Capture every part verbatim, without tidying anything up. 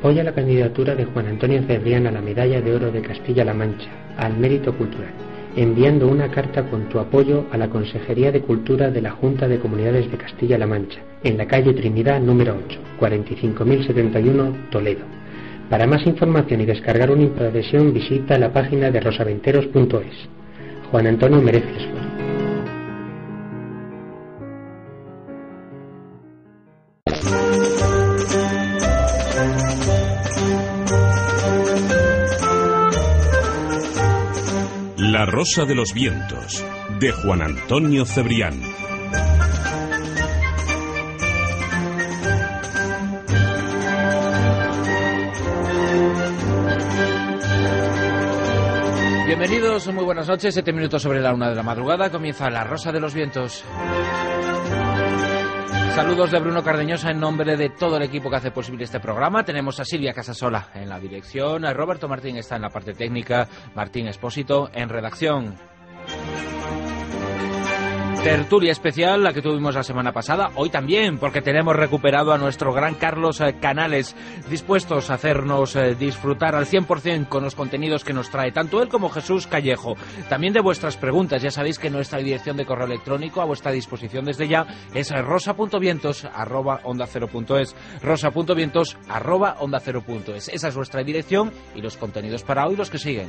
Apoya la candidatura de Juan Antonio Cebrián a la Medalla de Oro de Castilla-La Mancha, al Mérito Cultural, enviando una carta con tu apoyo a la Consejería de Cultura de la Junta de Comunidades de Castilla-La Mancha, en la calle Trinidad número ocho, cuarenta y cinco mil setenta y uno, Toledo. Para más información y descargar una impresión, visita la página de rosaventeros punto es. Juan Antonio merece el esfuerzo. La Rosa de los Vientos, de Juan Antonio Cebrián. Bienvenidos, muy buenas noches, siete minutos sobre la una de la madrugada, comienza La Rosa de los Vientos. Saludos de Bruno Cardeñosa en nombre de todo el equipo que hace posible este programa. Tenemos a Silvia Casasola en la dirección, a Roberto Martín está en la parte técnica, Martín Espósito en redacción. Tertulia especial, la que tuvimos la semana pasada, hoy también, porque tenemos recuperado a nuestro gran Carlos Canales, dispuestos a hacernos eh, disfrutar al cien por cien con los contenidos que nos trae tanto él como Jesús Callejo. También de vuestras preguntas, ya sabéis que nuestra dirección de correo electrónico a vuestra disposición desde ya es rosa punto vientos arroba onda cero punto es, rosa punto vientos arroba onda cero punto es. Esa es vuestra dirección y los contenidos para hoy los que siguen.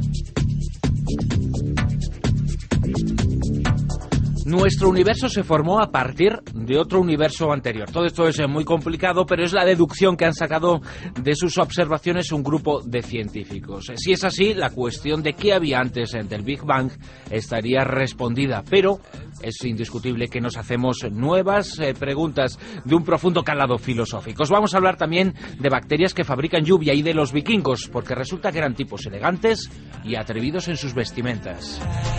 Nuestro universo se formó a partir de otro universo anterior. Todo esto es muy complicado, pero es la deducción que han sacado de sus observaciones un grupo de científicos. Si es así, la cuestión de qué había antes del Big Bang estaría respondida, pero es indiscutible que nos hacemos nuevas eh, preguntas de un profundo calado filosófico. Vamos a hablar también de bacterias que fabrican lluvia y de los vikingos, porque resulta que eran tipos elegantes y atrevidos en sus vestimentas.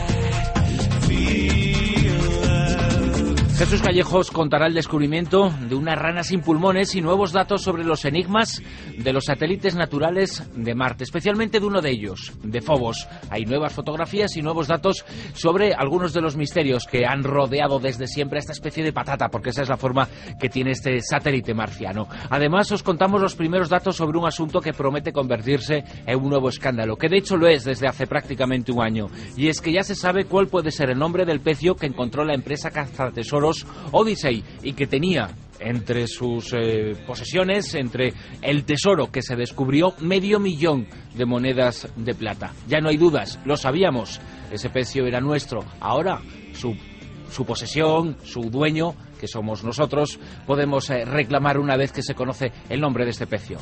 Jesús Callejos contará el descubrimiento de una rana sin pulmones y nuevos datos sobre los enigmas de los satélites naturales de Marte, especialmente de uno de ellos, de Phobos. Hay nuevas fotografías y nuevos datos sobre algunos de los misterios que han rodeado desde siempre a esta especie de patata, porque esa es la forma que tiene este satélite marciano. Además, os contamos los primeros datos sobre un asunto que promete convertirse en un nuevo escándalo, que de hecho lo es desde hace prácticamente un año, y es que ya se sabe cuál puede ser el nombre del pecio que encontró la empresa cazatesoros Odyssey y que tenía entre sus eh, posesiones, entre el tesoro que se descubrió, medio millón de monedas de plata. Ya no hay dudas, lo sabíamos, ese pecio era nuestro. Ahora su, su posesión, su dueño, que somos nosotros, podemos eh, reclamar una vez que se conoce el nombre de este pecio.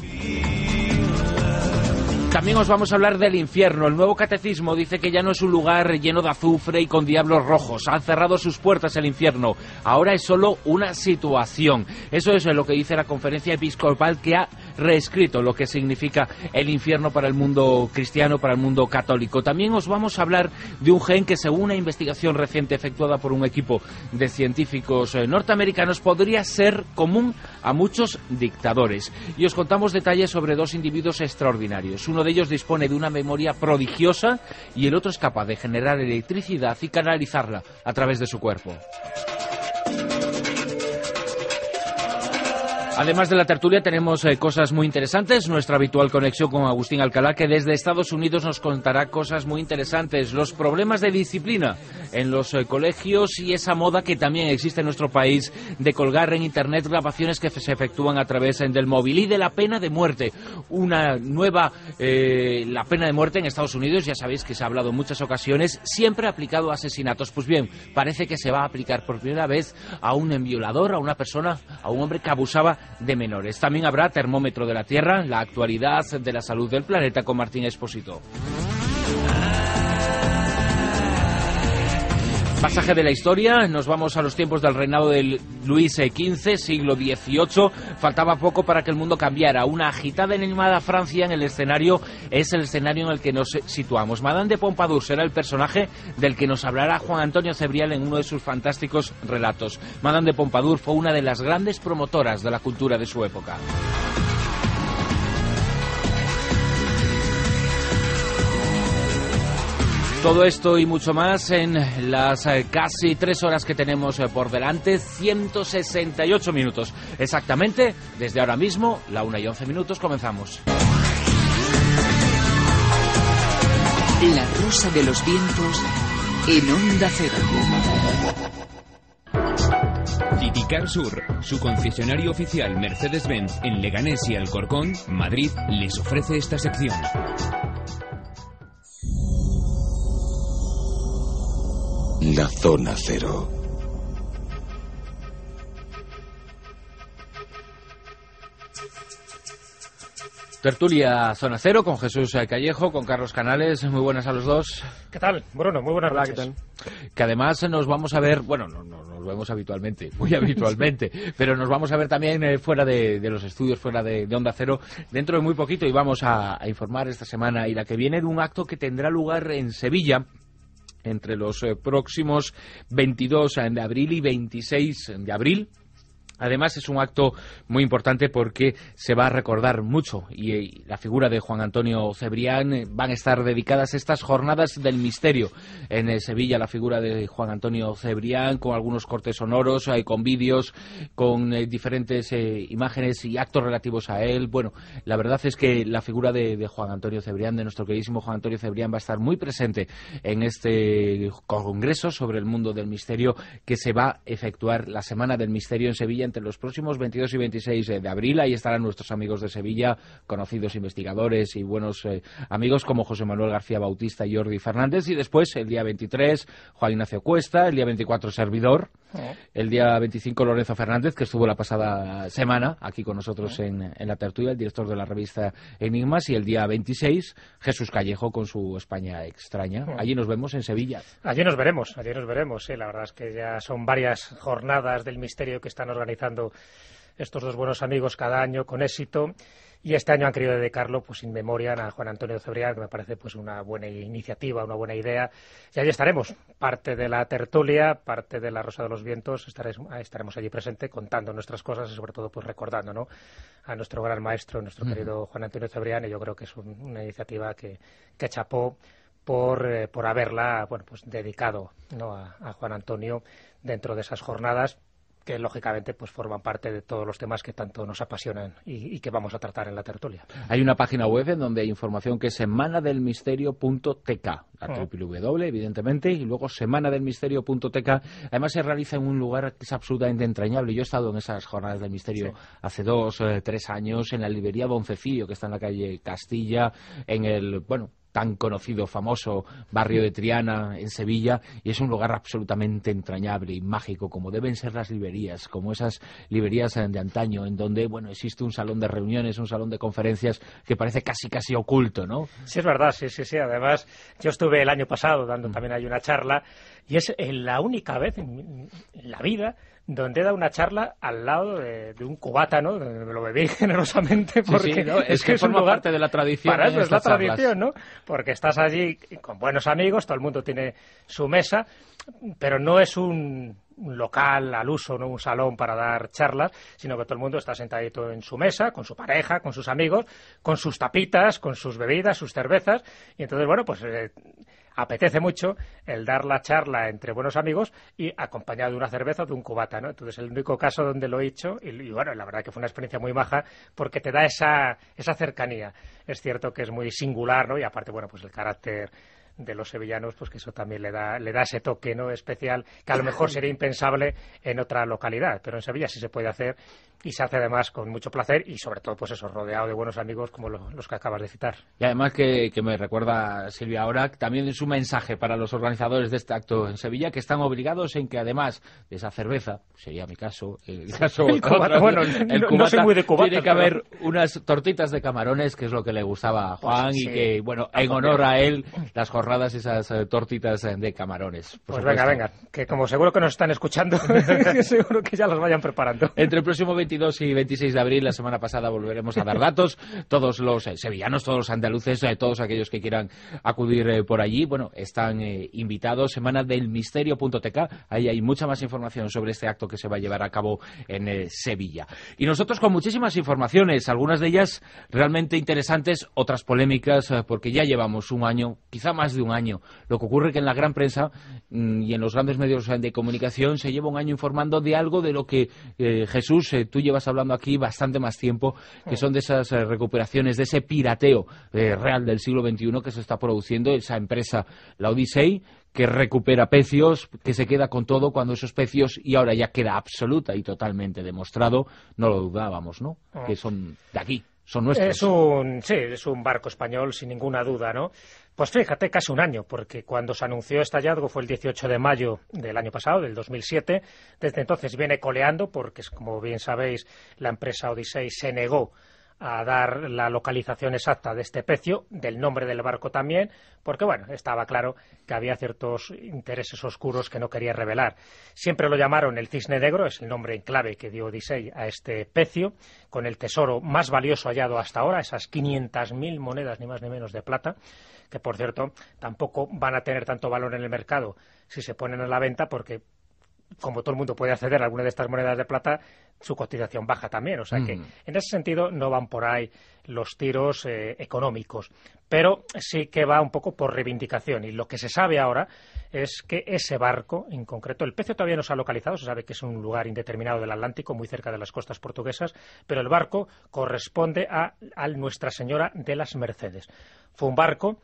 También os vamos a hablar del infierno. El nuevo catecismo dice que ya no es un lugar lleno de azufre y con diablos rojos. Han cerrado sus puertas el infierno. Ahora es solo una situación. Eso es lo que dice la conferencia episcopal, que ha reescrito lo que significa el infierno para el mundo cristiano, para el mundo católico. También os vamos a hablar de un gen que, según una investigación reciente efectuada por un equipo de científicos norteamericanos, podría ser común a muchos dictadores. Y os contamos detalles sobre dos individuos extraordinarios. Uno de ellos dispone de una memoria prodigiosa y el otro es capaz de generar electricidad y canalizarla a través de su cuerpo. Además de la tertulia tenemos eh, cosas muy interesantes, nuestra habitual conexión con Agustín Alcalá, que desde Estados Unidos nos contará cosas muy interesantes, los problemas de disciplina en los eh, colegios y esa moda que también existe en nuestro país de colgar en internet grabaciones que se efectúan a través eh, del móvil, y de la pena de muerte, una nueva, eh, la pena de muerte en Estados Unidos, ya sabéis que se ha hablado en muchas ocasiones, siempre aplicado a asesinatos. Pues bien, parece que se va a aplicar por primera vez a un violador, a una persona, a un hombre que abusaba de menores. También habrá termómetro de la Tierra, la actualidad de la salud del planeta con Martín Espósito. Pasaje de la historia, nos vamos a los tiempos del reinado de Luis quince, siglo dieciocho. Faltaba poco para que el mundo cambiara. Una agitada y animada Francia en el escenario es el escenario en el que nos situamos. Madame de Pompadour será el personaje del que nos hablará Juan Antonio Cebrián en uno de sus fantásticos relatos. Madame de Pompadour fue una de las grandes promotoras de la cultura de su época. Todo esto y mucho más en las eh, casi tres horas que tenemos eh, por delante, ciento sesenta y ocho minutos. Exactamente, desde ahora mismo, la una y once minutos, comenzamos. La Rosa de los Vientos en Onda Cero. Citicar Sur, su concesionario oficial Mercedes-Benz en Leganés y Alcorcón, Madrid, les ofrece esta sección. La Zona Cero. Tertulia Zona Cero con Jesús Callejo, con Carlos Canales. Muy buenas a los dos. ¿Qué tal, Bruno? Muy buenas Hola, noches. ¿qué tal? Que además nos vamos a ver, bueno, no, no nos vemos habitualmente, muy habitualmente, pero nos vamos a ver también eh, fuera de, de los estudios, fuera de, de Onda Cero, dentro de muy poquito, y vamos a, a informar esta semana y la que viene de un acto que tendrá lugar en Sevilla entre los eh, próximos veintidós de abril y veintiséis de abril. Además es un acto muy importante porque se va a recordar mucho y, y la figura de Juan Antonio Cebrián eh, van a estar dedicadas estas jornadas del misterio en eh, Sevilla, la figura de Juan Antonio Cebrián, con algunos cortes sonoros, eh, con vídeos, con eh, diferentes eh, imágenes y actos relativos a él. Bueno, la verdad es que la figura de, de Juan Antonio Cebrián, de nuestro queridísimo Juan Antonio Cebrián, va a estar muy presente en este congreso sobre el mundo del misterio que se va a efectuar la Semana del Misterio en Sevilla entre los próximos veintidós y veintiséis de abril. Ahí estarán nuestros amigos de Sevilla, conocidos investigadores y buenos eh, amigos como José Manuel García Bautista y Jordi Fernández. Y después, el día veintitrés, Juan Ignacio Cuesta, el día veinticuatro, Servidor, el día veinticinco, Lorenzo Fernández, que estuvo la pasada semana aquí con nosotros en, en la tertulia, el director de la revista Enigmas, y el día veintiséis, Jesús Callejo con su España Extraña. Allí nos vemos en Sevilla. Allí nos veremos, allí nos veremos. Sí, la verdad es que ya son varias jornadas del misterio que están organizando estos dos buenos amigos cada año con éxito, y este año han querido dedicarlo pues in memoriam a Juan Antonio Cebrián, que me parece pues una buena iniciativa, una buena idea, y allí estaremos, parte de la tertulia, parte de la Rosa de los Vientos, estaremos, estaremos allí presente contando nuestras cosas y sobre todo pues recordando, ¿no?, a nuestro gran maestro, nuestro uh-huh. querido Juan Antonio Cebrián, y yo creo que es un, una iniciativa que, que chapó por, eh, por haberla bueno pues dedicado, ¿no?, a, a Juan Antonio dentro de esas jornadas que lógicamente pues forman parte de todos los temas que tanto nos apasionan y, y que vamos a tratar en la tertulia. Hay una página web en donde hay información que es semana del misterio punto t k, la oh. w w w, evidentemente, y luego semana del misterio punto t k. Además se realiza en un lugar que es absolutamente entrañable. Yo he estado en esas jornadas del misterio sí. hace dos, eh, tres años en la librería Doncecillo, que está en la calle Castilla, en el, bueno, tan conocido, famoso barrio de Triana, en Sevilla, y es un lugar absolutamente entrañable y mágico, como deben ser las librerías, como esas librerías de antaño, en donde, bueno, existe un salón de reuniones, un salón de conferencias que parece casi, casi oculto, ¿no? Sí, es verdad, sí, sí, sí. Además, yo estuve el año pasado dando también ahí una charla, y es la única vez en la vida donde he dado una charla al lado de, de un cubata, ¿no? Me lo bebí generosamente porque sí, sí, ¿no? es, es que, que es forma un lugar parte de la tradición. Para eso es la charlas. tradición, ¿no? Porque estás allí con buenos amigos, todo el mundo tiene su mesa, pero no es un un local al uso, no un salón para dar charlas, sino que todo el mundo está sentadito en su mesa, con su pareja, con sus amigos, con sus tapitas, con sus bebidas, sus cervezas, y entonces, bueno, pues eh, apetece mucho el dar la charla entre buenos amigos y acompañado de una cerveza o de un cubata, ¿no? Entonces, el único caso donde lo he hecho, y, y bueno, la verdad que fue una experiencia muy maja, porque te da esa, esa cercanía. Es cierto que es muy singular, ¿no? Y aparte, bueno, pues el carácter de los sevillanos, pues que eso también le da le da ese toque, ¿no?, especial, que a lo mejor sería impensable en otra localidad, pero en Sevilla sí se puede hacer, y se hace además con mucho placer, y sobre todo pues eso, rodeado de buenos amigos como lo, los que acabas de citar. Y además que, que me recuerda Silvia ahora, también es un mensaje para los organizadores de este acto en Sevilla, que están obligados en que además de esa cerveza, sería mi caso, el caso el cubata, otro, bueno, el no, cubata, no soy muy de cubata, tiene que pero... haber unas tortitas de camarones, que es lo que le gustaba a Juan, pues, y sí. que, bueno, en honor a él, las jornadas, esas uh, tortitas de camarones. Pues supuesto. venga, venga, que como seguro que nos están escuchando, seguro que ya los vayan preparando. Entre el próximo veintidós veintidós y veintiséis de abril, la semana pasada, volveremos a dar datos. Todos los eh, sevillanos, todos los andaluces, eh, todos aquellos que quieran acudir eh, por allí, bueno, están eh, invitados. Semana del misterio punto t k, ahí hay mucha más información sobre este acto que se va a llevar a cabo en eh, Sevilla. Y nosotros con muchísimas informaciones, algunas de ellas realmente interesantes, otras polémicas, eh, porque ya llevamos un año, quizá más de un año. Lo que ocurre que en la gran prensa mmm, y en los grandes medios de comunicación se lleva un año informando de algo de lo que, eh, Jesús, eh, tú llevas hablando aquí bastante más tiempo, que son de esas eh, recuperaciones, de ese pirateo eh, real del siglo veintiuno que se está produciendo, esa empresa, la Odyssey, que recupera pecios, que se queda con todo cuando esos pecios, y ahora ya queda absoluta y totalmente demostrado, no lo dudábamos, ¿no?, oh. que son de aquí, son nuestros. Es un, sí, es un barco español, sin ninguna duda, ¿no? Pues fíjate, casi un año, porque cuando se anunció este hallazgo fue el dieciocho de mayo del año pasado, del dos mil siete. Desde entonces viene coleando, porque, como bien sabéis, la empresa Odyssey se negó a dar la localización exacta de este pecio, del nombre del barco también, porque, bueno, estaba claro que había ciertos intereses oscuros que no quería revelar. Siempre lo llamaron el Cisne Negro, es el nombre en clave que dio Odyssey a este pecio, con el tesoro más valioso hallado hasta ahora, esas quinientas mil monedas, ni más ni menos, de plata, que, por cierto, tampoco van a tener tanto valor en el mercado si se ponen a la venta, porque, como todo el mundo puede acceder a alguna de estas monedas de plata, su cotización baja también. O sea que, mm. en ese sentido, no van por ahí los tiros eh, económicos. Pero sí que va un poco por reivindicación. Y lo que se sabe ahora es que ese barco, en concreto, el pecio todavía no se ha localizado. Se sabe que es un lugar indeterminado del Atlántico, muy cerca de las costas portuguesas. Pero el barco corresponde a, a Nuestra Señora de las Mercedes. Fue un barco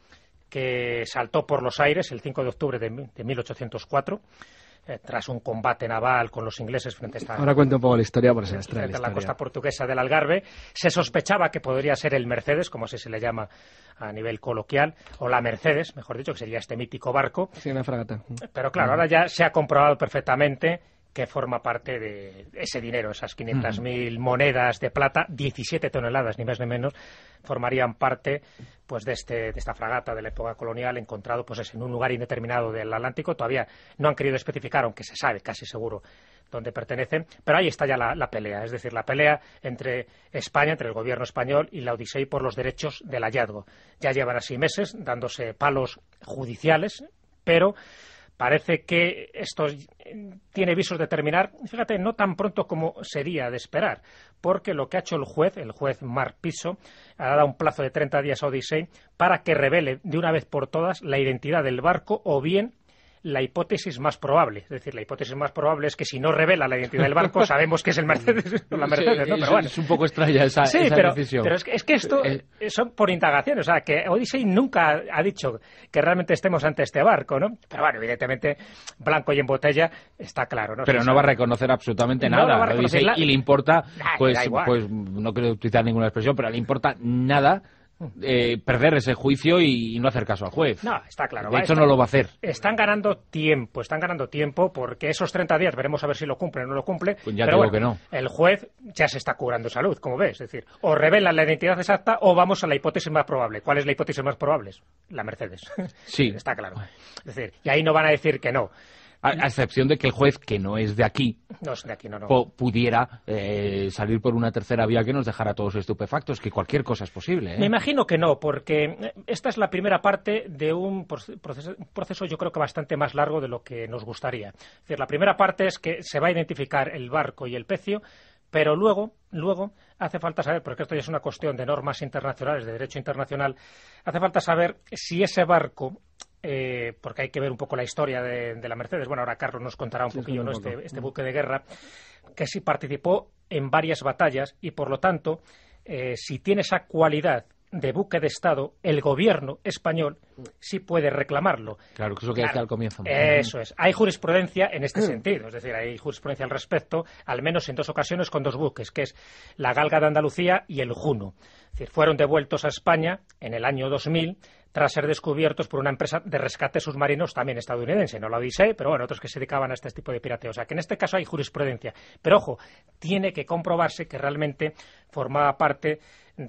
que saltó por los aires el cinco de octubre de, de mil ochocientos cuatro, eh, tras un combate naval con los ingleses frente a esta, Ahora cuento un poco la historia por si nos trae frente la a la historia. costa portuguesa del Algarve. Se sospechaba que podría ser el Mercedes, como así se le llama a nivel coloquial, o la Mercedes, mejor dicho, que sería este mítico barco. Sí, una fragata. Pero claro, ahora ya se ha comprobado perfectamente que forma parte de ese dinero, esas quinientas mil uh-huh. monedas de plata, diecisiete toneladas, ni más ni menos, formarían parte pues de este de esta fragata de la época colonial, encontrado pues es en un lugar indeterminado del Atlántico. Todavía no han querido especificar, aunque se sabe casi seguro dónde pertenecen, pero ahí está ya la, la pelea, es decir, la pelea entre España, entre el gobierno español y la Odyssey por los derechos del hallazgo. Ya llevan así meses dándose palos judiciales, pero parece que esto tiene visos de terminar, fíjate, no tan pronto como sería de esperar, porque lo que ha hecho el juez, el juez Marc Piso, ha dado un plazo de treinta días a Odyssey para que revele de una vez por todas la identidad del barco, o bien la hipótesis más probable. Es decir, la hipótesis más probable es que si no revela la identidad del barco, sabemos que es el Mercedes, la Mercedes, sí, ¿no? Pero bueno. Es un poco extraña esa, sí, esa pero, decisión. pero es que, es que esto eh, son por indagación, o sea, que Odyssey nunca ha dicho que realmente estemos ante este barco, ¿no? Pero bueno, evidentemente, blanco y en botella, está claro, ¿no? Pero si no sabe. va a reconocer absolutamente no nada va a Odyssey, la... y le importa, nah, pues, pues no quiero utilizar ninguna expresión, pero le importa nada Eh, perder ese juicio y, y no hacer caso al juez. No, está claro. De va, hecho, está, no lo va a hacer. Están ganando tiempo, están ganando tiempo porque esos treinta días, veremos a ver si lo cumple o no lo cumple. Pues ya pero digo bueno, que no. El juez ya se está curando salud, como ves. Es decir, o revelan la identidad exacta o vamos a la hipótesis más probable. ¿Cuál es la hipótesis más probable? La Mercedes. Sí. Está claro. Es decir, y ahí no van a decir que no. A, a excepción de que el juez, que no es de aquí, no es de aquí, no, no. Po, pudiera eh, salir por una tercera vía que nos dejara todos estupefactos, que cualquier cosa es posible. ¿eh? Me imagino que no, porque esta es la primera parte de un proceso, un proceso yo creo que bastante más largo de lo que nos gustaría. Es decir, la primera parte es que se va a identificar el barco y el pecio, pero luego, luego hace falta saber, porque esto ya es una cuestión de normas internacionales, de derecho internacional, hace falta saber si ese barco... Eh, porque hay que ver un poco la historia de, de la Mercedes. Bueno, ahora Carlos nos contará un sí, poquillo, ¿no? este, este buque de guerra, que sí participó en varias batallas y, por lo tanto, eh, si tiene esa cualidad de buque de Estado, el gobierno español sí puede reclamarlo. Claro, que es lo que claro, decía al comienzo. Eso es. Hay jurisprudencia en este sentido, es decir, hay jurisprudencia al respecto, al menos en dos ocasiones con dos buques, que es la Galga de Andalucía y el Juno. Es decir, fueron devueltos a España en el año dos mil tras ser descubiertos por una empresa de rescate submarinos también estadounidense, no la Odyssey, pero bueno, otros que se dedicaban a este tipo de pirateo. O sea, que en este caso hay jurisprudencia. Pero ojo, tiene que comprobarse que realmente formaba parte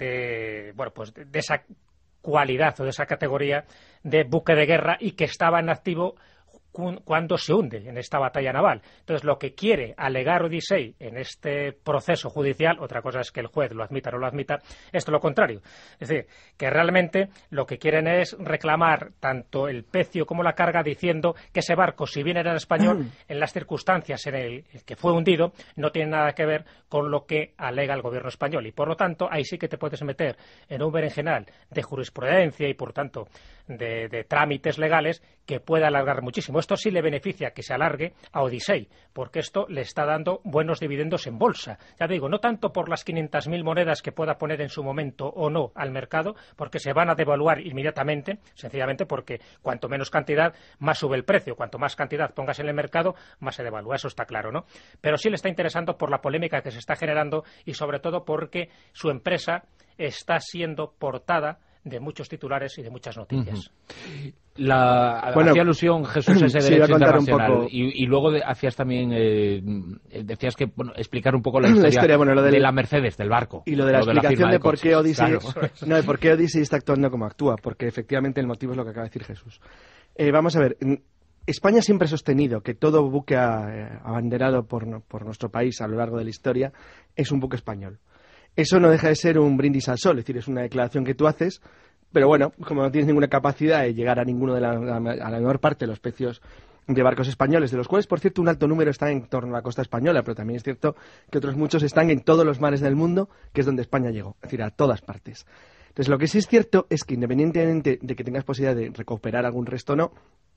de, bueno, pues de, de esa cualidad o de esa categoría de buque de guerra y que estaba en activo cuando se hunde en esta batalla naval. Entonces, lo que quiere alegar Odisei en este proceso judicial, otra cosa es que el juez lo admita o no lo admita, es todo lo contrario. Es decir, que realmente lo que quieren es reclamar tanto el pecio como la carga, diciendo que ese barco, si bien era español, en las circunstancias en el que fue hundido, no tiene nada que ver con lo que alega el gobierno español. Y, por lo tanto, ahí sí que te puedes meter en un berenjenal de jurisprudencia y, por tanto, de, de trámites legales que pueda alargar muchísimo. Esto sí le beneficia que se alargue a Odisei, porque esto le está dando buenos dividendos en bolsa. Ya digo, no tanto por las quinientas mil monedas que pueda poner en su momento o no al mercado, porque se van a devaluar inmediatamente, sencillamente porque cuanto menos cantidad, más sube el precio. Cuanto más cantidad pongas en el mercado, más se devalúa. Eso está claro, ¿no? Pero sí le está interesando por la polémica que se está generando y, sobre todo, porque su empresa está siendo portada de muchos titulares y de muchas noticias. Uh-huh. La, bueno, hacía alusión, Jesús, a ese sí, derecho a internacional. Un poco... y, y luego de, hacías también, eh, decías que bueno, explicar un poco la historia, la historia bueno, lo del... de la Mercedes, del barco. Y lo de la lo explicación de, la de, por qué Odisei, claro. no, de por qué Odisei está actuando como actúa, porque efectivamente el motivo es lo que acaba de decir Jesús. Eh, vamos a ver, España siempre ha sostenido que todo buque abanderado por, por nuestro país a lo largo de la historia es un buque español. Eso no deja de ser un brindis al sol, es decir, es una declaración que tú haces. Pero bueno, como no tienes ninguna capacidad de llegar a ninguno de la, a la menor parte de los precios de barcos españoles, de los cuales, por cierto, un alto número está en torno a la costa española, pero también es cierto que otros muchos están en todos los mares del mundo, que es donde España llegó, es decir, a todas partes. Entonces, lo que sí es cierto es que independientemente de que tengas posibilidad de recuperar algún resto o no,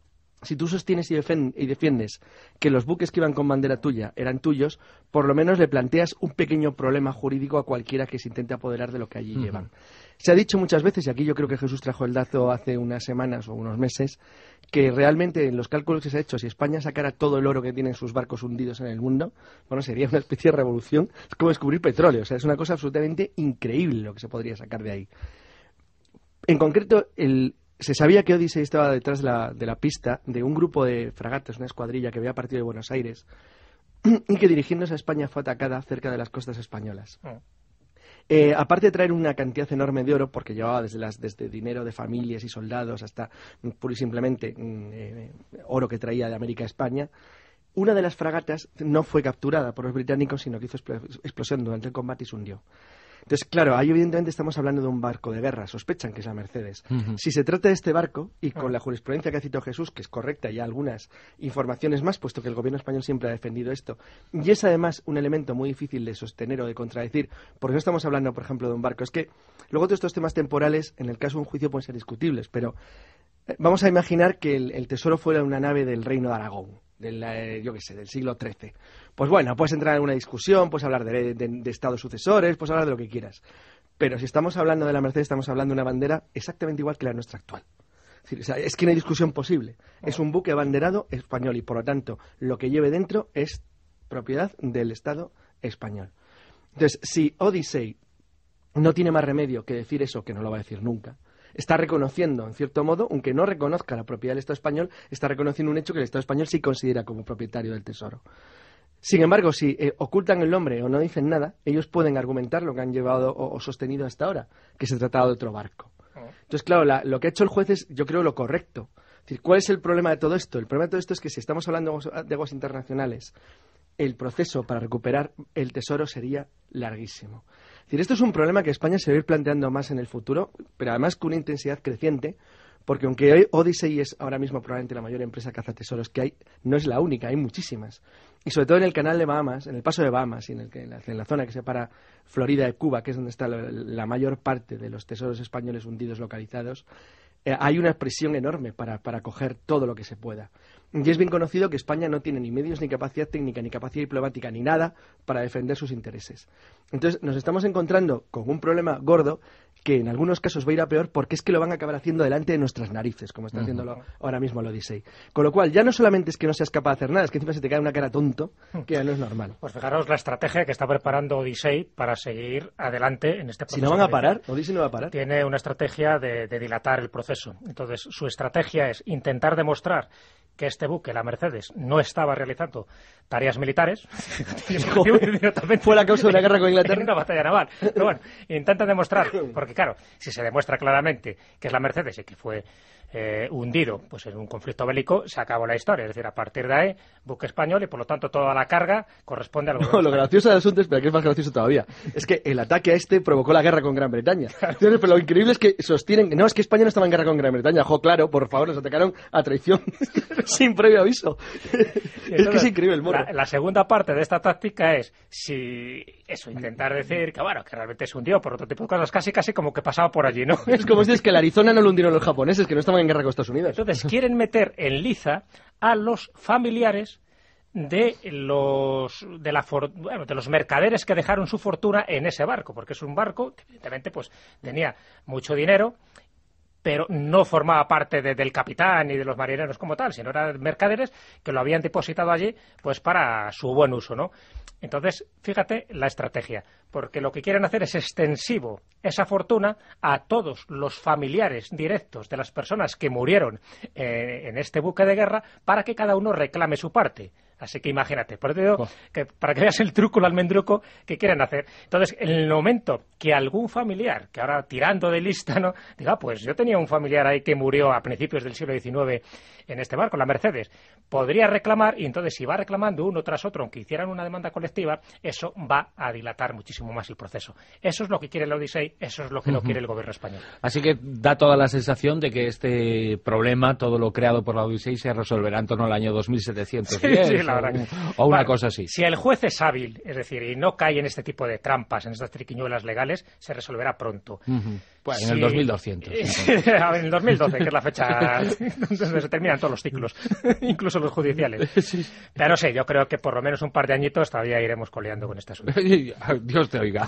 si tú sostienes y, defen- y defiendes que los buques que iban con bandera tuya eran tuyos, por lo menos le planteas un pequeño problema jurídico a cualquiera que se intente apoderar de lo que allí uh-huh. llevan. Se ha dicho muchas veces, y aquí yo creo que Jesús trajo el dato hace unas semanas o unos meses, que realmente en los cálculos que se ha hecho, si España sacara todo el oro que tienen sus barcos hundidos en el mundo, bueno, sería una especie de revolución. Es como descubrir petróleo, o sea, es una cosa absolutamente increíble lo que se podría sacar de ahí. En concreto, el... se sabía que Odisei estaba detrás de la, de la pista de un grupo de fragatas, una escuadrilla que había partido de Buenos Aires y que dirigiéndose a España fue atacada cerca de las costas españolas. Oh. Eh, aparte de traer una cantidad enorme de oro, porque llevaba desde, las, desde dinero de familias y soldados hasta pura y simplemente eh, oro que traía de América a España, una de las fragatas no fue capturada por los británicos, sino que hizo explosión durante el combate y se hundió. Entonces, claro, ahí evidentemente estamos hablando de un barco de guerra, sospechan que es la Mercedes. Uh-huh. Si se trata de este barco, y con uh-huh. la jurisprudencia que ha citado Jesús, que es correcta, y algunas informaciones más, puesto que el gobierno español siempre ha defendido esto, y es además un elemento muy difícil de sostener o de contradecir, porque no estamos hablando, por ejemplo, de un barco. Es que luego todos estos temas temporales, en el caso de un juicio, pueden ser discutibles, pero vamos a imaginar que el, el tesoro fuera una nave del Reino de Aragón. Del, eh, yo qué sé, del siglo trece. Pues bueno, puedes entrar en una discusión, puedes hablar de, de, de estados sucesores, puedes hablar de lo que quieras. Pero si estamos hablando de la Mercedes, estamos hablando de una bandera exactamente igual que la nuestra actual. Es decir, o sea, es que no hay discusión posible. Es un buque abanderado español y, por lo tanto, lo que lleve dentro es propiedad del Estado español. Entonces, si Odisei no tiene más remedio que decir eso, que no lo va a decir nunca, está reconociendo, en cierto modo, aunque no reconozca la propiedad del Estado español, está reconociendo un hecho que el Estado español sí considera como propietario del tesoro. Sin embargo, si eh, ocultan el nombre o no dicen nada, ellos pueden argumentar lo que han llevado o, o sostenido hasta ahora, que se trataba de otro barco. Entonces, claro, la, lo que ha hecho el juez es, yo creo, lo correcto. Es decir, ¿cuál es el problema de todo esto? El problema de todo esto es que si estamos hablando de aguas internacionales, el proceso para recuperar el tesoro sería larguísimo. Es decir, esto es un problema que España se va a ir planteando más en el futuro, pero además con una intensidad creciente, porque aunque hoy Odisei es ahora mismo probablemente la mayor empresa cazatesoros que hay, no es la única, hay muchísimas. Y sobre todo en el canal de Bahamas, en el paso de Bahamas y en, el que, en, la, en la zona que separa Florida de Cuba, que es donde está la, la mayor parte de los tesoros españoles hundidos localizados, eh, hay una presión enorme para, para coger todo lo que se pueda. Y es bien conocido que España no tiene ni medios, ni capacidad técnica, ni capacidad diplomática, ni nada para defender sus intereses. Entonces nos estamos encontrando con un problema gordo que en algunos casos va a ir a peor porque es que lo van a acabar haciendo delante de nuestras narices, como está uh-huh. haciéndolo ahora mismo el Odisei. Con lo cual, ya no solamente es que no seas capaz de hacer nada, es que encima se te cae una cara tonto, que ya no es normal. Pues fijaros la estrategia que está preparando Odisei para seguir adelante en este proceso. Si no van a parar, Odisei no va a parar. Tiene una estrategia de, de dilatar el proceso. Entonces, su estrategia es intentar demostrar que este buque, la Mercedes, no estaba realizando tareas militares. Fue la causa de una guerra con Inglaterra. En una batalla naval. Pero bueno, intenta demostrar, porque claro, si se demuestra claramente que es la Mercedes y que fue eh, hundido pues en un conflicto bélico, se acabó la historia. Es decir, a partir de ahí, buque español y por lo tanto toda la carga corresponde al gobierno. No, lo gracioso del asunto es, pero que es más gracioso todavía, es que el ataque a este provocó la guerra con Gran Bretaña. Entonces, pero lo increíble es que sostienen, no, es que España no estaba en guerra con Gran Bretaña. Jo, claro, por favor, nos atacaron a traición sin previo aviso. Entonces, es que es increíble el morro. La, la segunda parte de esta táctica es, si eso, intentar decir que bueno, que realmente se hundió por otro tipo de cosas, casi casi como que pasaba por allí, ¿no? Es como si es que el Arizona no lo hundieron los japoneses, que no estaban en guerra con Estados Unidos. Entonces quieren meter en liza a los familiares de los de la for, bueno, de los mercaderes que dejaron su fortuna en ese barco, porque es un barco que evidentemente pues tenía mucho dinero, pero no formaba parte de, del capitán ni de los marineros como tal, sino eran mercaderes que lo habían depositado allí pues para su buen uso, ¿no? Entonces, fíjate la estrategia, porque lo que quieren hacer es extensivo esa fortuna a todos los familiares directos de las personas que murieron eh, en este buque de guerra para que cada uno reclame su parte. Así que imagínate, por eso te digo oh. que para que veas el truco, el almendruco que quieren hacer. Entonces, en el momento que algún familiar, que ahora tirando de lista, ¿no? Diga, pues yo tenía un familiar ahí que murió a principios del siglo diecinueve en este barco, la Mercedes, podría reclamar, y entonces si va reclamando uno tras otro, aunque hicieran una demanda colectiva, eso va a dilatar muchísimo más el proceso. Eso es lo que quiere la Odisei, eso es lo que uh-huh. no quiere el gobierno español. Así que da toda la sensación de que este problema, todo lo creado por la Odisei, se resolverá en torno al año dos mil setecientos diez. Sí, sí, la verdad. O una bueno, cosa así. Si el juez es hábil, es decir, y no cae en este tipo de trampas, en estas triquiñuelas legales, se resolverá pronto. Uh-huh. Pues sí. En el dos mil doscientos. En el dos mil doce, que es la fecha donde se terminan todos los ciclos, incluso los judiciales. Sí. Pero sí, yo creo que por lo menos un par de añitos todavía iremos coleando con este asunto. Dios te oiga.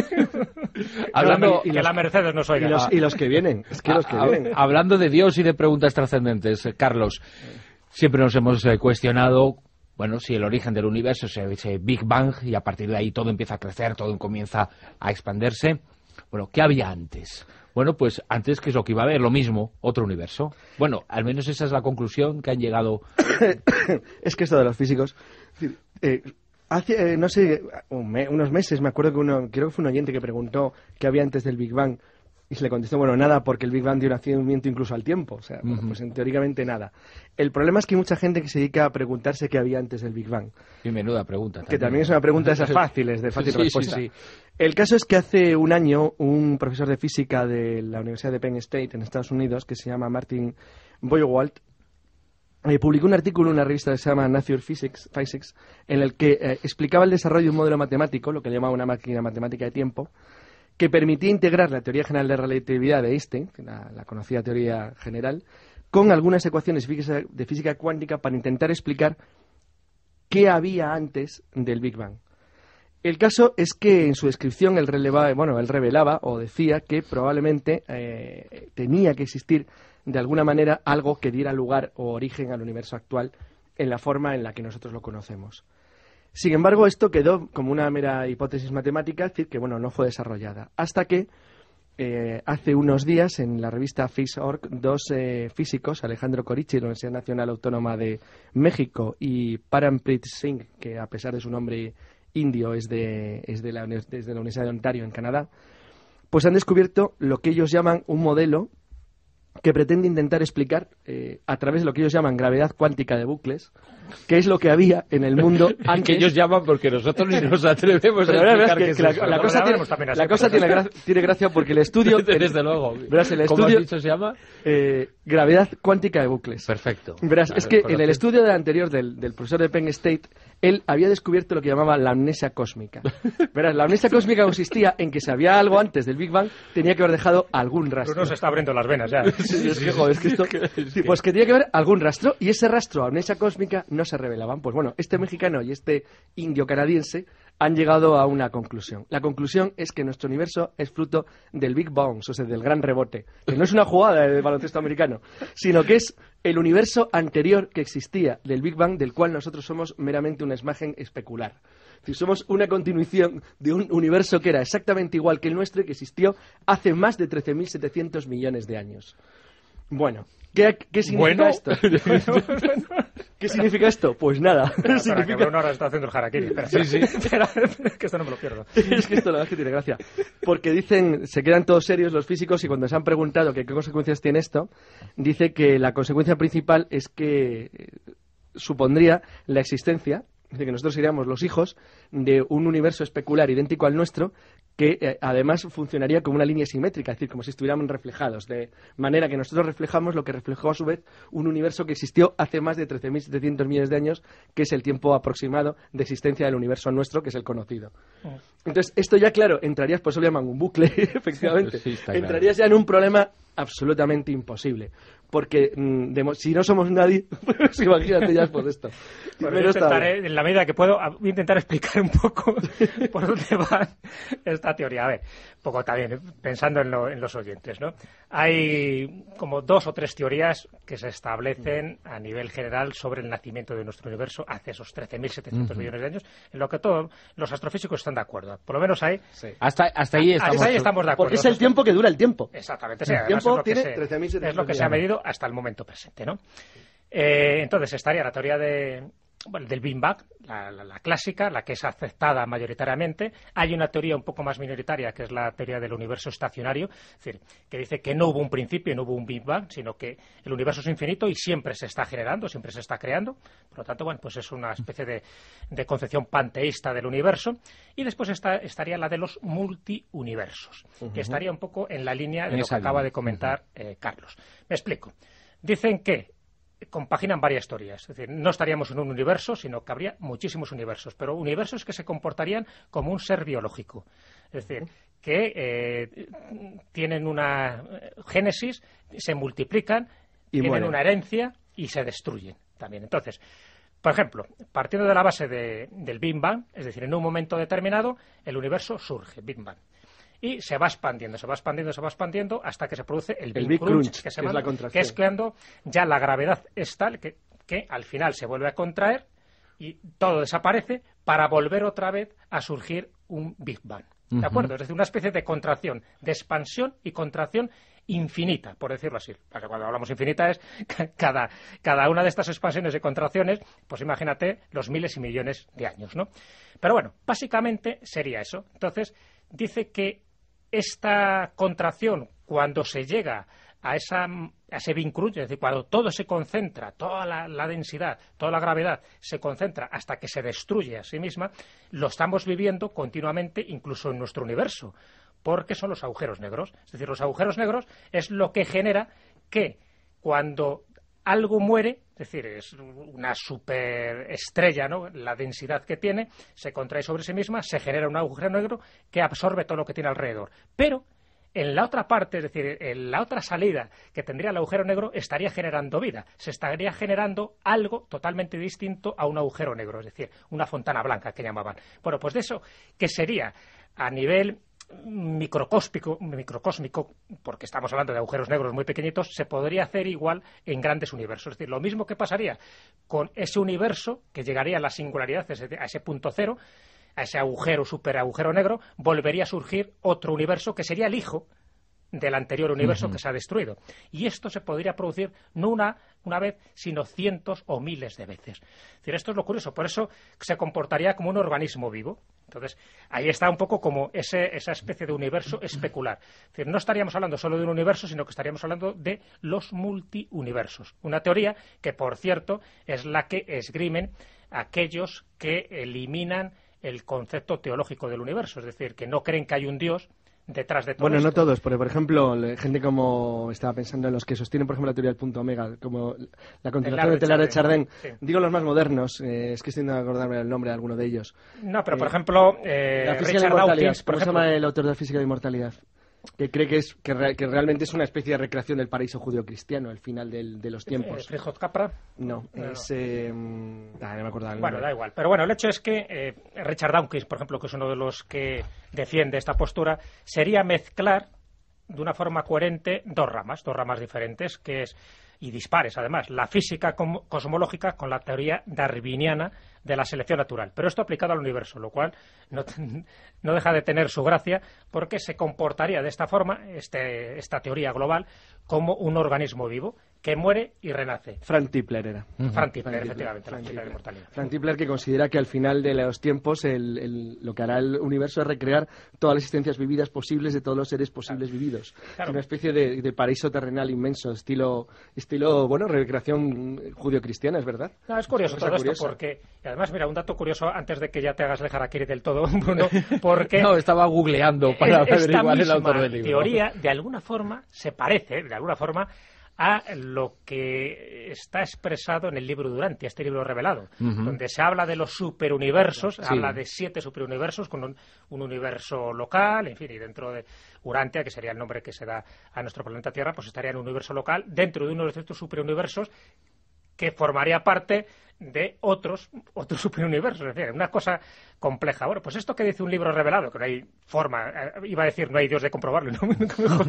Hablando, que, la, que la Mercedes nos oiga. Y los, y los que vienen, es que los que a, vienen. Hablando de Dios y de preguntas trascendentes, Carlos, siempre nos hemos eh, cuestionado, bueno, si el origen del universo es ese Big Bang y a partir de ahí todo empieza a crecer, todo comienza a expandirse. Bueno, ¿qué había antes? Bueno, pues antes, ¿qué es lo que iba a haber? Lo mismo, otro universo. Bueno, al menos esa es la conclusión que han llegado. Es que esto de los físicos... Eh, hace, eh, no sé, un me, unos meses me acuerdo que uno, creo que fue un oyente que preguntó qué había antes del Big Bang y se le contestó, bueno, nada, porque el Big Bang dio nacimiento incluso al tiempo. O sea, uh-huh. bueno, pues en, teóricamente nada. El problema es que hay mucha gente que se dedica a preguntarse qué había antes del Big Bang. Y menuda pregunta. También. Que también es una pregunta de esas fáciles, de fácil sí, respuesta. Sí, sí. El caso es que hace un año un profesor de física de la Universidad de Penn State en Estados Unidos, que se llama Martin Boywalt, eh, publicó un artículo en una revista que se llama Nature Physics, Physics en el que eh, explicaba el desarrollo de un modelo matemático, lo que llamaba una máquina matemática de tiempo, que permitía integrar la teoría general de relatividad de Einstein, la, la conocida teoría general, con algunas ecuaciones de física cuántica para intentar explicar qué había antes del Big Bang. El caso es que en su descripción él, releva, bueno, él revelaba o decía que probablemente eh, tenía que existir de alguna manera algo que diera lugar o origen al universo actual en la forma en la que nosotros lo conocemos. Sin embargo, esto quedó como una mera hipótesis matemática, es decir, que bueno, no fue desarrollada. Hasta que eh, hace unos días en la revista Physics punto org dos eh, físicos, Alejandro Corici de la Universidad Nacional Autónoma de México y Parampreet Singh, que a pesar de su nombre indio es de, es de la, desde la Universidad de Ontario en Canadá, pues han descubierto lo que ellos llaman un modelo que pretende intentar explicar eh, a través de lo que ellos llaman gravedad cuántica de bucles, qué es lo que había en el mundo antes. Que ellos llaman porque nosotros ni nos atrevemos pero a explicar que, qué que es la, eso. la cosa, tiene, la cosa tiene, gra tiene gracia porque el estudio... Desde luego. Verás, el ¿Cómo estudio, has dicho se llama? Eh, gravedad cuántica de bucles. Perfecto. Verás, Claro, es que en el que... estudio del anterior del, del profesor de Penn State, él había descubierto lo que llamaba la amnesia cósmica. Verás, la amnesia cósmica consistía en que si había algo antes del Big Bang, tenía que haber dejado algún rastro. Uno se está abriendo las venas ya. Sí, es que, joder, es que esto... Sí, pues que tenía que haber algún rastro, y ese rastro, amnesia cósmica, no se revelaban. Pues bueno, este mexicano y este indio canadiense han llegado a una conclusión. La conclusión es que nuestro universo es fruto del Big Bang, o sea, del gran rebote, que no es una jugada de baloncesto americano, sino que es el universo anterior que existía del Big Bang, del cual nosotros somos meramente una imagen especular. Es decir, somos una continuación de un universo que era exactamente igual que el nuestro y que existió hace más de trece mil setecientos millones de años. Bueno, ¿qué, qué significa bueno, esto? ¿Qué significa esto? Pues nada. Espera, espera, significa... que Bruno ahora está haciendo el harakiri. Espera, Sí, sí. espera, que esto no me lo pierdo. Es que esto la verdad es que tiene gracia. Porque dicen, se quedan todos serios los físicos y cuando se han preguntado que qué consecuencias tiene esto, dice que la consecuencia principal es que eh, supondría la existencia, es decir, que nosotros seríamos los hijos de un universo especular idéntico al nuestro, que eh, además funcionaría como una línea simétrica, es decir, como si estuviéramos reflejados, de manera que nosotros reflejamos lo que reflejó a su vez un universo que existió hace más de trece mil setecientos millones de años, que es el tiempo aproximado de existencia del universo nuestro, que es el conocido. Entonces, esto ya, claro, entrarías, por eso lo llaman un bucle, efectivamente, Sí, está claro. entrarías ya en un problema absolutamente imposible. Porque mm, de, si no somos nadie, pues imagínate ya por esto. Bueno, yo intentaré, en la medida que puedo, voy a intentar explicar un poco por dónde va esta teoría. A ver, un poco también pensando en, lo, en los oyentes, ¿no? Hay como dos o tres teorías que se establecen a nivel general sobre el nacimiento de nuestro universo hace esos trece mil setecientos uh-huh. millones de años, en lo que todos los astrofísicos están de acuerdo. Por lo menos ahí... Sí. Hasta, hasta ahí estamos, hasta ahí estamos de acuerdo. Porque es el tiempo que dura el tiempo. Exactamente. Sí, el tiempo es lo tiene que se, trece mil setecientos es lo que se ha medido hasta el momento presente, ¿no? Eh, entonces estaría la teoría de, bueno, del Big Bang, la, la, la clásica, la que es aceptada mayoritariamente. Hay una teoría un poco más minoritaria, que es la teoría del universo estacionario, es decir, que dice que no hubo un principio, no hubo un Big Bang, sino que el universo es infinito y siempre se está generando, siempre se está creando. Por lo tanto, bueno, pues es una especie de, de concepción panteísta del universo. Y después está, estaría la de los multiuniversos, uh-huh. que estaría un poco en la línea de lo que acaba de comentar uh-huh. eh, Carlos. Me explico. Dicen que compaginan varias teorías. Es decir, no estaríamos en un universo, sino que habría muchísimos universos, pero universos que se comportarían como un ser biológico. Es decir, que eh, tienen una génesis, se multiplican, y tienen mueren. Una herencia y se destruyen también. Entonces, por ejemplo, partiendo de la base de, del Big Bang, es decir, en un momento determinado, el universo surge, Big Bang. Y se va expandiendo, se va expandiendo, se va expandiendo hasta que se produce el Big, el Big Crunch, Crunch, que, se que, llama, es que es cuando ya la gravedad es tal que, que al final se vuelve a contraer y todo desaparece para volver otra vez a surgir un Big Bang. ¿De uh-huh. acuerdo? Es decir, una especie de contracción, de expansión y contracción infinita, por decirlo así. Porque cuando hablamos infinita es cada, cada una de estas expansiones y contracciones, pues imagínate los miles y millones de años, ¿no? Pero bueno, básicamente sería eso. Entonces, dice que esta contracción, cuando se llega a, esa, a ese Big Crunch, es decir, cuando todo se concentra, toda la, la densidad, toda la gravedad se concentra hasta que se destruye a sí misma, lo estamos viviendo continuamente incluso en nuestro universo, porque son los agujeros negros. Es decir, los agujeros negros es lo que genera que cuando algo muere, es decir, es una superestrella, ¿no? La densidad que tiene se contrae sobre sí misma, se genera un agujero negro que absorbe todo lo que tiene alrededor. Pero en la otra parte, es decir, en la otra salida que tendría el agujero negro, estaría generando vida. Se estaría generando algo totalmente distinto a un agujero negro, es decir, una fontana blanca que llamaban. Bueno, pues de eso, que sería a nivel microcósmico, microcósmico, porque estamos hablando de agujeros negros muy pequeñitos, se podría hacer igual en grandes universos. Es decir, lo mismo que pasaría con ese universo, que llegaría a la singularidad, a ese punto cero, a ese agujero, super agujero negro, volvería a surgir otro universo que sería el hijo del anterior universo uh-huh. que se ha destruido. Y esto se podría producir no una, una vez, sino cientos o miles de veces. Es decir, esto es lo curioso. Por eso se comportaría como un organismo vivo. Entonces, ahí está un poco como ese, esa especie de universo especular. Es decir, no estaríamos hablando solo de un universo, sino que estaríamos hablando de los multiuniversos. Una teoría que, por cierto, es la que esgrimen aquellos que eliminan el concepto teológico del universo. Es decir, que no creen que hay un Dios detrás de todo Bueno, esto. No todos, porque por ejemplo, gente como estaba pensando en los que sostienen, por ejemplo, la teoría del punto omega, como la continuación de Teilhard de Chardin. Sí. Digo los más modernos, eh, es que estoy intentando acordarme el nombre de alguno de ellos. No, pero por eh, ejemplo, eh, la física Richard de inmortalidad. Dawkins, por ¿Cómo ejemplo, se llama el autor de la física de inmortalidad? Que cree que es que, re, que realmente es una especie de recreación del paraíso judío-cristiano, el final del, de los tiempos. Eh, ¿Frijot Capra? No, no es... Eh, ah, no me acuerdo el bueno, da igual. Pero bueno, el hecho es que eh, Richard Dawkins, por ejemplo, que es uno de los que defiende esta postura, sería mezclar de una forma coherente dos ramas, dos ramas diferentes, que es y dispares, además, la física cosmológica con la teoría darwiniana de la selección natural. Pero esto aplicado al universo, lo cual no, no deja de tener su gracia, porque se comportaría de esta forma, este, esta teoría global, como un organismo vivo que muere y renace. Frank Tipler era. Uh-huh. Frank Tipler, Frank efectivamente, Frank la Tipler. de inmortalidad. Frank Tipler, que considera que al final de los tiempos el, el, lo que hará el universo es recrear todas las existencias vividas posibles de todos los seres posibles claro. vividos. Claro. Una especie de, de paraíso terrenal inmenso, estilo, estilo bueno, recreación judio-cristiana, ¿es verdad? No, es curioso todo curiosa. esto, porque, y además, mira, un dato curioso, antes de que ya te hagas el harakiri del todo, Bruno, porque... no, estaba googleando para averiguar el autor del libro. Esta teoría, de alguna forma, se parece, de alguna forma, a lo que está expresado en el libro Durantia, este libro revelado, uh-huh. donde se habla de los superuniversos, sí. habla de siete superuniversos con un, un universo local, en fin, y dentro de Urantia, que sería el nombre que se da a nuestro planeta Tierra, pues estaría en un universo local, dentro de uno de estos superuniversos que formaría parte de otros otros superuniversos, es decir, una cosa compleja. Bueno, pues esto que dice un libro revelado, que no hay forma, iba a decir no hay Dios de comprobarlo, ¿no? nunca, mejor,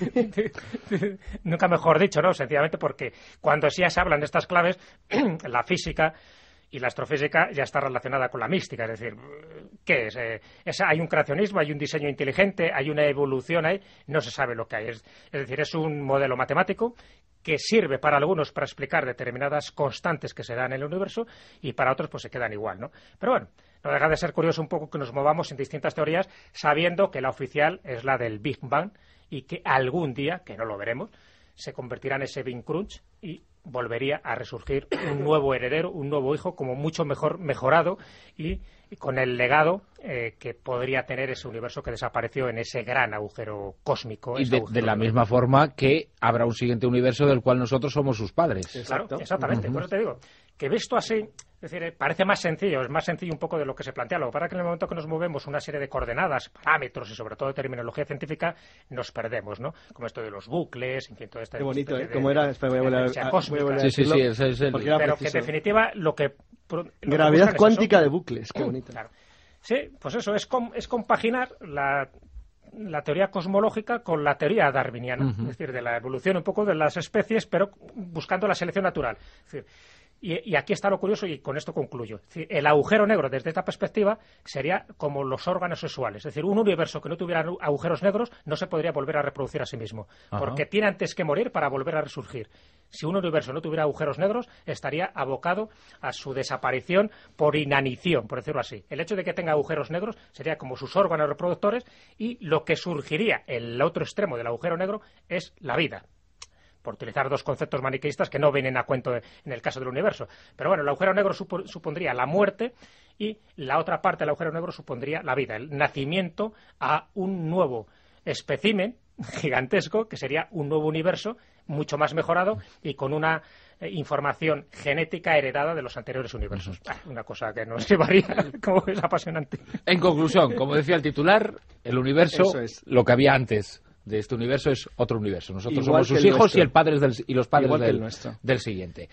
nunca mejor dicho, ¿no? Sencillamente porque cuando sí se hablan de estas claves, la física y la astrofísica ya está relacionada con la mística, es decir, ¿qué es? Eh, es? Hay un creacionismo, hay un diseño inteligente, hay una evolución ahí, no se sabe lo que hay. Es, es decir, es un modelo matemático que sirve para algunos para explicar determinadas constantes que se dan en el universo y para otros pues se quedan igual, ¿no? Pero bueno, no deja de ser curioso un poco que nos movamos en distintas teorías sabiendo que la oficial es la del Big Bang y que algún día, que no lo veremos, se convertirá en ese Big Crunch y volvería a resurgir un nuevo heredero, un nuevo hijo como mucho mejor mejorado y, y con el legado eh, que podría tener ese universo que desapareció en ese gran agujero cósmico. Y de, agujero de la misma forma que habrá un siguiente universo del cual nosotros somos sus padres. Exacto. Claro, exactamente. Uh-huh. Por eso te digo que visto así, es decir, parece más sencillo, es más sencillo un poco de lo que se plantea. Lo que pasa es que en el momento que nos movemos una serie de coordenadas, parámetros y sobre todo de terminología científica, nos perdemos, ¿no? Como esto de los bucles, en fin, todo esto. Qué bonito, ¿eh? De, ¿Cómo era? Espera, voy a volver a, voy a sí, sí, sí, ese es el... Pero que en definitiva lo que... Lo Gravedad que cuántica es de bucles, qué bonito. Claro. Sí, pues eso, es, com, es compaginar la... la teoría cosmológica con la teoría darwiniana, uh-huh. es decir, de la evolución un poco de las especies, pero buscando la selección natural. Es decir, y, y aquí está lo curioso, y con esto concluyo. Es decir, el agujero negro, desde esta perspectiva, sería como los órganos sexuales. Es decir, un universo que no tuviera agujeros negros no se podría volver a reproducir a sí mismo, uh-huh. porque tiene antes que morir para volver a resurgir. Si un universo no tuviera agujeros negros, estaría abocado a su desaparición por inanición, por decirlo así. El hecho de que tenga agujeros negros sería como sus órganos reproductores y lo que surgiría en el otro extremo del agujero negro es la vida, por utilizar dos conceptos maniqueístas que no vienen a cuento en el caso del universo. Pero bueno, el agujero negro supo, supondría la muerte y la otra parte del agujero negro supondría la vida, el nacimiento a un nuevo espécimen gigantesco, que sería un nuevo universo mucho más mejorado y con una eh, información genética heredada de los anteriores universos. Ah, una cosa que nos llevaría, como es apasionante. En conclusión, como decía el titular, el universo, es. lo que había antes de este universo es otro universo. Nosotros Igual somos sus hijos nuestro. y el padre del, y los padres del, del siguiente.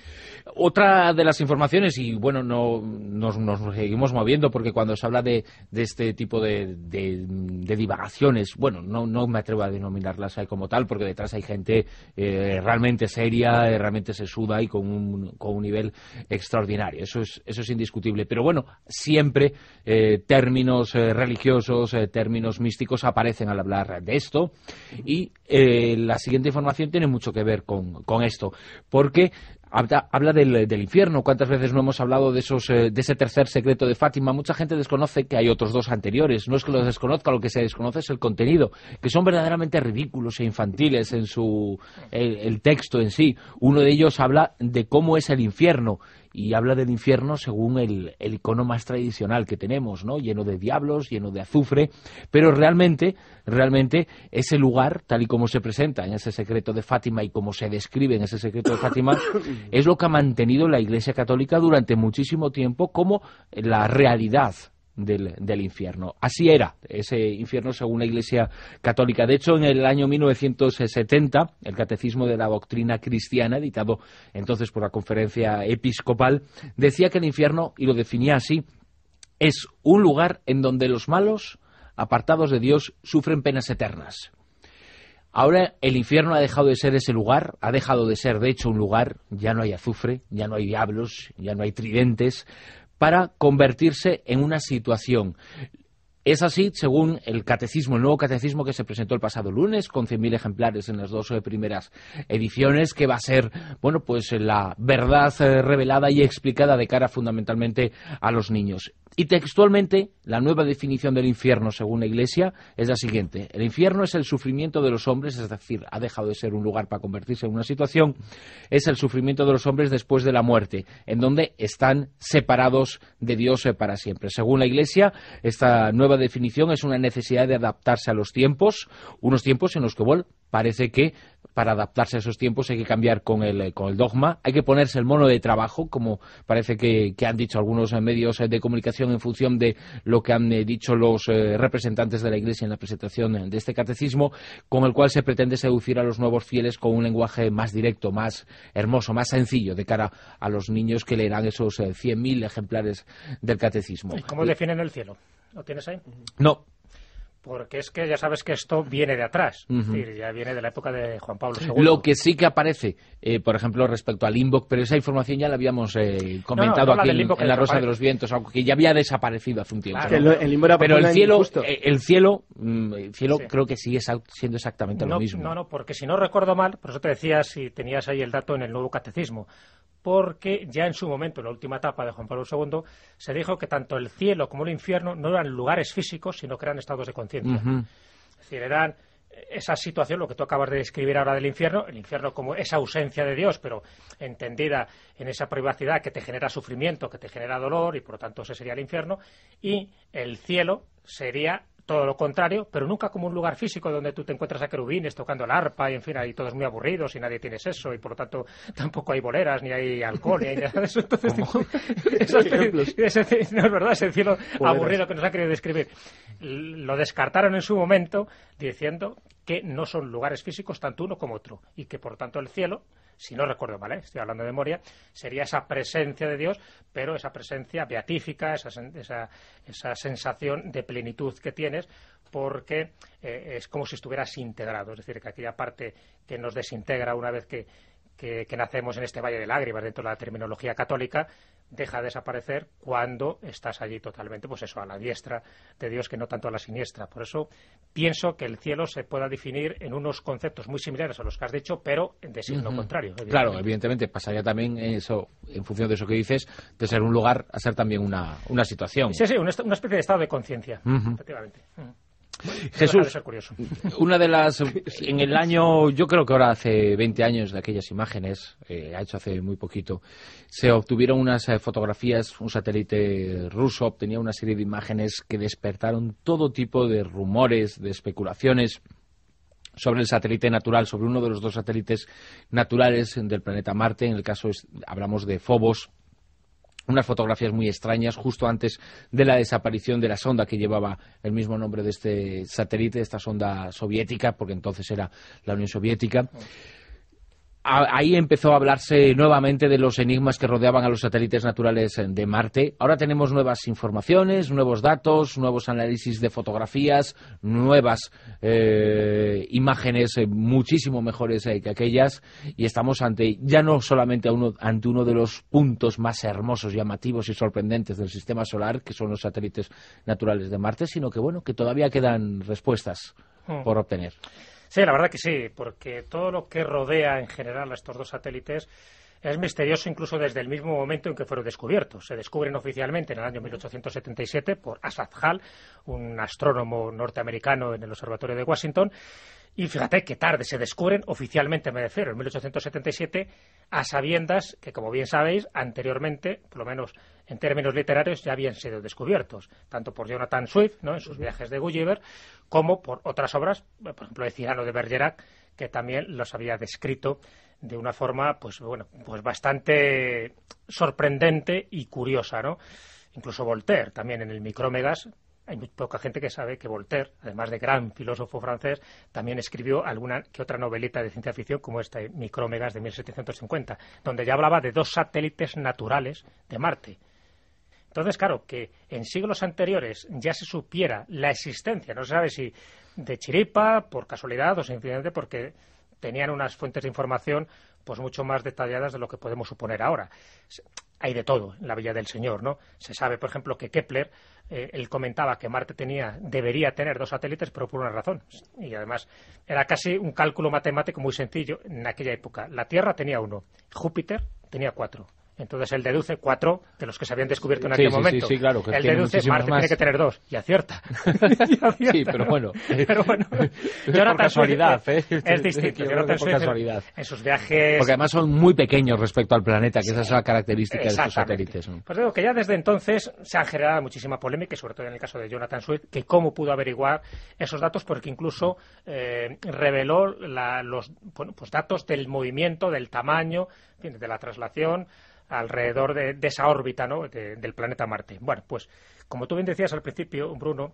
Otra de las informaciones, y bueno, no nos, nos seguimos moviendo porque cuando se habla de, de este tipo de, de, de divagaciones, bueno, no, no me atrevo a denominarlas ahí como tal porque detrás hay gente eh, realmente seria, eh, realmente sesuda y con un, con un nivel extraordinario. Eso es, eso es indiscutible. Pero bueno, siempre eh, términos eh, religiosos, eh, términos místicos aparecen al hablar de esto. Y eh, la siguiente información tiene mucho que ver con, con esto, porque habla, habla del, del infierno. ¿Cuántas veces no hemos hablado de, esos, eh, de ese tercer secreto de Fátima? Mucha gente desconoce que hay otros dos anteriores. No es que los desconozca, lo que se desconoce es el contenido, que son verdaderamente ridículos e infantiles en su el, el texto en sí. Uno de ellos habla de cómo es el infierno, y habla del infierno según el, el icono más tradicional que tenemos, ¿no? Lleno de diablos, lleno de azufre, pero realmente, realmente ese lugar, tal y como se presenta en ese secreto de Fátima y como se describe en ese secreto de Fátima, es lo que ha mantenido la Iglesia Católica durante muchísimo tiempo como la realidad Del, del infierno. Así era ese infierno según la Iglesia Católica. De hecho, en el año mil novecientos setenta, el Catecismo de la Doctrina Cristiana, editado entonces por la Conferencia Episcopal, decía que el infierno, y lo definía así, es un lugar en donde los malos, apartados de Dios, sufren penas eternas. Ahora el infierno ha dejado de ser ese lugar, ha dejado de ser de hecho un lugar, ya no hay azufre, ya no hay diablos, ya no hay tridentes, para convertirse en una situación. Es así, según el catecismo, el nuevo catecismo que se presentó el pasado lunes, con cien mil ejemplares en las dos eh, primeras ediciones, que va a ser, bueno, pues la verdad eh, revelada y explicada de cara fundamentalmente a los niños. Y textualmente, la nueva definición del infierno, según la Iglesia, es la siguiente. El infierno es el sufrimiento de los hombres, es decir, ha dejado de ser un lugar para convertirse en una situación, es el sufrimiento de los hombres después de la muerte, en donde están separados de Dios para siempre. Según la Iglesia, esta nueva definición es una necesidad de adaptarse a los tiempos, unos tiempos en los que, bueno, parece que para adaptarse a esos tiempos hay que cambiar con el, con el dogma, hay que ponerse el mono de trabajo, como parece que, que han dicho algunos medios de comunicación en función de lo que han eh, dicho los eh, representantes de la Iglesia en la presentación de este catecismo, con el cual se pretende seducir a los nuevos fieles con un lenguaje más directo, más hermoso, más sencillo de cara a los niños que leerán esos eh, cien mil ejemplares del catecismo. ¿Y cómo definen el cielo? ¿Lo tienes ahí? No. Porque es que ya sabes que esto viene de atrás, uh-huh. Es decir, ya viene de la época de Juan Pablo segundo. Lo que sí que aparece, eh, por ejemplo, respecto al Limbok, pero esa información ya la habíamos eh, comentado no, no, aquí en, en La Rosa de los Vientos, aunque ya había desaparecido hace un tiempo. Claro, ¿no? el, el pero el cielo, eh, el cielo, el cielo sí. creo que sigue siendo exactamente no, lo mismo. No, no, porque si no recuerdo mal, por eso te decía si tenías ahí el dato en el nuevo catecismo, porque ya en su momento, en la última etapa de Juan Pablo segundo, se dijo que tanto el cielo como el infierno no eran lugares físicos, sino que eran estados de conciencia. Uh-huh. Es decir, eran esa situación, lo que tú acabas de describir ahora del infierno, el infierno como esa ausencia de Dios, pero entendida en esa privacidad que te genera sufrimiento, que te genera dolor, y por lo tanto ese sería el infierno, y el cielo sería todo lo contrario, pero nunca como un lugar físico donde tú te encuentras a querubines tocando la arpa y, en fin, ahí todos muy aburridos y nadie tiene sexo y, por lo tanto, tampoco hay boleras, ni hay alcohol, ni hay nada de eso. Entonces, ese, ese, no es verdad, ese cielo boleras. Aburrido que nos ha querido describir. Lo descartaron en su momento diciendo que no son lugares físicos tanto uno como otro y que, por tanto, el cielo, si no recuerdo mal, ¿eh? Estoy hablando de memoria, sería esa presencia de Dios, pero esa presencia beatífica, esa, esa, esa sensación de plenitud que tienes, porque eh, es como si estuvieras integrado, es decir, que aquella parte que nos desintegra una vez que, que, que nacemos en este valle de lágrimas dentro de la terminología católica, deja de desaparecer cuando estás allí totalmente, pues eso, a la diestra de Dios, que no tanto a la siniestra. Por eso pienso que el cielo se pueda definir en unos conceptos muy similares a los que has dicho, pero de signo uh-huh. contrario. Evidentemente. Claro, evidentemente pasaría también eso, en función de eso que dices, de ser un lugar a ser también una, una situación. Sí, sí, una, una especie de estado de conciencia, uh-huh. efectivamente. Uh-huh. Jesús, una de las, en el año, yo creo que ahora hace veinte años de aquellas imágenes, eh, ha hecho hace muy poquito, se obtuvieron unas eh, fotografías, un satélite ruso obtenía una serie de imágenes que despertaron todo tipo de rumores, de especulaciones sobre el satélite natural, sobre uno de los dos satélites naturales del planeta Marte. En el caso es, hablamos de Phobos. Unas fotografías muy extrañas justo antes de la desaparición de la sonda que llevaba el mismo nombre de este satélite, esta sonda soviética, porque entonces era la Unión Soviética. Ahí empezó a hablarse nuevamente de los enigmas que rodeaban a los satélites naturales de Marte. Ahora tenemos nuevas informaciones, nuevos datos, nuevos análisis de fotografías, nuevas eh, imágenes eh, muchísimo mejores eh, que aquellas, y estamos ante ya no solamente a uno, ante uno de los puntos más hermosos, llamativos y sorprendentes del sistema solar, que son los satélites naturales de Marte, sino que bueno, que todavía quedan respuestas hmm. por obtener. Sí, la verdad que sí, porque todo lo que rodea en general a estos dos satélites es misterioso incluso desde el mismo momento en que fueron descubiertos. Se descubren oficialmente en el año mil ochocientos setenta y siete por Asad Hall, un astrónomo norteamericano en el Observatorio de Washington. Y fíjate qué tarde se descubren, oficialmente me refiero, en mil ochocientos setenta y siete, a sabiendas que, como bien sabéis, anteriormente, por lo menos en términos literarios, ya habían sido descubiertos, tanto por Jonathan Swift, ¿no?, en sus viajes de Gulliver, como por otras obras, por ejemplo, de Cyrano de Bergerac, que también los había descrito de una forma, pues bueno, pues bastante sorprendente y curiosa, ¿no? Incluso Voltaire, también en el Micrómegas. Hay muy poca gente que sabe que Voltaire, además de gran filósofo francés, también escribió alguna que otra novelita de ciencia ficción, como este Micrómegas de mil setecientos cincuenta, donde ya hablaba de dos satélites naturales de Marte. Entonces, claro, que en siglos anteriores ya se supiera la existencia, no se sabe si de chiripa, por casualidad o simplemente porque tenían unas fuentes de información pues mucho más detalladas de lo que podemos suponer ahora. hay de todo en la Villa del Señor, ¿no? Se sabe, por ejemplo, que Kepler, eh, él comentaba que Marte tenía, debería tener dos satélites, pero por una razón. Y además era casi un cálculo matemático muy sencillo en aquella época. La Tierra tenía uno, Júpiter tenía cuatro. Entonces él deduce cuatro de los que se habían descubierto en aquel sí, sí, momento. Sí, sí, claro, que él deduce Marte más. tiene que tener dos y acierta. y acierta. Sí, pero bueno. pero bueno. Por casualidad, ¿eh? Es distinto. Jonathan por Swift, casualidad. En sus viajes. Porque además son muy pequeños respecto al planeta, que esa es la característica de estos satélites, ¿no? Pues digo que ya desde entonces se ha generado muchísima polémica, y sobre todo en el caso de Jonathan Swift, que cómo pudo averiguar esos datos, porque incluso eh, reveló la, los bueno, pues datos del movimiento, del tamaño, en fin, de la traslación alrededor de, de esa órbita, ¿no?, de, del planeta Marte. Bueno, pues como tú bien decías al principio, Bruno,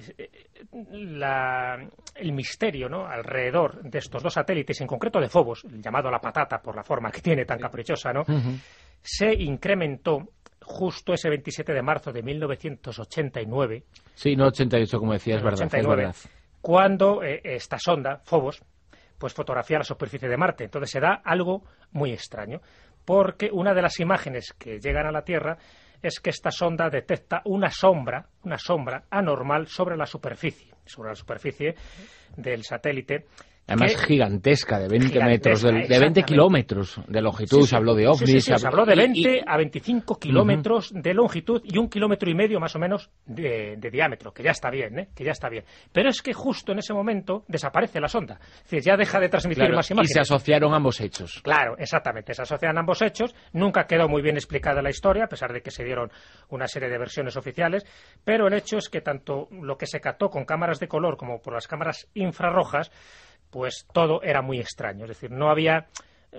la, el misterio, ¿no?, alrededor de estos dos satélites, en concreto de Phobos, llamado la patata por la forma que tiene tan caprichosa, ¿no?, uh-huh. se incrementó justo ese veintisiete de marzo de mil novecientos ochenta y nueve. Sí, no ochenta y ocho, como decías, es verdad, ochenta y nueve, es verdad. Cuando eh, esta sonda, Phobos, pues fotografía la superficie de Marte. Entonces se da algo muy extraño, porque una de las imágenes que llegan a la Tierra es que esta sonda detecta una sombra, una sombra anormal sobre la superficie, sobre la superficie del satélite. Además que, gigantesca, de veinte metros, de, de veinte kilómetros de longitud, sí, sí. Se habló de ovnis. Sí, sí, sí, se, se habló, habló de veinte y, a veinticinco kilómetros uh-huh. de longitud y un kilómetro y medio más o menos de, de diámetro, que ya está bien, ¿eh? que ya está bien. Pero es que justo en ese momento desaparece la sonda, es decir, ya deja de transmitir claro, más imágenes. Y se asociaron ambos hechos. Claro, exactamente, se asocian ambos hechos. Nunca quedó muy bien explicada la historia, a pesar de que se dieron una serie de versiones oficiales, pero el hecho es que tanto lo que se captó con cámaras de color como por las cámaras infrarrojas, pues todo era muy extraño, es decir, no había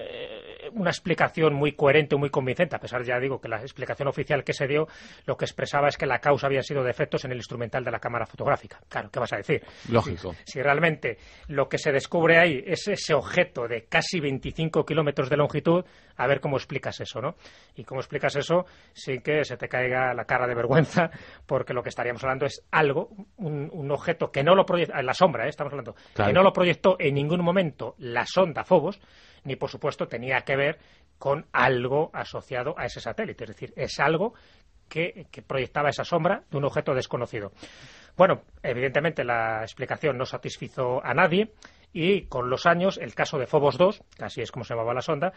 eh, una explicación muy coherente o muy convincente, a pesar, ya digo, que la explicación oficial que se dio lo que expresaba es que la causa había sido defectos en el instrumental de la cámara fotográfica. Claro, ¿qué vas a decir? Lógico. Si, si realmente lo que se descubre ahí es ese objeto de casi veinticinco kilómetros de longitud, a ver cómo explicas eso, ¿no? Y cómo explicas eso sin que se te caiga la cara de vergüenza, porque lo que estaríamos hablando es algo, un, un objeto que no lo proyectó, en la sombra, ¿eh? estamos hablando, claro. que no lo proyectó en ningún momento la sonda Phobos, ni por supuesto tenía que ver con algo asociado a ese satélite, es decir, es algo que, que proyectaba esa sombra de un objeto desconocido. Bueno, evidentemente la explicación no satisfizo a nadie y con los años el caso de Phobos dos, que así es como se llamaba la sonda,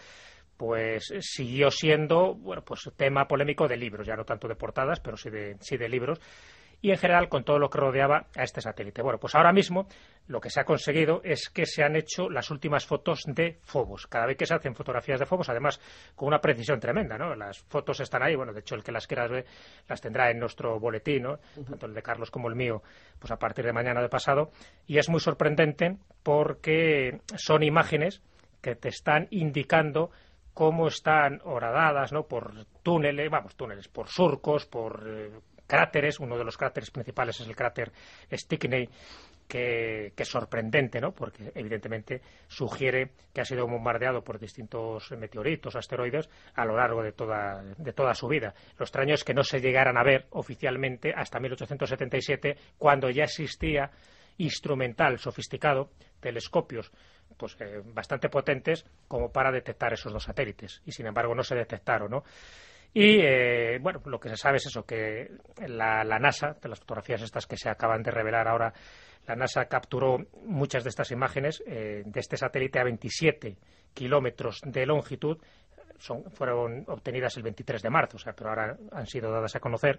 pues siguió siendo, bueno, pues tema polémico de libros, ya no tanto de portadas, pero sí de, sí de libros, y en general con todo lo que rodeaba a este satélite. Bueno, pues ahora mismo lo que se ha conseguido es que se han hecho las últimas fotos de Phobos. Cada vez que se hacen fotografías de Phobos, además con una precisión tremenda, ¿no? Las fotos están ahí, bueno, de hecho el que las quiera ver las tendrá en nuestro boletín, ¿no? Tanto el de Carlos como el mío, pues a partir de mañana o de pasado, y es muy sorprendente porque son imágenes que te están indicando cómo están horadadas, ¿no?, por túneles, vamos, túneles, por surcos, por eh, cráteres. Uno de los cráteres principales es el cráter Stickney, que, que es sorprendente, ¿no?, porque evidentemente sugiere que ha sido bombardeado por distintos meteoritos, asteroides, a lo largo de toda, de toda su vida. Lo extraño es que no se llegaran a ver oficialmente hasta mil ochocientos setenta y siete, cuando ya existía instrumental sofisticado, telescopios pues eh, bastante potentes como para detectar esos dos satélites, y sin embargo no se detectaron, ¿no? Y eh, bueno, lo que se sabe es eso, que la, la NASA, de las fotografías estas que se acaban de revelar ahora, la NASA capturó muchas de estas imágenes eh, de este satélite a veintisiete kilómetros de longitud. Son, fueron obtenidas el veintitrés de marzo, o sea, pero ahora han sido dadas a conocer.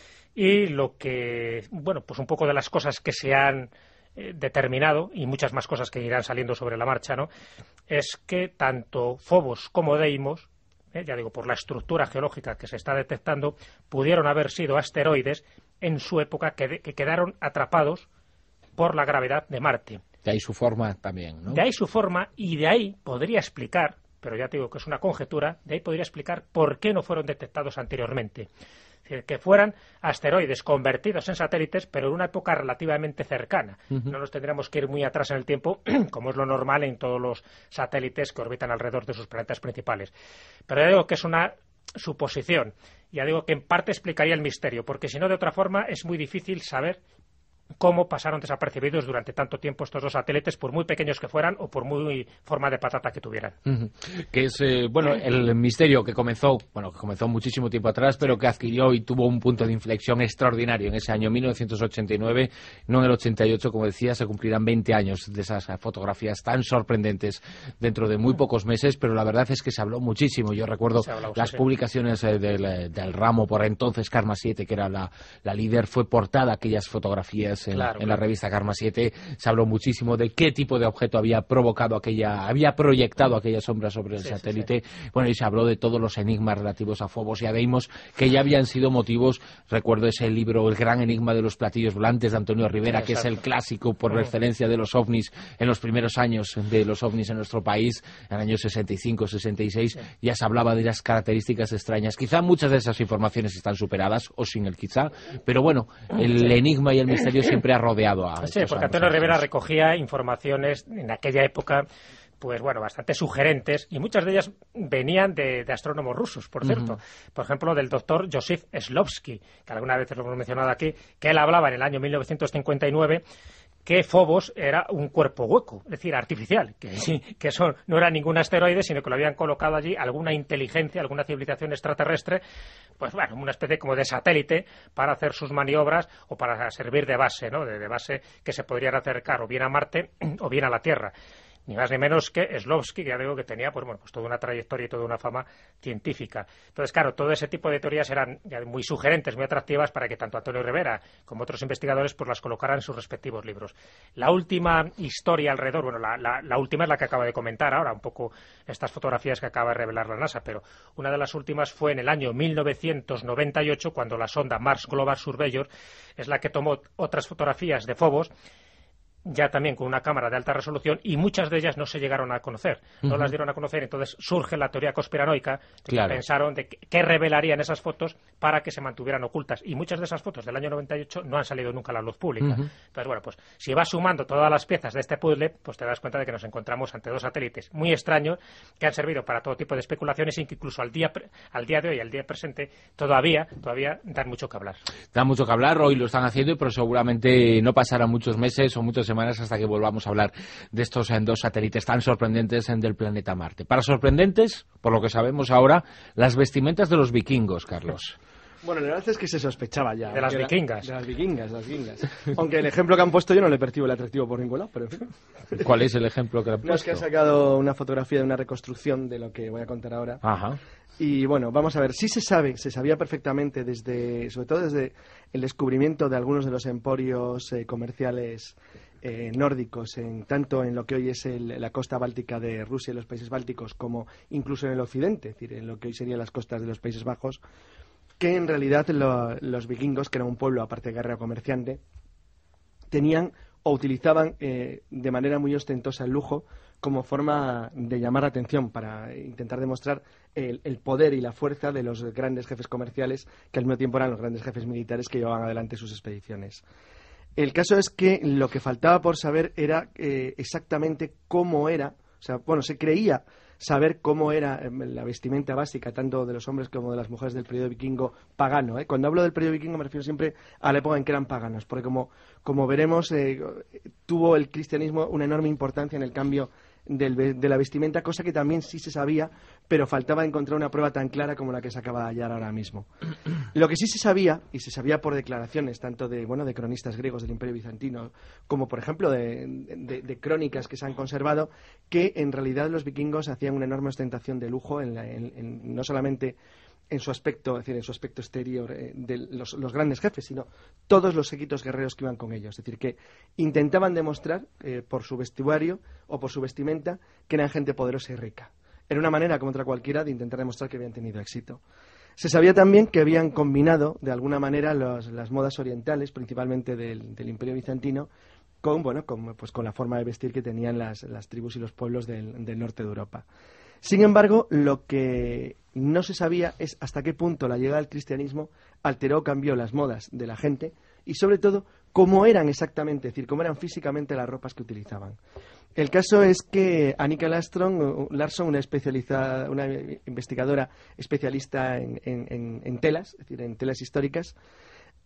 Y lo que, bueno, pues un poco de las cosas que se han eh, determinado, y muchas más cosas que irán saliendo sobre la marcha, ¿no?, es que tanto Phobos como Deimos, eh, ya digo, por la estructura geológica que se está detectando, pudieron haber sido asteroides en su época que, de, que quedaron atrapados por la gravedad de Marte. De ahí su forma también, ¿no? De ahí su forma, y de ahí podría explicar, pero ya te digo que es una conjetura, de ahí podría explicar por qué no fueron detectados anteriormente. Es decir, que fueran asteroides convertidos en satélites, pero en una época relativamente cercana. Uh-huh. No nos tendríamos que ir muy atrás en el tiempo, como es lo normal en todos los satélites que orbitan alrededor de sus planetas principales. Pero ya digo que es una suposición. Ya digo que en parte explicaría el misterio, porque si no, de otra forma, es muy difícil saber cómo pasaron desapercibidos durante tanto tiempo estos dos satélites, por muy pequeños que fueran o por muy forma de patata que tuvieran. Uh-huh. Que es, eh, bueno, el misterio que comenzó, bueno, que comenzó muchísimo tiempo atrás, pero que adquirió y tuvo un punto de inflexión extraordinario en ese año mil novecientos ochenta y nueve, no en el ochenta y ocho, como decía, se cumplirán veinte años de esas fotografías tan sorprendentes dentro de muy pocos meses, pero la verdad es que se habló muchísimo. Yo recuerdo hablado, las sí, publicaciones eh, del, del ramo, por entonces Karma siete, que era la, la líder, fue portada aquellas fotografías en, claro, en la revista Karma siete. Se habló muchísimo de qué tipo de objeto había provocado aquella, había proyectado aquella sombra sobre el sí, satélite. Sí, sí. Bueno, y se habló de todos los enigmas relativos a Phobos y a Deimos, que ya habían sido motivos. Recuerdo ese libro, El gran enigma de los platillos volantes, de Antonio Rivera, sí, que es el clásico por uh-huh. excelencia de los ovnis en los primeros años de los ovnis en nuestro país, en el año sesenta y cinco, sesenta y seis, sí. ya se hablaba de las características extrañas. Quizá muchas de esas informaciones están superadas, o sin el quizá, pero bueno, el sí. enigma y el misterio siempre ha rodeado a... Sí, porque Antonio Rivera recogía informaciones en aquella época, pues bueno, bastante sugerentes, y muchas de ellas venían de, de astrónomos rusos, por cierto. Uh-huh. Por ejemplo, del doctor Joseph Shklovsky, que alguna vez lo hemos mencionado aquí, que él hablaba en el año mil novecientos cincuenta y nueve que Phobos era un cuerpo hueco, es decir, artificial, que, sí, que eso no era ningún asteroide, sino que lo habían colocado allí alguna inteligencia, alguna civilización extraterrestre, pues bueno, una especie como de satélite para hacer sus maniobras o para servir de base, ¿no? De, de base que se podrían acercar o bien a Marte o bien a la Tierra. Ni más ni menos que Shklovsky, que ya digo que tenía pues, bueno, pues toda una trayectoria y toda una fama científica. Entonces, claro, todo ese tipo de teorías eran ya muy sugerentes, muy atractivas para que tanto Antonio Rivera como otros investigadores pues las colocaran en sus respectivos libros. La última historia alrededor, bueno, la, la, la última es la que acabo de comentar ahora, un poco estas fotografías que acaba de revelar la NASA, pero una de las últimas fue en el año mil novecientos noventa y ocho, cuando la sonda Mars Global Surveyor es la que tomó otras fotografías de Phobos, ya también con una cámara de alta resolución, y muchas de ellas no se llegaron a conocer, no uh-huh. las dieron a conocer. Entonces surge la teoría conspiranoica, que claro. pensaron de qué revelarían esas fotos para que se mantuvieran ocultas, y muchas de esas fotos del año noventa y ocho no han salido nunca a la luz pública. Uh-huh. Entonces, bueno, pues si vas sumando todas las piezas de este puzzle, pues te das cuenta de que nos encontramos ante dos satélites muy extraños que han servido para todo tipo de especulaciones, y que incluso al día al día de hoy, al día presente, todavía todavía dan mucho que hablar. Dan mucho que hablar, hoy lo están haciendo, pero seguramente no pasarán muchos meses o muchos semanas hasta que volvamos a hablar de estos en dos satélites tan sorprendentes en del planeta Marte. Para sorprendentes, por lo que sabemos ahora, las vestimentas de los vikingos, Carlos. Bueno, la verdad es que se sospechaba ya. De las vikingas. De las vikingas, las vikingas. Aunque el ejemplo que han puesto yo no le percibo el atractivo por ningún lado, pero en fin. ¿Cuál es el ejemplo que han puesto? No, es que ha sacado una fotografía de una reconstrucción de lo que voy a contar ahora. Ajá. Y bueno, vamos a ver, sí se sabe, se sabía perfectamente desde, sobre todo desde el descubrimiento de algunos de los emporios eh, comerciales eh, nórdicos, en, tanto en lo que hoy es el, la costa báltica de Rusia y los países bálticos, como incluso en el occidente, es decir, en lo que hoy serían las costas de los Países Bajos, que en realidad lo, los vikingos, que era un pueblo aparte de guerrero comerciante, tenían o utilizaban eh, de manera muy ostentosa el lujo como forma de llamar la atención, para intentar demostrar el, el poder y la fuerza de los grandes jefes comerciales, que al mismo tiempo eran los grandes jefes militares que llevaban adelante sus expediciones. El caso es que lo que faltaba por saber era eh, exactamente cómo era, o sea, bueno, se creía saber cómo era la vestimenta básica tanto de los hombres como de las mujeres del periodo vikingo pagano, ¿eh? Cuando hablo del periodo vikingo me refiero siempre a la época en que eran paganos, porque como, como veremos, eh, tuvo el cristianismo una enorme importancia en el cambio del, de la vestimenta, cosa que también sí se sabía, pero faltaba encontrar una prueba tan clara como la que se acaba de hallar ahora mismo. Lo que sí se sabía, y se sabía por declaraciones tanto de, bueno, de cronistas griegos del Imperio Bizantino, como por ejemplo de, de, de crónicas que se han conservado, que en realidad los vikingos hacían una enorme ostentación de lujo, en la, en, en, no solamente en su aspecto, es decir, en su aspecto exterior eh, de los, los grandes jefes, sino todos los séquitos guerreros que iban con ellos. Es decir, que intentaban demostrar eh, por su vestuario o por su vestimenta que eran gente poderosa y rica. Era una manera, como otra cualquiera, de intentar demostrar que habían tenido éxito. Se sabía también que habían combinado, de alguna manera, los, las modas orientales, principalmente del, del Imperio Bizantino, con, bueno, con, pues, con la forma de vestir que tenían las, las tribus y los pueblos del, del norte de Europa. Sin embargo, lo que no se sabía es hasta qué punto la llegada del cristianismo alteró o cambió las modas de la gente, y sobre todo cómo eran exactamente, es decir, cómo eran físicamente las ropas que utilizaban. El caso es que Annika Larsson, Larsson una, especializada, una investigadora especialista en, en, en telas, es decir, en telas históricas,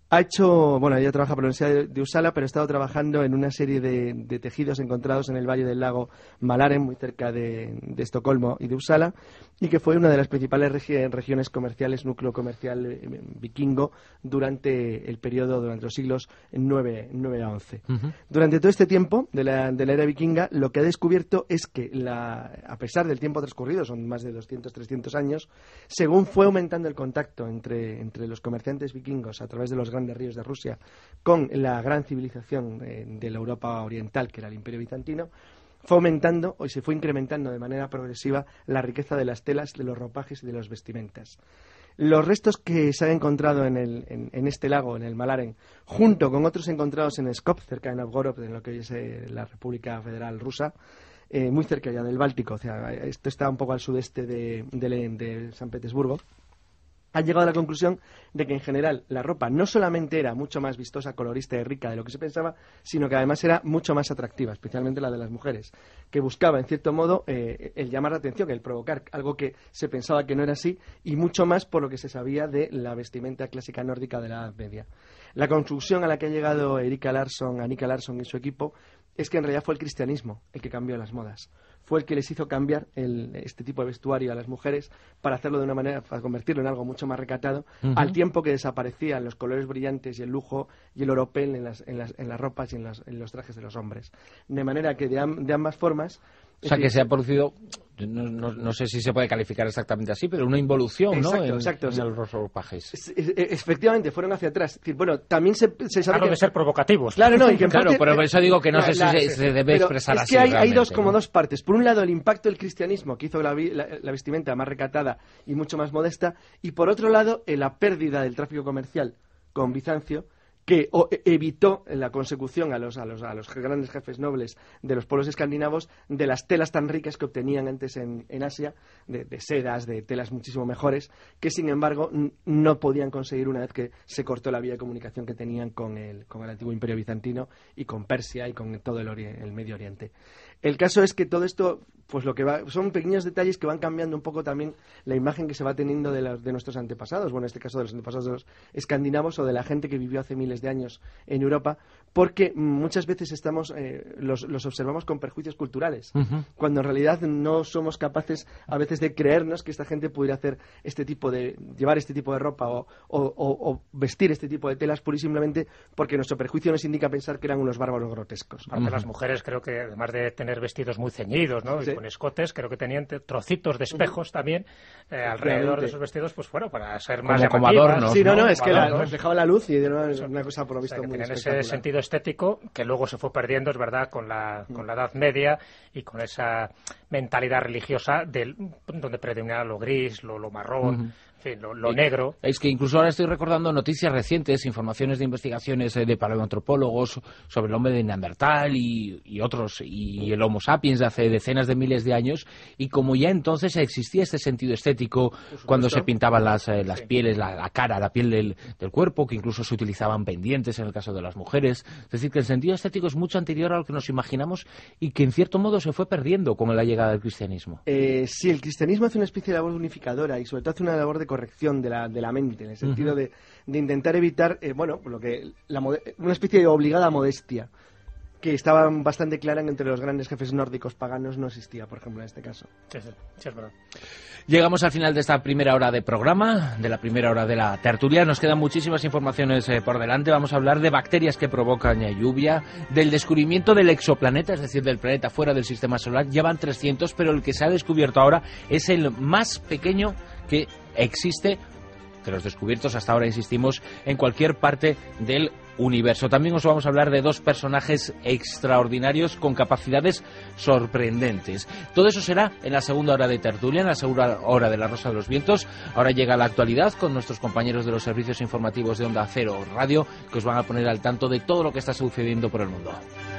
Ha hecho, bueno, ella trabaja por la Universidad de, de Uppsala, pero ha estado trabajando en una serie de, de tejidos encontrados en el valle del lago Malaren, muy cerca de, de Estocolmo y de Uppsala, y que fue una de las principales regi regiones comerciales, núcleo comercial eh, vikingo, durante el periodo, durante los siglos nueve a once. Uh-huh. Durante todo este tiempo de la, de la era vikinga, lo que ha descubierto es que, la, a pesar del tiempo transcurrido, son más de doscientos, trescientos años, según fue aumentando el contacto entre, entre los comerciantes vikingos a través de los grandes ríos de Rusia con la gran civilización eh, de la Europa oriental, que era el Imperio Bizantino, fue aumentando y se fue incrementando de manera progresiva la riqueza de las telas, de los ropajes y de las vestimentas. Los restos que se han encontrado en, el, en, en este lago, en el Malaren, junto con otros encontrados en Pskov, cerca de Novgorod, en lo que hoy es eh, la República Federal Rusa, eh, muy cerca ya del Báltico, o sea, esto está un poco al sudeste de, de, de San Petersburgo, han llegado a la conclusión de que en general la ropa no solamente era mucho más vistosa, colorista y rica de lo que se pensaba, sino que además era mucho más atractiva, especialmente la de las mujeres, que buscaba en cierto modo eh, el llamar la atención, el provocar algo que se pensaba que no era así, y mucho más por lo que se sabía de la vestimenta clásica nórdica de la Edad Media. La conclusión a la que ha llegado Erika Larsson, Annika Larsson y su equipo, es que en realidad fue el cristianismo el que cambió las modas. Fue el que les hizo cambiar el, este tipo de vestuario a las mujeres para hacerlo de una manera, para convertirlo en algo mucho más recatado, uh-huh. al tiempo que desaparecían los colores brillantes y el lujo y el oropel en las, en las, en las ropas y en, las, en los trajes de los hombres. De manera que de, am, de ambas formas... O sea, que se ha producido, no, no, no sé si se puede calificar exactamente así, pero una involución, exacto, ¿no? En, exacto, en los ropajes. Es, es, efectivamente, fueron hacia atrás. Es decir, bueno, también se, se sabe claro, que... de ser provocativos. Claro, no, y que claro, parte, pero por eso digo que no la, sé si la, se, se debe expresar es así. Es que hay, hay dos, ¿no? como dos partes. Por un lado, el impacto del cristianismo, que hizo la, la, la vestimenta más recatada y mucho más modesta, y por otro lado, eh, la pérdida del tráfico comercial con Bizancio, que o, evitó la consecución a los, a, los, a los grandes jefes nobles de los pueblos escandinavos de las telas tan ricas que obtenían antes en, en Asia, de, de sedas, de telas muchísimo mejores, que sin embargo n- no podían conseguir una vez que se cortó la vía de comunicación que tenían con el, con el antiguo Imperio Bizantino y con Persia y con todo el, ori- el Medio Oriente. El caso es que todo esto, pues lo que va, son pequeños detalles que van cambiando un poco también la imagen que se va teniendo de, la, de nuestros antepasados, bueno, en este caso de los antepasados de los escandinavos o de la gente que vivió hace miles de años en Europa, porque muchas veces estamos eh, los, los observamos con perjuicios culturales, uh-huh. cuando en realidad no somos capaces a veces de creernos que esta gente pudiera hacer este tipo de, llevar este tipo de ropa o, o, o, o vestir este tipo de telas pura y simplemente porque nuestro perjuicio nos indica pensar que eran unos bárbaros grotescos. Aparte, uh-huh. las mujeres creo que además de tener vestidos muy ceñidos, ¿no? Sí. Y con escotes, creo que tenían trocitos de espejos uh-huh. también eh, alrededor de esos vestidos, pues bueno, para ser más como, llamativas. Como adornos, sí, no, no, ¿no? es que la, reflejaba la luz y era una, una cosa por lo visto o sea, muy tenían espectacular. Ese sentido estético que luego se fue perdiendo, es verdad, con la, uh-huh. con la Edad Media y con esa mentalidad religiosa del, donde predominaba lo gris, lo, lo marrón, uh-huh. en fin, lo, lo negro. Es que incluso ahora estoy recordando noticias recientes, informaciones de investigaciones de paleoantropólogos sobre el hombre de Neandertal y, y otros, y el Homo sapiens de hace decenas de miles de años, y como ya entonces existía este sentido estético cuando se pintaban las, eh, las sí. pieles, la, la cara, la piel del, del cuerpo, que incluso se utilizaban pendientes en el caso de las mujeres. Es decir, que el sentido estético es mucho anterior a lo que nos imaginamos y que en cierto modo se fue perdiendo con la llegada del cristianismo. Eh, sí, el cristianismo hace una especie de labor unificadora y sobre todo hace una labor de corrección de la, de la mente, en el sentido uh-huh. de, de intentar evitar, eh, bueno, lo que la, una especie de obligada modestia que estaba bastante clara entre los grandes jefes nórdicos paganos, no existía, por ejemplo, en este caso. Sí, sí, sí, es verdad. Llegamos al final de esta primera hora de programa, de la primera hora de la tertulia. Nos quedan muchísimas informaciones eh, por delante. Vamos a hablar de bacterias que provocan eh, lluvia, del descubrimiento del exoplaneta, es decir, del planeta fuera del sistema solar. Ya van trescientos, pero el que se ha descubierto ahora es el más pequeño que existe, de los descubiertos hasta ahora, insistimos, en cualquier parte del universo. También os vamos a hablar de dos personajes extraordinarios con capacidades sorprendentes. Todo eso será en la segunda hora de tertulia, en la segunda hora de La Rosa de los Vientos. Ahora llega la actualidad con nuestros compañeros de los servicios informativos de Onda Cero Radio, que os van a poner al tanto de todo lo que está sucediendo por el mundo.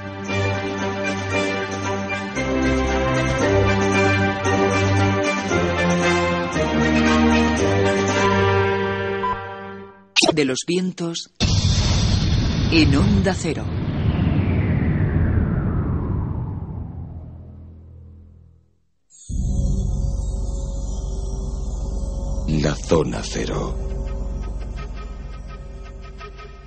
De los vientos en Onda Cero. La Zona Cero.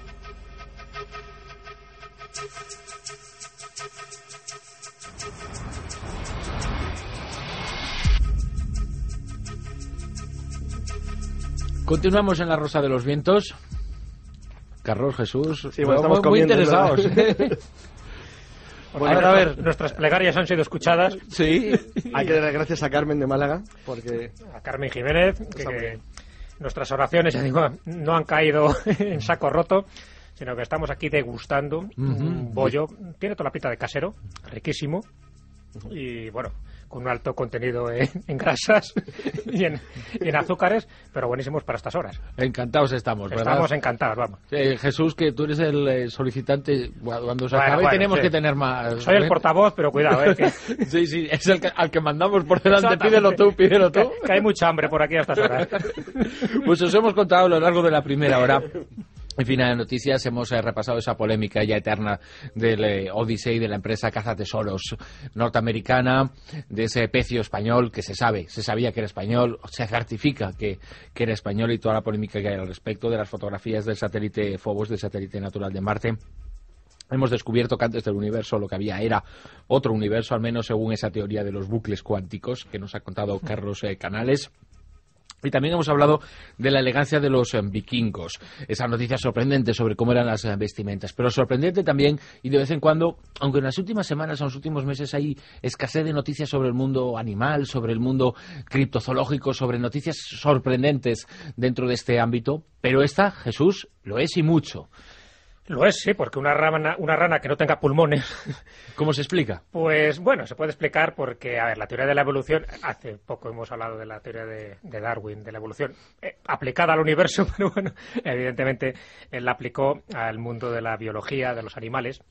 Continuamos en la Rosa de los Vientos. Carlos, Jesús, sí, bueno, estamos muy, muy interesados. Bueno, a ver, nuestras plegarias han sido escuchadas. Sí. Hay que dar gracias a Carmen de Málaga, porque... A Carmen Jiménez, que, que nuestras oraciones, ya digo, no han caído en saco roto, sino que estamos aquí degustando uh-huh. un bollo. Tiene toda la pinta de casero, riquísimo, uh-huh. y bueno, con un alto contenido en, en grasas y en, y en azúcares, pero buenísimos para estas horas. Encantados estamos, ¿verdad? Estamos encantados, vamos. Eh, Jesús, que tú eres el eh, solicitante, cuando se bueno, acabe bueno, tenemos sí. que tener más... Soy el portavoz, pero cuidado, ¿eh? Que... sí, sí, es el que, al que mandamos por delante, pídelo tú, pídelo tú. Que, que hay mucha hambre por aquí a estas horas. Pues os hemos contado a lo largo de la primera hora. En fin, de noticias hemos eh, repasado esa polémica ya eterna del eh, Odyssey, de la empresa cazatesoros norteamericana, de ese pecio español que se sabe, se sabía que era español, se certifica que, que era español, y toda la polémica que hay al respecto, de las fotografías del satélite Phobos, del satélite natural de Marte. Hemos descubierto que antes del universo lo que había era otro universo, al menos según esa teoría de los bucles cuánticos que nos ha contado Carlos eh, Canales. Y también hemos hablado de la elegancia de los eh, vikingos, esa noticia sorprendente sobre cómo eran las eh, vestimentas, pero sorprendente también, y de vez en cuando, aunque en las últimas semanas, en los últimos meses hay escasez de noticias sobre el mundo animal, sobre el mundo criptozoológico, sobre noticias sorprendentes dentro de este ámbito, pero esta, Jesús, lo es y mucho. Lo es, sí, porque una rana, una rana que no tenga pulmones... ¿Cómo se explica? Pues bueno, se puede explicar porque, a ver, la teoría de la evolución, hace poco hemos hablado de la teoría de, de Darwin, de la evolución, eh, aplicada al universo, pero bueno, evidentemente él la aplicó al mundo de la biología, de los animales,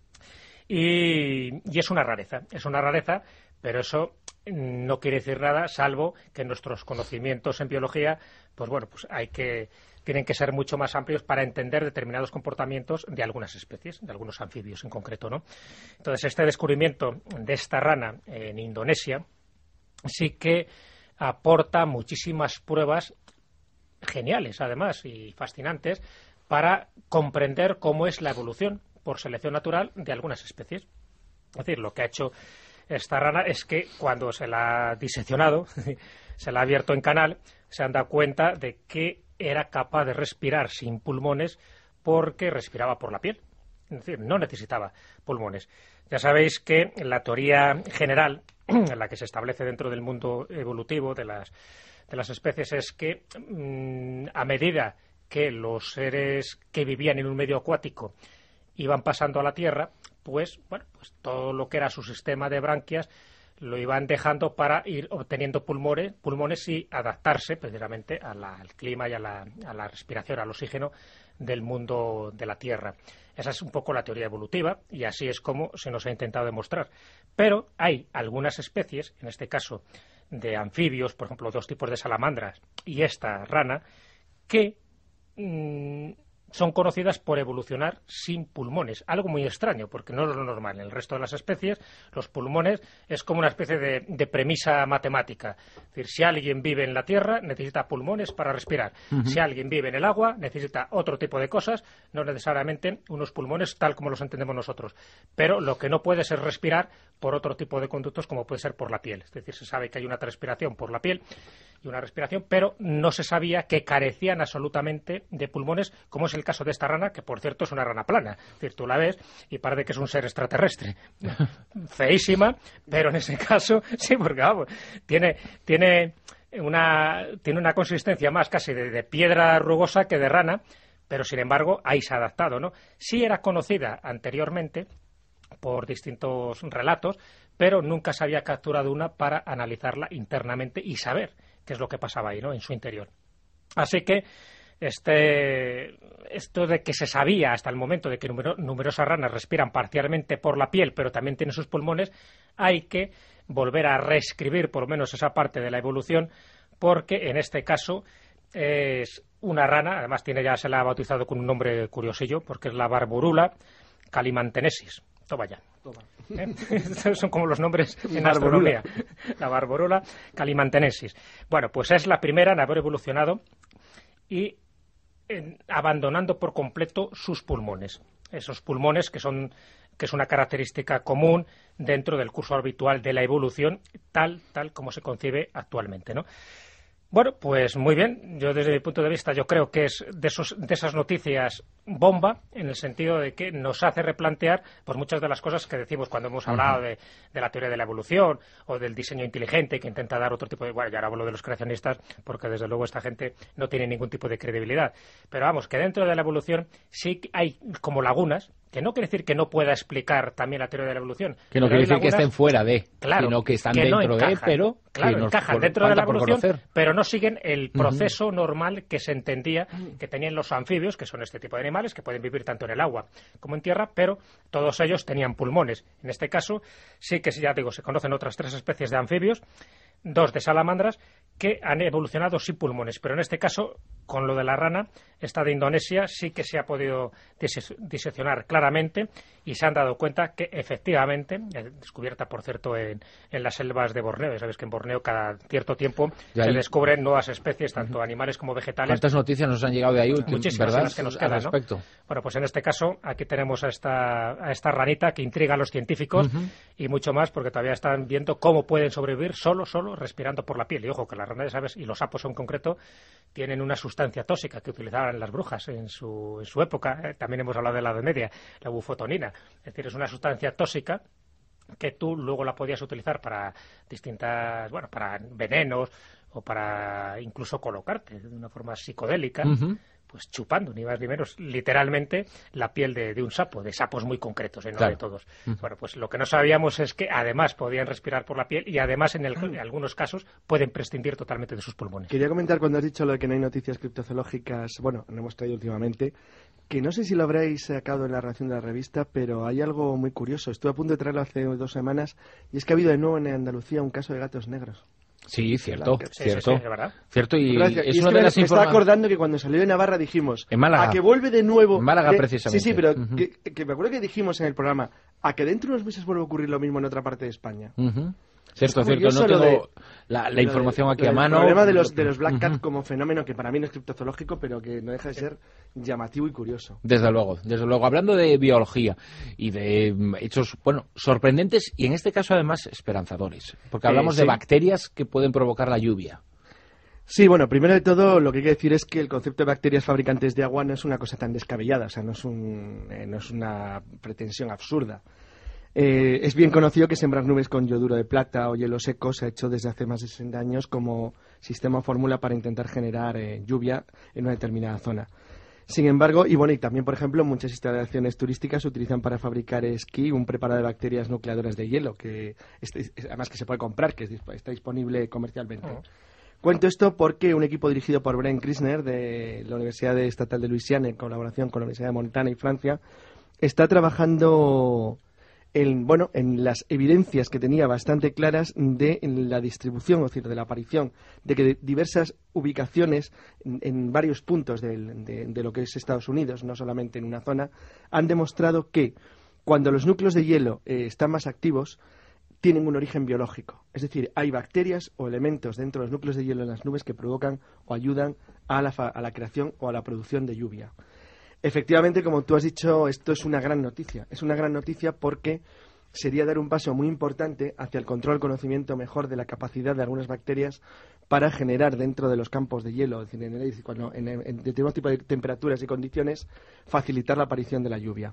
y, y es una rareza, es una rareza, pero eso no quiere decir nada, salvo que nuestros conocimientos en biología, pues bueno, pues hay que... tienen que ser mucho más amplios para entender determinados comportamientos de algunas especies, de algunos anfibios en concreto, ¿no? Entonces, este descubrimiento de esta rana en Indonesia sí que aporta muchísimas pruebas geniales, además, y fascinantes, para comprender cómo es la evolución por selección natural de algunas especies. Es decir, lo que ha hecho esta rana es que cuando se la ha diseccionado, se la ha abierto en canal, se han dado cuenta de que era capaz de respirar sin pulmones porque respiraba por la piel. Es decir, no necesitaba pulmones. Ya sabéis que la teoría general, en la que se establece dentro del mundo evolutivo de las, de las especies, es que mmm, a medida que los seres que vivían en un medio acuático iban pasando a la Tierra, pues, bueno, pues todo lo que era su sistema de branquias lo iban dejando para ir obteniendo pulmones, pulmones y adaptarse precisamente a la, al clima y a la, a la respiración, al oxígeno del mundo de la Tierra. Esa es un poco la teoría evolutiva y así es como se nos ha intentado demostrar. Pero hay algunas especies, en este caso de anfibios, por ejemplo, dos tipos de salamandras y esta rana, que mmm, son conocidas por evolucionar sin pulmones, algo muy extraño, porque no es lo normal. En el resto de las especies, los pulmones es como una especie de, de premisa matemática. Es decir, si alguien vive en la tierra, necesita pulmones para respirar. Uh-huh. Si alguien vive en el agua, necesita otro tipo de cosas, no necesariamente unos pulmones tal como los entendemos nosotros. Pero lo que no puede es respirar por otro tipo de conductos, como puede ser por la piel. Es decir, se sabe que hay una transpiración por la piel y una respiración, pero no se sabía que carecían absolutamente de pulmones, como es el caso de esta rana, que por cierto es una rana plana. Es decir, tú la ves y parece que es un ser extraterrestre. Feísima, pero en ese caso, sí, porque vamos, tiene, tiene, una, tiene una consistencia más casi de, de piedra rugosa que de rana, pero sin embargo ahí se ha adaptado, ¿no? Sí era conocida anteriormente por distintos relatos, pero nunca se había capturado una para analizarla internamente y saber qué es lo que pasaba ahí, ¿no?, en su interior. Así que este, esto de que se sabía hasta el momento de que numero, numerosas ranas respiran parcialmente por la piel, pero también tienen sus pulmones, hay que volver a reescribir por lo menos esa parte de la evolución, porque en este caso es una rana, además tiene ya se la ha bautizado con un nombre curiosillo, porque es la Barborula calimantensis. Toma ya. Toma. ¿Eh? Estos son como los nombres en astronomía. La Barborula calimantensis. Bueno, pues es la primera en haber evolucionado y en, abandonando por completo sus pulmones. esos pulmones que son que es una característica común dentro del curso habitual de la evolución, tal tal como se concibe actualmente, ¿no? Bueno, pues muy bien. Yo desde mi punto de vista yo creo que es de, esos, de esas noticias bomba, en el sentido de que nos hace replantear pues muchas de las cosas que decimos cuando hemos hablado de, de la teoría de la evolución o del diseño inteligente, que intenta dar otro tipo de... Bueno, ya ahora hablo de los creacionistas porque desde luego esta gente no tiene ningún tipo de credibilidad. Pero vamos, que dentro de la evolución sí hay como lagunas, que no quiere decir que no pueda explicar también la teoría de la evolución. Que no quiere decir lagunas, que estén fuera de, claro, sino que están que dentro no encajan, de, pero... Claro, que nos encajan por, dentro de la por evolución, conocer. pero no siguen el proceso uh-huh. normal que se entendía que tenían los anfibios, que son este tipo de animales, que pueden vivir tanto en el agua como en tierra, pero todos ellos tenían pulmones. En este caso, sí que, ya digo, se conocen otras tres especies de anfibios, dos de salamandras, que han evolucionado sin pulmones, pero en este caso, con lo de la rana, esta de Indonesia sí que se ha podido dise- diseccionar claramente y se han dado cuenta que efectivamente, eh, descubierta por cierto en, en las selvas de Borneo, ya sabes que en Borneo cada cierto tiempo se ahí... descubren nuevas especies, tanto uh-huh. animales como vegetales. ¿Cuántas noticias nos han llegado de ahí? Muchísimas, ¿verdad? Las que nos quedan, ¿no? Bueno, pues en este caso aquí tenemos a esta, a esta ranita que intriga a los científicos uh-huh. y mucho más porque todavía están viendo cómo pueden sobrevivir solo, solo respirando por la piel. Y ojo, que las ranas, ¿sabes? Y los sapos en concreto tienen una sustancia tóxica que utilizaban las brujas en su, en su época. Eh, también hemos hablado de la Edad Media, la bufotonina. Es decir, es una sustancia tóxica que tú luego la podías utilizar para distintas, bueno, para venenos o para incluso colocarte de una forma psicodélica. Uh-huh. Pues chupando, ni más ni menos, literalmente la piel de, de un sapo, de sapos muy concretos, ¿eh? No claro. de todos. Mm. Bueno, pues lo que no sabíamos es que además podían respirar por la piel y además en, el, en algunos casos pueden prescindir totalmente de sus pulmones. Quería comentar cuando has dicho lo de que no hay noticias criptozoológicas, bueno, no hemos traído últimamente, que no sé si lo habréis sacado en la redacción de la revista, pero hay algo muy curioso. Estuve a punto de traerlo hace dos semanas y es que ha habido de nuevo en Andalucía un caso de gatos negros. Sí, cierto, sí, cierto, sí, sí, ¿verdad? cierto y, Gracias. es y es una que de me, las me informa... estaba acordando que cuando salió de Navarra dijimos en Málaga, a que vuelve de nuevo en Málaga de... precisamente. Sí, sí, pero uh-huh. que, que me acuerdo que dijimos en el programa a que dentro de unos meses vuelve a ocurrir lo mismo en otra parte de España. Uh-huh. Cierto, cierto, no tengo de, la, la información de, aquí a mano. El problema de los, de los Black Cat uh-huh. como fenómeno que para mí no es criptozoológico, pero que no deja de ser llamativo y curioso. Desde luego, desde luego. Hablando de biología y de hechos, bueno, sorprendentes y en este caso además esperanzadores, porque hablamos eh, sí. de bacterias que pueden provocar la lluvia. Sí, bueno, primero de todo lo que hay que decir es que el concepto de bacterias fabricantes de agua no es una cosa tan descabellada, o sea, no es, un, eh, no es una pretensión absurda. Eh, es bien conocido que sembrar nubes con yoduro de plata o hielo seco se ha hecho desde hace más de sesenta años como sistema o fórmula para intentar generar eh, lluvia en una determinada zona. Sin embargo, y bueno, y también, por ejemplo, muchas instalaciones turísticas utilizan para fabricar esquí un preparado de bacterias nucleadoras de hielo, que es, además que se puede comprar, que es, está disponible comercialmente. Oh. Cuento esto porque un equipo dirigido por Brent Krisner de la Universidad Estatal de Luisiana, en colaboración con la Universidad de Montana y Francia, está trabajando en, bueno, en las evidencias que tenía bastante claras de la distribución, es decir, de la aparición de que de diversas ubicaciones en, en varios puntos de, de, de lo que es Estados Unidos, no solamente en una zona, han demostrado que cuando los núcleos de hielo eh, están más activos, tienen un origen biológico. Es decir, hay bacterias o elementos dentro de los núcleos de hielo en las nubes que provocan o ayudan a la, a la creación o a la producción de lluvia. Efectivamente, como tú has dicho, esto es una gran noticia. Es una gran noticia porque sería dar un paso muy importante hacia el control, conocimiento mejor de la capacidad de algunas bacterias para generar dentro de los campos de hielo, es decir, en, el, cuando, en, en determinados tipos de temperaturas y condiciones, facilitar la aparición de la lluvia.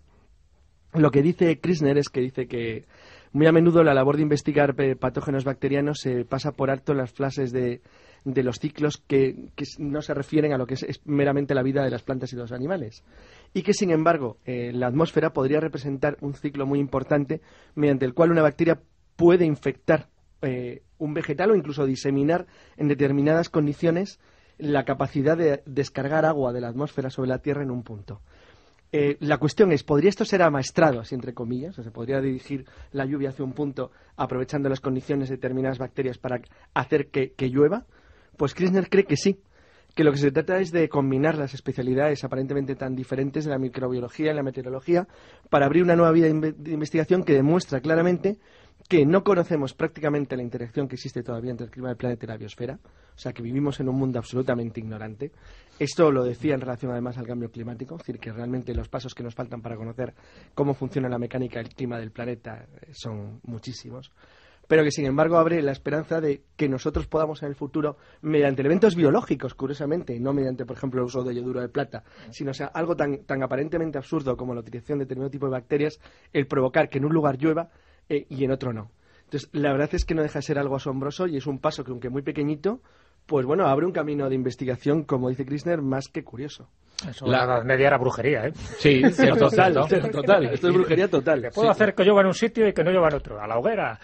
Lo que dice Krisner es que dice que muy a menudo la labor de investigar patógenos bacterianos se pasa por alto en las fases de, de los ciclos que, que no se refieren a lo que es, es meramente la vida de las plantas y los animales. Y que, sin embargo, eh, la atmósfera podría representar un ciclo muy importante mediante el cual una bacteria puede infectar eh, un vegetal o incluso diseminar en determinadas condiciones la capacidad de descargar agua de la atmósfera sobre la Tierra en un punto. Eh, la cuestión es, ¿podría esto ser amaestrado, así entre comillas? O sea, ¿se podría dirigir la lluvia hacia un punto aprovechando las condiciones de determinadas bacterias para hacer que, que llueva? Pues Krisner cree que sí, que lo que se trata es de combinar las especialidades aparentemente tan diferentes de la microbiología y la meteorología para abrir una nueva vía de investigación que demuestra claramente que no conocemos prácticamente la interacción que existe todavía entre el clima del planeta y la biosfera, o sea que vivimos en un mundo absolutamente ignorante. Esto lo decía en relación además al cambio climático, es decir, que realmente los pasos que nos faltan para conocer cómo funciona la mecánica del clima del planeta son muchísimos, pero que sin embargo abre la esperanza de que nosotros podamos en el futuro, mediante elementos biológicos, curiosamente, no mediante, por ejemplo, el uso de yoduro de plata, sino o sea, algo tan, tan aparentemente absurdo como la utilización de determinado tipo de bacterias, el provocar que en un lugar llueva Eh, y en otro no. Entonces, la verdad es que no deja de ser algo asombroso y es un paso que, aunque muy pequeñito, pues bueno, abre un camino de investigación, como dice Krishner, más que curioso. Eso la Edad Media era brujería, ¿eh? Sí, cierto, total, cierto. total. Esto es brujería total. Que puedo sí. hacer que llueva en un sitio y que no llueva en otro, a la hoguera.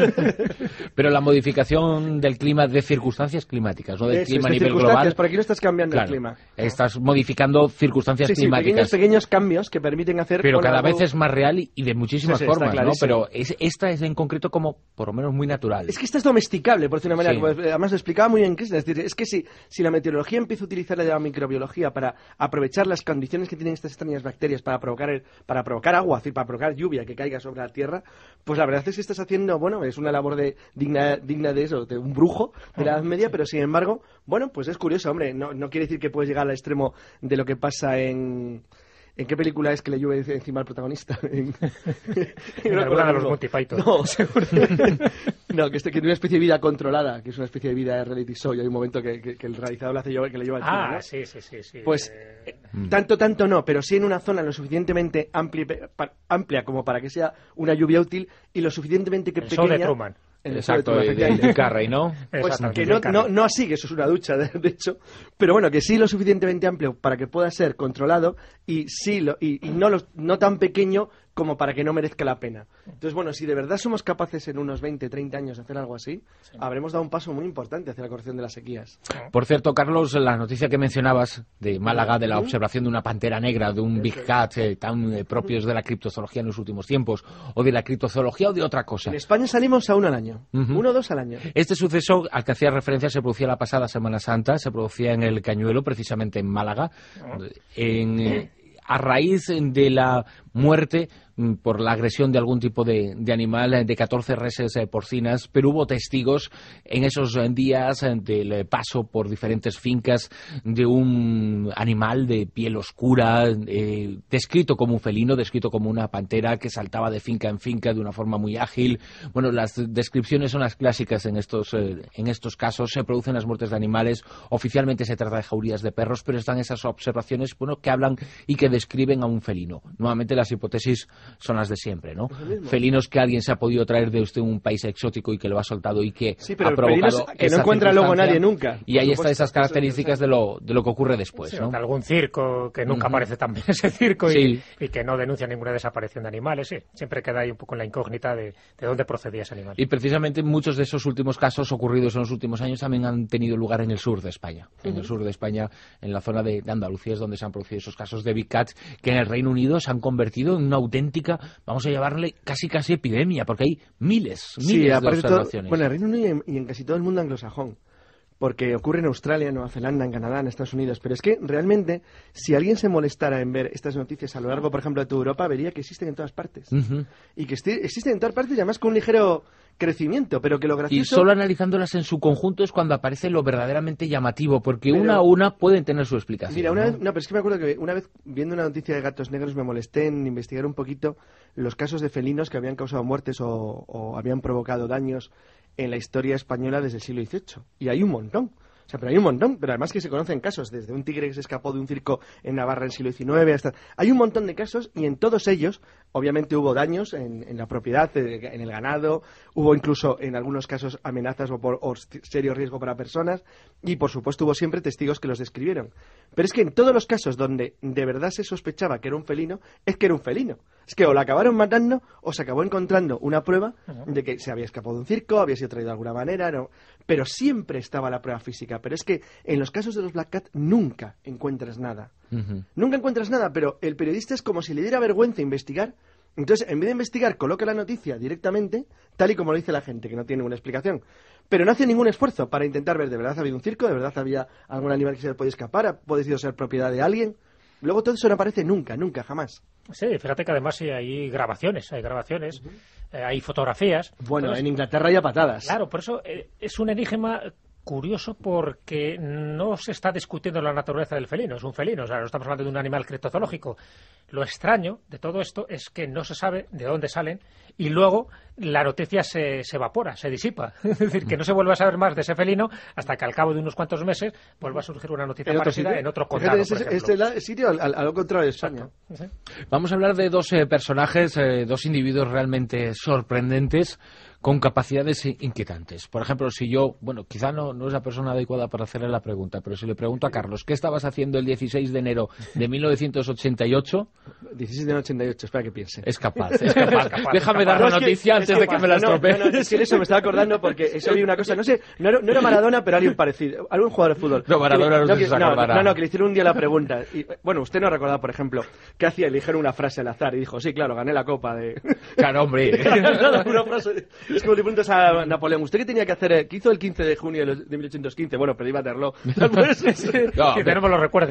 Pero la modificación del clima de circunstancias climáticas, no del Eso, clima a de nivel circunstancias, global. por aquí no estás cambiando Claro, el clima. estás modificando circunstancias Sí, sí, climáticas. pequeños, pequeños cambios que permiten hacer... Pero bueno, cada algo... vez es más real y, y de muchísimas Sí, sí, está formas, ¿no? clarísimo. Pero es, esta es en concreto como, por lo menos, muy natural. Es que esta es domesticable, por decir una manera. Sí. Como, además, lo explicaba muy bien Krishna. Es decir, es que si, si la meteorología empieza a utilizar la microbiología para aprovechar las condiciones que tienen estas extrañas bacterias para provocar el, para provocar agua, es decir, para provocar lluvia que caiga sobre la tierra, pues la verdad es que estás haciendo, bueno, es una labor de digna, digna de eso, de un brujo de la Edad Media, pero sin embargo, bueno, pues es curioso, hombre, no, no quiere decir que puedes llegar al extremo de lo que pasa en... ¿En qué película es que le llueve encima al protagonista? En, en alguna de los Monty Python. No, seguro. No, que, este, que tiene una especie de vida controlada, que es una especie de vida de reality show, y hay un momento que, que, que el realizador le hace llover, que le lleva encima, Ah, ¿no? sí, sí, sí, sí. Pues Eh, tanto, tanto no, pero sí en una zona lo suficientemente amplia, pa- amplia como para que sea una lluvia útil y lo suficientemente que el pequeña... show de Truman. En el show Exacto, de de, Truman, de efectivamente. Jim Carrey, ¿no? Pues Exactamente, que no, Jim Carrey. no, no así, que eso es una ducha, de, de hecho, pero bueno, que sí lo suficientemente amplio para que pueda ser controlado y sí lo, y, y no, lo, no tan pequeño como para que no merezca la pena. Entonces, bueno, si de verdad somos capaces en unos veinte, treinta años de hacer algo así, sí. habremos dado un paso muy importante hacia la corrección de las sequías. Por cierto, Carlos, la noticia que mencionabas de Málaga, de la observación de una pantera negra, de un Big Cat, eh, tan eh, propios de la criptozoología en los últimos tiempos, o de la criptozoología o de otra cosa. En España salimos a uno al año, Uh-huh. uno o dos al año. Este suceso al que hacía referencia se producía la pasada Semana Santa, se producía en el Cañuelo, precisamente en Málaga, en, eh, a raíz de la muerte por la agresión de algún tipo de, de animal de catorce reses eh, porcinas, pero hubo testigos en esos eh, días eh, del paso por diferentes fincas de un animal de piel oscura, eh, descrito como un felino, descrito como una pantera que saltaba de finca en finca de una forma muy ágil. Bueno, las descripciones son las clásicas en estos, eh, en estos casos. Se producen las muertes de animales. Oficialmente se trata de jaurías de perros, pero están esas observaciones, bueno, que hablan y que describen a un felino. Nuevamente las hipótesis son las de siempre, ¿no? Felinos que alguien se ha podido traer de usted un país exótico y que lo ha soltado y que sí, pero ha provocado felinos que no esa encuentra luego circunstancia. nadie nunca. Y ahí Por están supuesto, esas características de lo, de lo que ocurre después, Sí, ¿no? de algún circo que nunca Ujú. aparece también ese circo y, Sí. y que no denuncia ninguna desaparición de animales. Sí, siempre queda ahí un poco en la incógnita de, de dónde procedía ese animal. Y precisamente muchos de esos últimos casos ocurridos en los últimos años también han tenido lugar en el sur de España. En el sur de España, en la zona de, de Andalucía, es donde se han producido esos casos de Big Cats que en el Reino Unido se han convertido en una auténtica, vamos a llamarle casi casi epidemia, porque hay miles, miles Sí, de aparte todo, observaciones. bueno, en el Reino Unido y en, y en casi todo el mundo anglosajón. Porque ocurre en Australia, en Nueva Zelanda, en Canadá, en Estados Unidos. Pero es que realmente, si alguien se molestara en ver estas noticias a lo largo, por ejemplo, de toda Europa, vería que existen en todas partes. Ujú. Y que esti- existen en todas partes y además con un ligero crecimiento. Pero que lo Y gracioso... solo analizándolas en su conjunto es cuando aparece lo verdaderamente llamativo, porque Pero- una a una pueden tener su explicación. Mira, una ¿no? vez, no, pero es que me acuerdo que una vez viendo una noticia de gatos negros me molesté en investigar un poquito los casos de felinos que habían causado muertes o, o habían provocado daños en la historia española desde el siglo dieciocho. Y hay un montón. O sea, pero hay un montón, pero además que se conocen casos, desde un tigre que se escapó de un circo en Navarra en el siglo diecinueve hasta... Hay un montón de casos y en todos ellos, obviamente hubo daños en, en la propiedad, en el ganado, hubo incluso en algunos casos amenazas o, por, o serio riesgo para personas y por supuesto hubo siempre testigos que los describieron. Pero es que en todos los casos donde de verdad se sospechaba que era un felino, es que era un felino. Es que o la acabaron matando o se acabó encontrando una prueba de que se había escapado de un circo, había sido traído de alguna manera, no. Pero siempre estaba la prueba física. Pero es que en los casos de los Black Cat nunca encuentras nada. Ujú. Nunca encuentras nada, pero el periodista es como si le diera vergüenza investigar. Entonces, en vez de investigar, coloca la noticia directamente, tal y como lo dice la gente, que no tiene ninguna explicación. Pero no hace ningún esfuerzo para intentar ver, ¿de verdad ha habido un circo? ¿De verdad había algún animal que se le podía escapar? ¿Ha podido ser propiedad de alguien? luego todo eso no aparece nunca, nunca, jamás. Sí, fíjate que además hay grabaciones, hay grabaciones, uh-huh. eh, hay fotografías. Bueno, Entonces, en Inglaterra hay a patadas. Claro, por eso eh, es un enigma curioso, porque no se está discutiendo la naturaleza del felino, es un felino, o sea, no estamos hablando de un animal criptozoológico. Lo extraño de todo esto es que no se sabe de dónde salen y luego la noticia se, se evapora, se disipa. Es decir, que no se vuelve a saber más de ese felino hasta que al cabo de unos cuantos meses vuelva a surgir una noticia ¿En parecida otro en otro condado, es, por ejemplo. Este es el sitio al, al contrario de España. ¿Sí? Vamos a hablar de dos eh, personajes, eh, dos individuos realmente sorprendentes, con capacidades inquietantes. Por ejemplo, si yo, bueno, quizá no, no es la persona adecuada para hacerle la pregunta, pero si le pregunto a Carlos, ¿qué estabas haciendo el dieciséis de enero de mil novecientos ochenta y ocho? dieciséis de ochenta y ocho, espera que piense. Es capaz, es capaz. Es capaz es Déjame capaz. dar la No, noticia es que, antes es de que me la estropee. No, no, no, es que eso me estaba acordando porque eso vi una cosa, no sé, no era, no era Maradona, pero alguien parecido, algún jugador de fútbol. No, Maradona no, no, se no, acordará. no, no, que le hicieron un día la pregunta. Y, bueno, usted no recordaba, por ejemplo, ¿qué hacía? Le dijeron una frase al azar y dijo, sí, claro, gané la copa de... Claro, hombre. Una frase. Es como le preguntas a Napoleón, ¿usted qué tenía que hacer? ¿Qué hizo el quince de junio de mil ochocientos quince? Bueno, perdí Waterloo. No, que no me lo recuerde.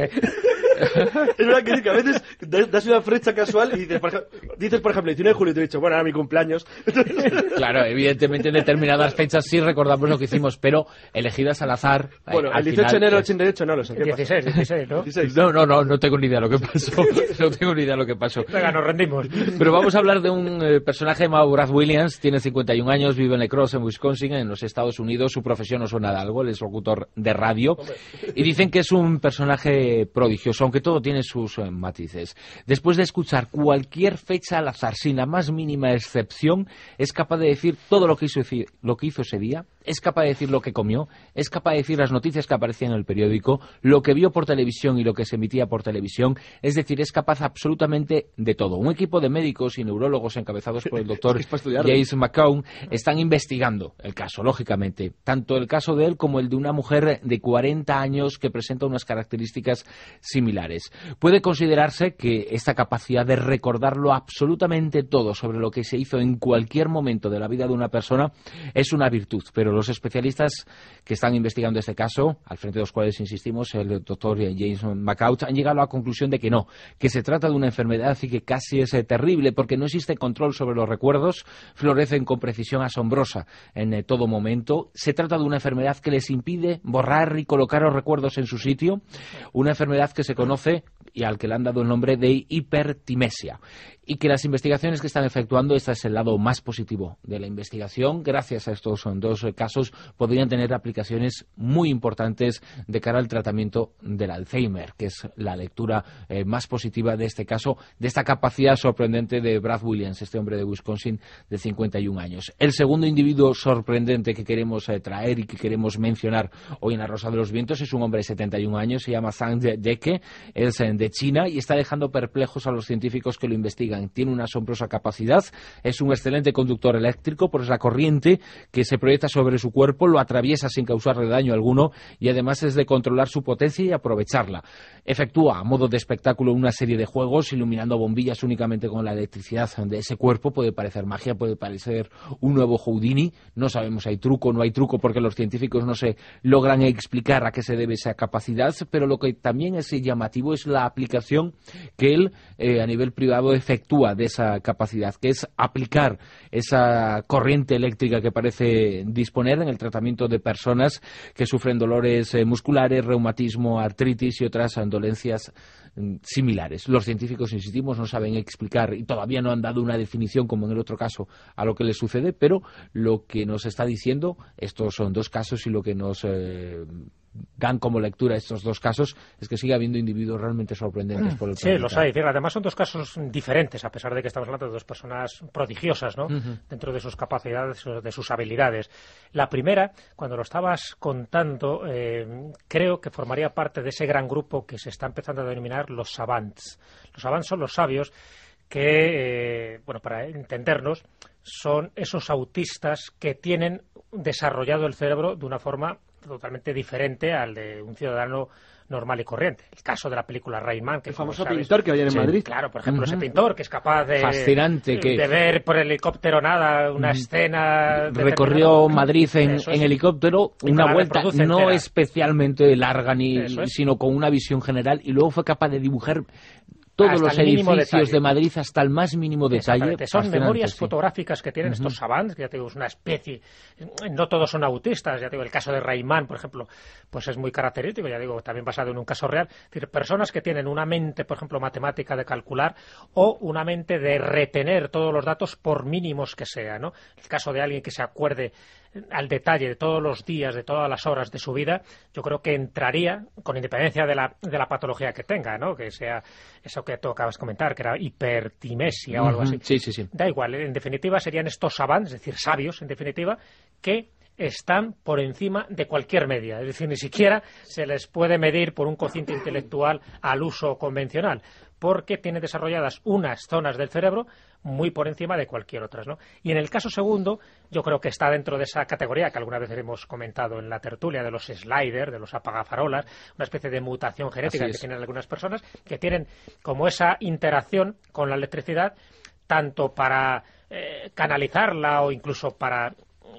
Es verdad que, que a veces das una flecha casual y dices, por ejemplo, dices, por ejemplo, diecinueve de julio y te he dicho, bueno, era mi cumpleaños. Claro, evidentemente en determinadas fechas sí recordamos lo que hicimos, pero elegidas al azar. Bueno, al el dieciocho de final, enero del es... ochenta y ocho no lo sé. dieciséis, dieciséis, ¿no? dieciséis. No, no, no, no tengo ni idea lo que pasó. No tengo ni idea lo que pasó. Venga, nos rendimos. Pero vamos a hablar de un eh, personaje llamado Brad Williams, tiene cincuenta y un años, vive en La Crosse, en Wisconsin, en los Estados Unidos. Su profesión no suena de algo, él es locutor de radio. Y dicen que es un personaje prodigioso, aunque todo tiene sus eh, matices. Después de escuchar cualquier fecha al azar, sin la más mínima excepción, es capaz de decir todo lo que hizo, lo que hizo ese día, es capaz de decir lo que comió, es capaz de decir las noticias que aparecían en el periódico, lo que vio por televisión y lo que se emitía por televisión, es decir, es capaz absolutamente de todo. Un equipo de médicos y neurólogos encabezados por el doctor James McCown están investigando el caso, lógicamente, tanto el caso de él como el de una mujer de cuarenta años que presenta unas características similares. Puede considerarse que esta capacidad de recordarlo absolutamente todo sobre lo que se hizo en cualquier momento de la vida de una persona es una virtud, pero los especialistas que están investigando este caso, al frente de los cuales insistimos, el doctor James McCown, han llegado a la conclusión de que no, que se trata de una enfermedad y que casi es terrible porque no existe control sobre los recuerdos, florecen con precisión asombrosa en eh, todo momento. Se trata de una enfermedad que les impide borrar y colocar los recuerdos en su sitio, una enfermedad que se conoce y al que le han dado el nombre de hipertimesia. Y que las investigaciones que están efectuando, este es el lado más positivo de la investigación, gracias a estos dos casos, podrían tener aplicaciones muy importantes de cara al tratamiento del Alzheimer, que es la lectura eh, más positiva de este caso, de esta capacidad sorprendente de Brad Williams, este hombre de Wisconsin de cincuenta y un años. El segundo individuo sorprendente que queremos eh, traer y que queremos mencionar hoy en La Rosa de los Vientos es un hombre de setenta y un años, se llama Zhang Deke, es eh, de China y está dejando perplejos a los científicos que lo investigan. Tiene una asombrosa capacidad, es un excelente conductor eléctrico, pues la corriente que se proyecta sobre su cuerpo lo atraviesa sin causarle daño alguno y además es de controlar su potencia y aprovecharla. Efectúa a modo de espectáculo una serie de juegos iluminando bombillas únicamente con la electricidad de ese cuerpo. Puede parecer magia, puede parecer un nuevo Houdini, no sabemos si hay truco o no hay truco porque los científicos no se logran explicar a qué se debe esa capacidad, pero lo que también es llamativo es la aplicación que él eh, a nivel privado efectúa de esa capacidad, que es aplicar esa corriente eléctrica que parece disponer en el tratamiento de personas que sufren dolores eh, musculares, reumatismo, artritis y otras dolencias mm, similares. Los científicos, insistimos, no saben explicar y todavía no han dado una definición, como en el otro caso, a lo que les sucede, pero lo que nos está diciendo, estos son dos casos y lo que nos eh, dan como lectura estos dos casos es que sigue habiendo individuos realmente sorprendentes por el Sí, planeta. los hay. Además son dos casos diferentes, a pesar de que estamos hablando de dos personas prodigiosas, ¿no? Uh-huh. Dentro de sus capacidades, de sus habilidades. La primera, cuando lo estabas contando, eh, creo que formaría parte de ese gran grupo que se está empezando a denominar los savants. Los savants son los sabios que, eh, bueno, para entendernos, son esos autistas que tienen desarrollado el cerebro de una forma totalmente diferente al de un ciudadano normal y corriente. El caso de la película Rayman, que el famoso sabes, pintor que hay en sí, Madrid. Claro, por ejemplo, uh-huh. ese pintor que es capaz de, Fascinante, que... de ver por el helicóptero nada, una uh-huh. escena... Recorrió Madrid en, en helicóptero, una vuelta no entera. especialmente larga, ni es. sino con una visión general, y luego fue capaz de dibujar todos hasta los edificios detalle. de Madrid hasta el más mínimo detalle. Son memorias sí. fotográficas que tienen uh-huh. estos savants, que ya te digo, es una especie, no todos son autistas, ya te digo, el caso de Rayman, por ejemplo, pues es muy característico, ya digo, también basado en un caso real, es decir, personas que tienen una mente, por ejemplo, matemática de calcular, o una mente de retener todos los datos por mínimos que sea, ¿no? El caso de alguien que se acuerde al detalle de todos los días, de todas las horas de su vida, yo creo que entraría, con independencia de la, de la patología que tenga, ¿no? Que sea eso que tú acabas de comentar, que era hipertimesia uh-huh. o algo así. Sí, sí, sí. Da igual, en definitiva serían estos savants, es decir, sabios, en definitiva, que están por encima de cualquier media. Es decir, ni siquiera se les puede medir por un cociente intelectual al uso convencional, porque tienen desarrolladas unas zonas del cerebro muy por encima de cualquier otra, ¿no? Y en el caso segundo, yo creo que está dentro de esa categoría que alguna vez hemos comentado en la tertulia de los sliders, de los apagafarolas, una especie de mutación genética que tienen algunas personas, que tienen como esa interacción con la electricidad, tanto para eh, canalizarla o incluso para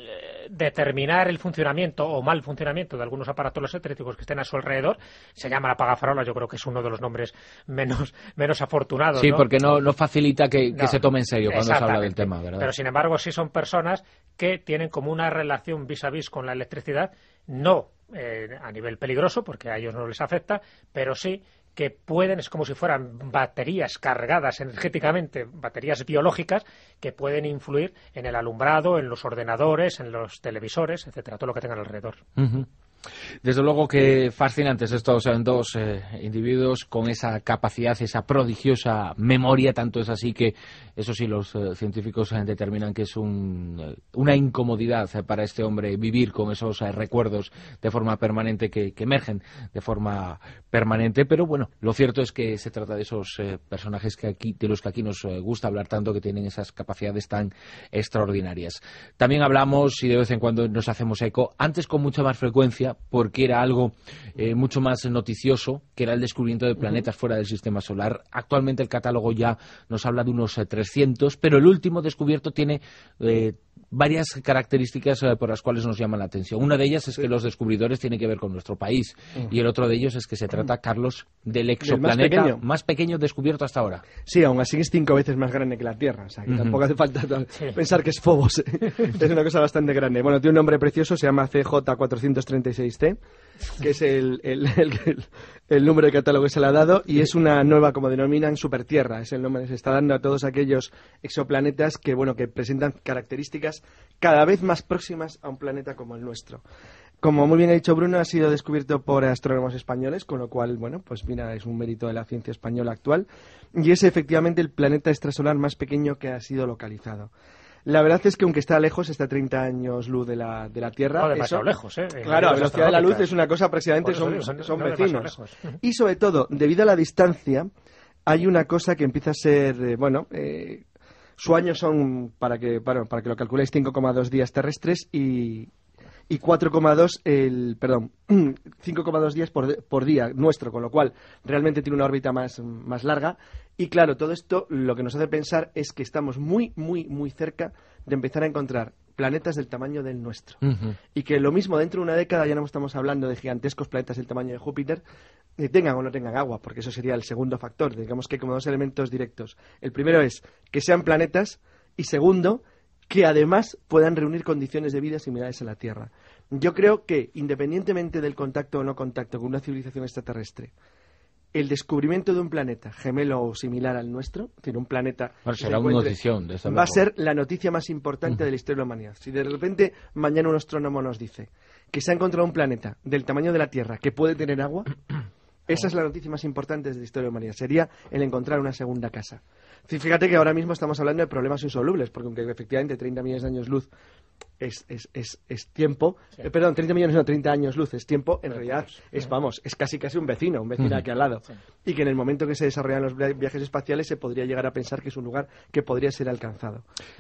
determinar el funcionamiento o mal funcionamiento de algunos aparatos eléctricos que estén a su alrededor. Se llama apagafarolas, yo creo que es uno de los nombres menos, menos afortunados. Sí, ¿no? porque no, no facilita que, no, que se tome en serio cuando se habla del tema, ¿verdad? Pero sin embargo sí son personas que tienen como una relación vis a vis con la electricidad, no eh, a nivel peligroso, porque a ellos no les afecta, pero sí que pueden, es como si fueran baterías cargadas energéticamente, baterías biológicas, que pueden influir en el alumbrado, en los ordenadores, en los televisores, etcétera, todo lo que tengan alrededor. Uh-huh. Desde luego que fascinantes estos eh, dos eh, individuos con esa capacidad, esa prodigiosa memoria, tanto es así que, eso sí, los eh, científicos eh, determinan que es un, eh, una incomodidad eh, para este hombre vivir con esos eh, recuerdos de forma permanente, que, que emergen de forma permanente, pero bueno, lo cierto es que se trata de esos eh, personajes que aquí, de los que aquí nos eh, gusta hablar tanto, que tienen esas capacidades tan extraordinarias. También hablamos, y de vez en cuando nos hacemos eco, antes con mucha más frecuencia, porque era algo eh, mucho más noticioso, que era el descubrimiento de planetas uh-huh. fuera del sistema solar. Actualmente el catálogo ya nos habla de unos eh, trescientos, pero el último descubierto tiene eh, varias características eh, por las cuales nos llaman la atención. Una de ellas es sí. que los descubridores tienen que ver con nuestro país, uh-huh. y el otro de ellos es que se trata, Carlos, del exoplaneta más pequeño. más pequeño descubierto hasta ahora. Sí, aún así es cinco veces más grande que la Tierra, o sea que uh-huh. tampoco hace falta sí. pensar que es Phobos. Es una cosa bastante grande. Bueno, tiene un nombre precioso, se llama C J cuatrocientos treinta y seis C, que es el, el, el, el, el número de catálogo que se le ha dado, y es una nueva, como denominan, supertierra. Es el nombre que se está dando a todos aquellos exoplanetas que, bueno, que presentan características cada vez más próximas a un planeta como el nuestro. Como muy bien ha dicho Bruno, ha sido descubierto por astrónomos españoles, con lo cual, bueno, pues mira, es un mérito de la ciencia española actual, y es efectivamente el planeta extrasolar más pequeño que ha sido localizado. La verdad es que aunque está lejos, está a treinta años luz de la, de la Tierra. No demasiado lejos, ¿eh? Claro, la velocidad de la luz es una cosa aproximadamente, son, digo, son, son no vecinos. Y sobre todo, debido a la distancia, hay una cosa que empieza a ser, eh, bueno, eh, su año son, para que, para, para que lo calculéis, cinco coma dos días terrestres y... y cuatro coma dos el perdón cinco coma dos días por, por día nuestro, con lo cual realmente tiene una órbita más, más larga. Y claro, todo esto lo que nos hace pensar es que estamos muy, muy, muy cerca de empezar a encontrar planetas del tamaño del nuestro. Uh-huh. Y que lo mismo dentro de una década ya no estamos hablando de gigantescos planetas del tamaño de Júpiter, que tengan o no tengan agua, porque eso sería el segundo factor. Digamos que hay como dos elementos directos. El primero es que sean planetas, y segundo, que además puedan reunir condiciones de vida similares a la Tierra. Yo creo que, independientemente del contacto o no contacto con una civilización extraterrestre, el descubrimiento de un planeta gemelo o similar al nuestro, es decir, un planeta... Bueno, será una notición, desde va a ser la noticia más importante uh-huh. de la historia de la humanidad. Si de repente mañana un astrónomo nos dice que se ha encontrado un planeta del tamaño de la Tierra que puede tener agua, esa es la noticia más importante de la historia de la humanidad. Sería el encontrar una segunda casa. Fíjate que ahora mismo estamos hablando de problemas insolubles, porque aunque efectivamente treinta millones de años luz es, es, es, es tiempo, sí. eh, perdón, treinta millones, no, treinta años luz es tiempo, en realidad es, vamos, es casi casi un vecino, un vecino uh-huh. aquí al lado. Sí. Y que en el momento que se desarrollan los viajes espaciales se podría llegar a pensar que es un lugar que podría ser alcanzado.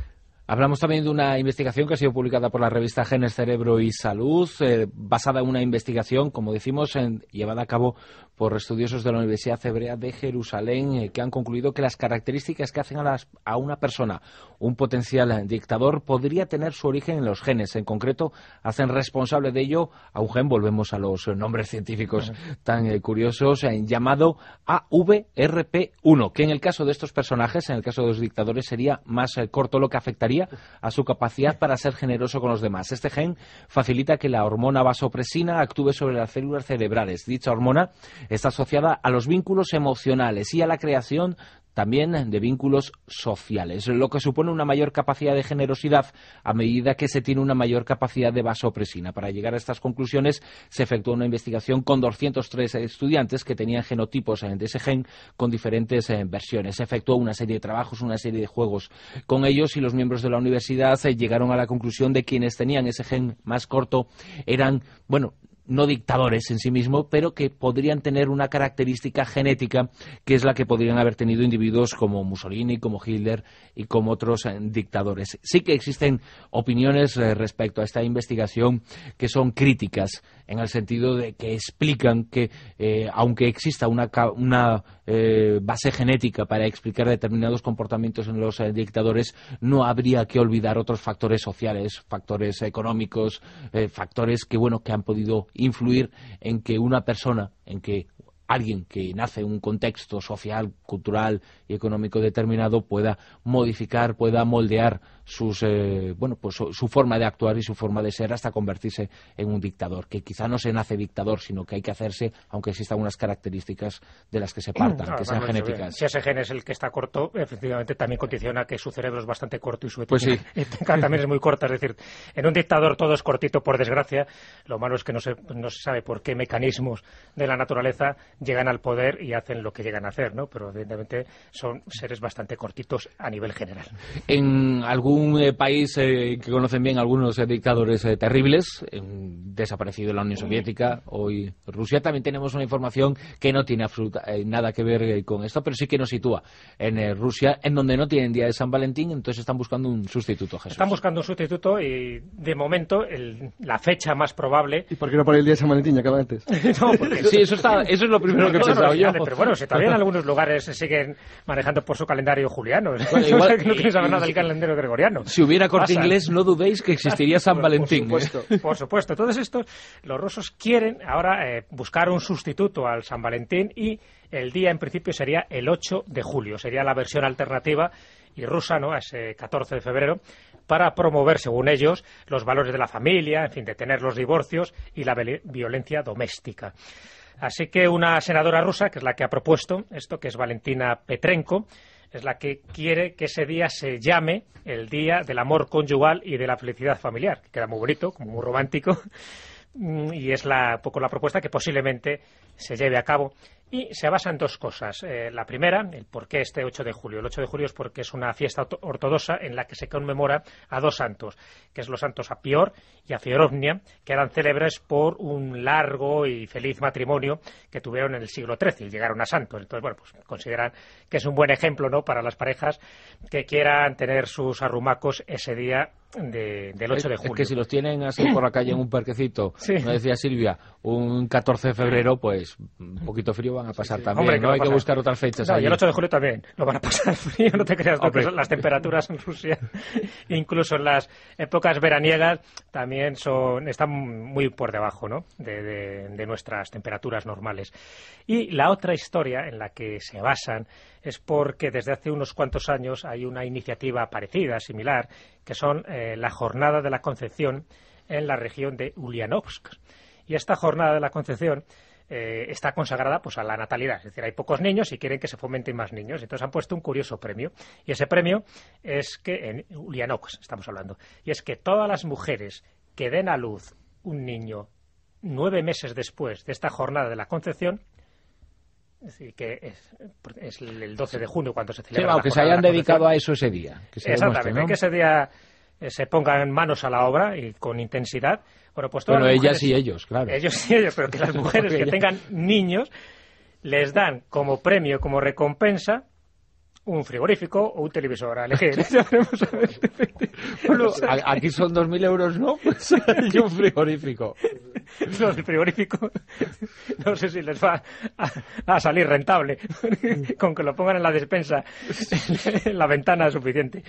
Hablamos también de una investigación que ha sido publicada por la revista Genes, Cerebro y Salud, eh, basada en una investigación, como decimos, en, llevada a cabo por estudiosos de la Universidad Hebrea de Jerusalén, eh, que han concluido que las características que hacen a, las, a una persona un potencial dictador podría tener su origen en los genes. En concreto, hacen responsable de ello a un gen, volvemos a los nombres científicos tan eh, curiosos, eh, llamado A V R P uno, que en el caso de estos personajes, en el caso de los dictadores, sería más eh, corto, lo que afectaría a su capacidad para ser generoso con los demás. Este gen facilita que la hormona vasopresina actúe sobre las células cerebrales. Dicha hormona está asociada a los vínculos emocionales y a la creación también de vínculos sociales, lo que supone una mayor capacidad de generosidad a medida que se tiene una mayor capacidad de vasopresina. Para llegar a estas conclusiones se efectuó una investigación con doscientos tres estudiantes que tenían genotipos de ese gen con diferentes eh, versiones. Se efectuó una serie de trabajos, una serie de juegos con ellos y los miembros de la universidad eh, llegaron a la conclusión de que quienes tenían ese gen más corto eran, bueno, no dictadores en sí mismos, pero que podrían tener una característica genética que es la que podrían haber tenido individuos como Mussolini, como Hitler y como otros eh, dictadores. Sí que existen opiniones eh, respecto a esta investigación que son críticas, en el sentido de que explican que, eh, aunque exista una, una eh, base genética para explicar determinados comportamientos en los eh, dictadores, no habría que olvidar otros factores sociales, factores económicos, eh, factores que, bueno, que han podido influir en que una persona, en que alguien que nace en un contexto social, cultural y económico determinado pueda modificar, pueda moldear sus, eh, bueno, pues su, su forma de actuar y su forma de ser hasta convertirse en un dictador, que quizá no se nace dictador, sino que hay que hacerse, aunque existan unas características de las que se partan, no, que sean bueno, genéticas. Si ese gen es el que está corto, efectivamente también condiciona que su cerebro es bastante corto y su pues sí. ética también es muy corta. Es decir, en un dictador todo es cortito, por desgracia. Lo malo es que no se, no se sabe por qué mecanismos de la naturaleza llegan al poder y hacen lo que llegan a hacer, ¿no? Pero evidentemente son seres bastante cortitos a nivel general. En algún eh, país eh, que conocen bien algunos eh, dictadores eh, terribles, eh, desaparecido la Unión Soviética, hoy Rusia, también tenemos una información que no tiene absoluta, eh, nada que ver eh, con esto, pero sí que nos sitúa en eh, Rusia, en donde no tienen día de San Valentín, entonces están buscando un sustituto, Jesús. Están buscando un sustituto y, de momento, el, la fecha más probable... ¿Y por qué no por el día de San Valentín, ya acaba antes? No, porque... Sí, eso, está, eso es lo primero que he pensado yo. Pero bueno, si todavía en algunos lugares se siguen manejando por su calendario juliano. Bueno, igual, no quieren saber nada del calendario gregoriano. Si hubiera Corte Inglés, no dudéis que existiría San Valentín. Por supuesto, por supuesto. Todos estos, los rusos quieren ahora eh, buscar un sustituto al San Valentín y el día en principio sería el ocho de julio. Sería la versión alternativa y rusa, ¿no?, a ese catorce de febrero, para promover, según ellos, los valores de la familia, en fin, detener los divorcios y la violencia doméstica. Así que una senadora rusa, que es la que ha propuesto esto, que es Valentina Petrenko, es la que quiere que ese día se llame el Día del Amor Conyugal y de la Felicidad Familiar, que queda muy bonito, como muy romántico, y es la, un poco la propuesta que posiblemente se lleve a cabo. Y se basa en dos cosas. Eh, la primera, el por qué este ocho de julio. El ocho de julio es porque es una fiesta ortodoxa en la que se conmemora a dos santos, que es los santos Apior y Afiorovnia, que eran célebres por un largo y feliz matrimonio que tuvieron en el siglo trece y llegaron a santos. Entonces, bueno, pues consideran que es un buen ejemplo, ¿no?, para las parejas que quieran tener sus arrumacos ese día de, del ocho de julio. Es que si los tienen así por la calle en un parquecito, sí, como decía Silvia, un catorce de febrero, pues un poquito frío van a pasar, sí, sí, también. Hombre, no hay que buscar otras fechas. No, allí. y el ocho de julio también lo van a pasar frío, no te creas, no, pues las temperaturas en Rusia, incluso en las épocas veraniegas, también son están muy por debajo, ¿no?, de, de, de nuestras temperaturas normales. Y la otra historia en la que se basan es porque desde hace unos cuantos años hay una iniciativa parecida, similar, que son eh, la Jornada de la Concepción en la región de Ulianovsk. Y esta Jornada de la Concepción eh, está consagrada, pues, a la natalidad. Es decir, hay pocos niños y quieren que se fomenten más niños. Entonces han puesto un curioso premio. Y ese premio es que, en Ulianovsk estamos hablando, y es que todas las mujeres que den a luz un niño nueve meses después de esta Jornada de la Concepción, es decir, que es, es el doce de junio cuando se celebra, sí, la que se hayan de dedicado a eso ese día. Que se Exactamente, demuestre, ¿no?, que ese día eh, se pongan manos a la obra y con intensidad. Bueno, pues todas bueno, las ellas mujeres, y ellos, claro. Ellos y ellos, pero que las mujeres que tengan niños les dan como premio, como recompensa, un frigorífico o un televisor a elegir. Ya veremos a ver. Bueno, aquí son dos mil euros, ¿no? Pues y un frigorífico. No, el frigorífico no sé si les va a, a salir rentable. Con que lo pongan en la despensa, en la ventana es suficiente.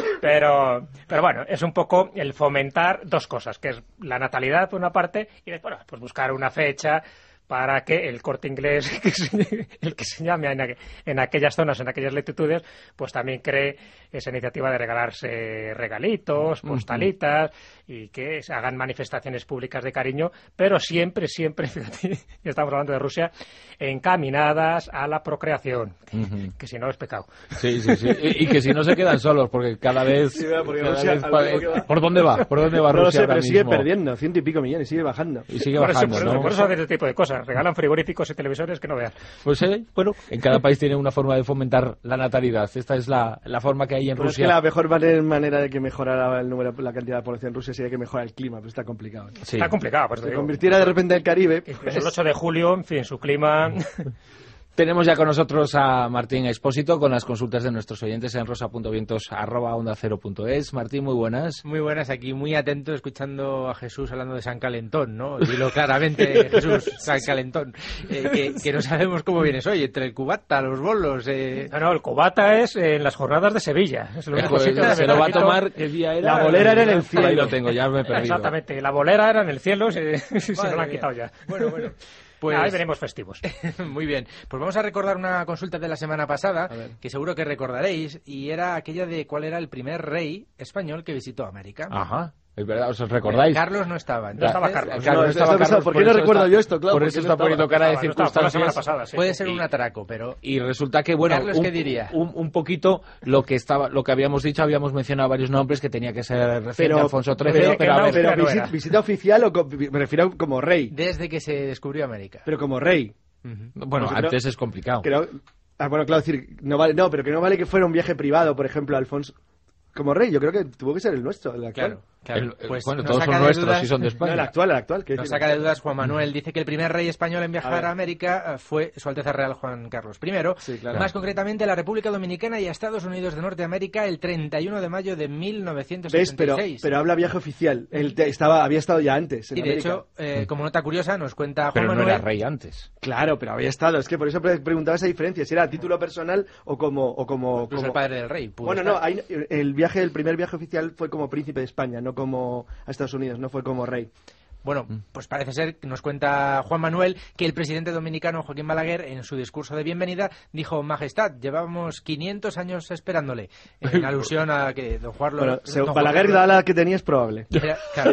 Pero, pero bueno, es un poco el fomentar dos cosas, que es la natalidad por una parte y después, bueno, pues buscar una fecha para que el Corte Inglés, que se, el que se llame en, aqu en aquellas zonas, en aquellas latitudes, pues también cree esa iniciativa de regalarse regalitos, postalitas, uh-huh. y que se hagan manifestaciones públicas de cariño, pero siempre, siempre, fíjate, estamos hablando de Rusia, encaminadas a la procreación, uh-huh. que, que si no es pecado. Sí, sí, sí, y, y que si no se quedan solos, porque cada vez... Sí, cada Rusia, vez pa, ¿Por dónde va? ¿Por dónde va no Rusia lo sé, ahora pero mismo? sigue perdiendo, ciento y pico millones, sigue bajando. Y sigue por bajando, eso, por, ¿no? por eso hacen este tipo de cosas. Regalan frigoríficos y televisores que no veas. Pues eh, bueno, en cada país tiene una forma de fomentar la natalidad. Esta es la, la forma que hay en pero Rusia. Es que la mejor manera de que mejorara el número, la cantidad de población en Rusia sería que mejora el clima, pero está complicado. Sí. Está complicado. Pues se convirtiera de repente el Caribe. Pues... el ocho de julio, en fin, su clima... Tenemos ya con nosotros a Martín Expósito con las consultas de nuestros oyentes en rosa punto vientos arroba onda cero punto es. Martín, muy buenas. Muy buenas, aquí muy atento escuchando a Jesús hablando de San Calentón, ¿no? Dilo claramente, Jesús, San Calentón. Eh, que, que no sabemos cómo vienes hoy, entre el cubata, los bolos... Eh... No, no, el cubata es en las jornadas de Sevilla. Es lo único sitio se lo va a tomar, ¿qué día era? La bolera era en el cielo. Ahí lo tengo, ya me he perdido. Exactamente, la bolera era en el cielo, se, se lo han quitado ya. Bueno, bueno. Pues... ahí veremos festivos. Muy bien. Pues vamos a recordar una consulta de la semana pasada, que seguro que recordaréis, y era aquella de cuál era el primer rey español que visitó América. Ajá. Es verdad, ¿os recordáis? Carlos no estaba. Entonces, no estaba Carlos. Carlos no, estaba Carlos. Carlos ¿Por qué no recuerdo está, yo esto? Claro, por eso está poniendo cara de circunstancias. Pasada, sí. Puede ser un atraco, pero... Y resulta que, bueno, Carlos, un, ¿qué diría? Un, un poquito lo que estaba, lo que habíamos dicho, habíamos mencionado varios nombres que tenía que ser reciente, pero, Alfonso trece, pero, pero, pero, a ver, pero no visita, visita oficial o co me refiero como rey. Desde que se descubrió América. Pero como rey. Uh-huh. Bueno, pues antes creo, es complicado. Creo, ah, bueno, claro, decir, no vale, no, pero que no vale que fuera un viaje privado, por ejemplo, Alfonso como rey. Yo creo que tuvo que ser el nuestro, el actual. Claro. Claro, el, pues bueno, todos son nuestros dudas, y son de España. No, el actual, el actual. Nos saca de dudas Juan Manuel. Dice que el primer rey español en viajar a, a América fue Su Alteza Real Juan Carlos primero. Sí, claro. Más concretamente a la República Dominicana y a Estados Unidos de Norteamérica el treinta y uno de mayo de mil novecientos setenta y seis. ¿Ves? Pero, pero habla viaje oficial. Él te, estaba, había estado ya antes en y de América. hecho, eh, como nota curiosa, nos cuenta Juan pero Manuel... Pero no era rey antes. Claro, pero había estado. Es que por eso preguntaba esa diferencia. Si era a título personal o como... O como, como... el padre del rey. Bueno, estar. no, hay, el viaje, el primer viaje oficial fue como príncipe de España, no como a Estados Unidos, no fue como rey. Bueno, pues parece ser, nos cuenta Juan Manuel, que el presidente dominicano Joaquín Balaguer, en su discurso de bienvenida, dijo: Majestad, llevábamos quinientos años esperándole, en alusión a que don Juan... Bueno, don Juan Balaguer, Juan, dada la que tenía, es probable. Era, claro,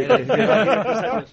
era,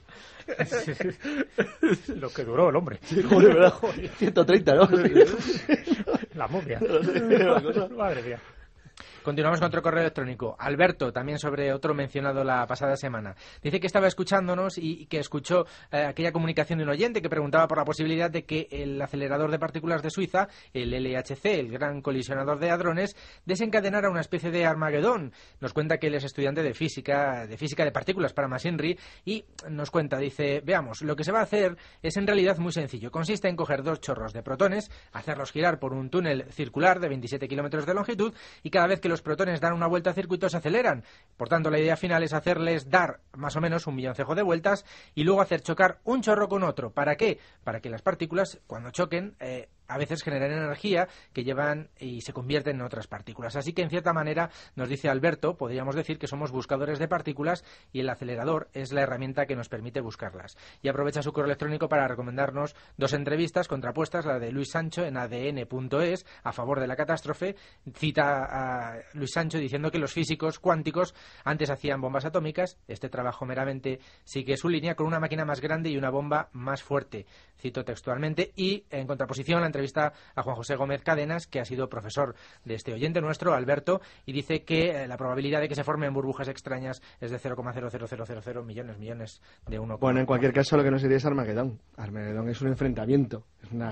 lo que duró el hombre. Sí, joder, ¿verdad? ciento treinta, ¿no? La momia. Madre mía. Continuamos con otro correo electrónico. Alberto, también sobre otro mencionado la pasada semana. Dice que estaba escuchándonos y que escuchó eh, aquella comunicación de un oyente que preguntaba por la posibilidad de que el acelerador de partículas de Suiza, el L H C, el Gran Colisionador de Hadrones, desencadenara una especie de Armagedón. Nos cuenta que él es estudiante de física, de física de partículas para Machinery y nos cuenta, dice, veamos, lo que se va a hacer es en realidad muy sencillo. Consiste en coger dos chorros de protones, hacerlos girar por un túnel circular de veintisiete kilómetros de longitud y cada vez que los protones dan una vuelta al circuito se aceleran. Por tanto, la idea final es hacerles dar más o menos un milloncejo de vueltas y luego hacer chocar un chorro con otro. ¿Para qué? Para que las partículas, cuando choquen, eh, a veces generan energía que llevan y se convierten en otras partículas. Así que, en cierta manera, nos dice Alberto, podríamos decir que somos buscadores de partículas y el acelerador es la herramienta que nos permite buscarlas. Y aprovecha su correo electrónico para recomendarnos dos entrevistas contrapuestas, la de Luis Sancho en A D N punto es, a favor de la catástrofe. Cita a Luis Sancho diciendo que los físicos cuánticos antes hacían bombas atómicas, este trabajo meramente sigue su línea con una máquina más grande y una bomba más fuerte. Cito textualmente. Y, en contraposición, la entrevista a Juan José Gómez Cadenas, que ha sido profesor de este oyente nuestro, Alberto, y dice que eh, la probabilidad de que se formen burbujas extrañas es de cero coma cero cero cero cero cero millones millones de uno. Bueno, en cualquier caso, lo que no sería es Armagedón. Armagedón es un enfrentamiento, es una guerra.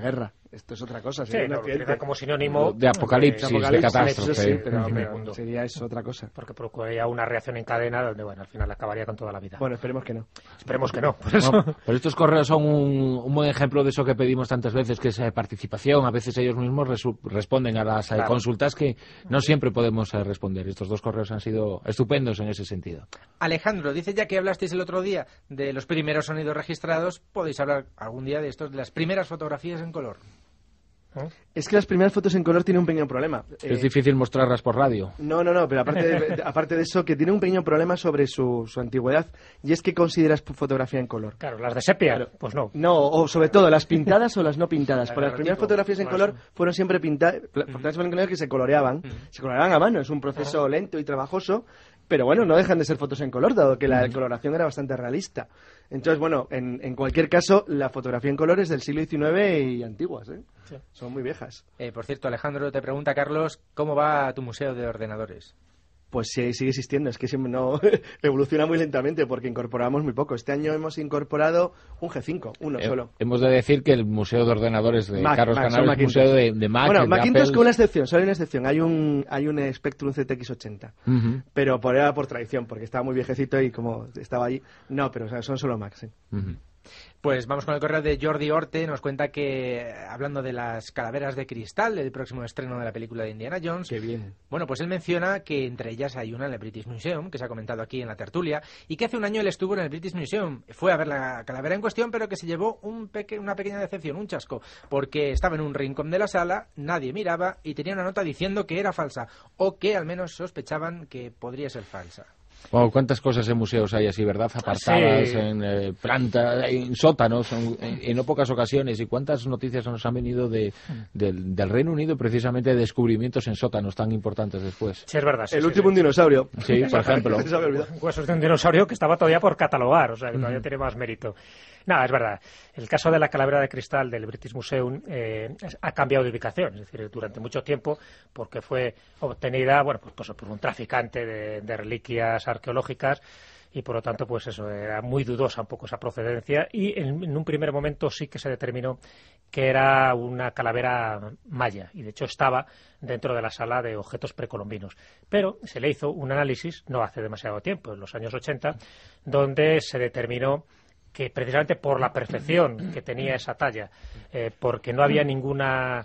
Esto es otra cosa. Sí, no, lo utiliza como sinónimo de apocalipsis, de, apocalipsis, de catástrofe. Sí, sí, pero, pero sería eso otra cosa. Porque procuraría una reacción en cadena donde, bueno, al final acabaría con toda la vida. Bueno, esperemos que no. Esperemos que no. Por eso. No, pero estos correos son un, un buen ejemplo de eso que pedimos tantas veces, que es eh, participación. A veces ellos mismos resu- responden a las claro. eh, consultas que no siempre podemos eh, responder. Estos dos correos han sido estupendos en ese sentido. Alejandro, dice, ya que hablasteis el otro día de los primeros sonidos registrados, podéis hablar algún día de estos, de las primeras fotografías en color. Es que las primeras fotos en color tienen un pequeño problema. Es eh, difícil mostrarlas por radio. No, no, no, pero aparte de, aparte de eso, que tiene un pequeño problema sobre su, su antigüedad, y es que consideras fotografía en color. Claro, las de sepia, claro. Pues no. No, o sobre todo, las pintadas o las no pintadas. Porque las primeras tipo, fotografías en color eso. fueron siempre pintadas, fotografías en color que se coloreaban, uh-huh. se coloreaban a mano, es un proceso uh-huh. lento y trabajoso, pero bueno, no dejan de ser fotos en color, dado que la uh-huh. coloración era bastante realista. Entonces, bueno, en, en cualquier caso, la fotografía en color es del siglo diecinueve y antiguas, ¿eh? Sí. Son muy viejas. Eh, por cierto, Alejandro te pregunta, Carlos, ¿cómo va tu museo de ordenadores? Pues sí, sigue existiendo, es que siempre no evoluciona muy lentamente porque incorporamos muy poco. Este año hemos incorporado un G cinco, uno eh, solo. Hemos de decir que el Museo de Ordenadores de Mac, Carlos Mac, Canales es un museo de, de Mac. Bueno, de Macintosh Apple. con una excepción, solo hay una excepción. Hay un, hay un Spectrum Z X ochenta, uh-huh. pero por, era por tradición, porque estaba muy viejecito y como estaba ahí. No, pero o sea, son solo Macs, sí. Uh-huh. Pues vamos con el correo de Jordi Orte, nos cuenta que, hablando de las calaveras de cristal, del próximo estreno de la película de Indiana Jones, qué bien. Bueno, pues él menciona que entre ellas hay una en el British Museum, que se ha comentado aquí en la tertulia, y que hace un año él estuvo en el British Museum, fue a ver la calavera en cuestión, pero que se llevó un peque- una pequeña decepción, un chasco, porque estaba en un rincón de la sala, nadie miraba y tenía una nota diciendo que era falsa, o que al menos sospechaban que podría ser falsa. Wow, cuántas cosas en museos hay así, ¿verdad? Apartadas, sí. en eh, planta, en sótanos, en, en no pocas ocasiones. Y cuántas noticias nos han venido de, de, del Reino Unido, precisamente de descubrimientos en sótanos tan importantes después. Sí, es verdad. Sí, el sí, último sí. un dinosaurio. Sí, por ejemplo. Huesos de un dinosaurio que estaba todavía por catalogar, o sea, que Mm. todavía tiene más mérito. Nada, es verdad. El caso de la calavera de cristal del British Museum eh, ha cambiado de ubicación, es decir, durante mucho tiempo, porque fue obtenida, bueno, pues, pues por un traficante de, de reliquias arqueológicas y por lo tanto, pues eso, era muy dudosa un poco esa procedencia y en, en un primer momento sí que se determinó que era una calavera maya y de hecho estaba dentro de la sala de objetos precolombinos. Pero se le hizo un análisis, no hace demasiado tiempo, en los años ochenta, donde se determinó que precisamente por la perfección que tenía esa talla, eh, porque no había ninguna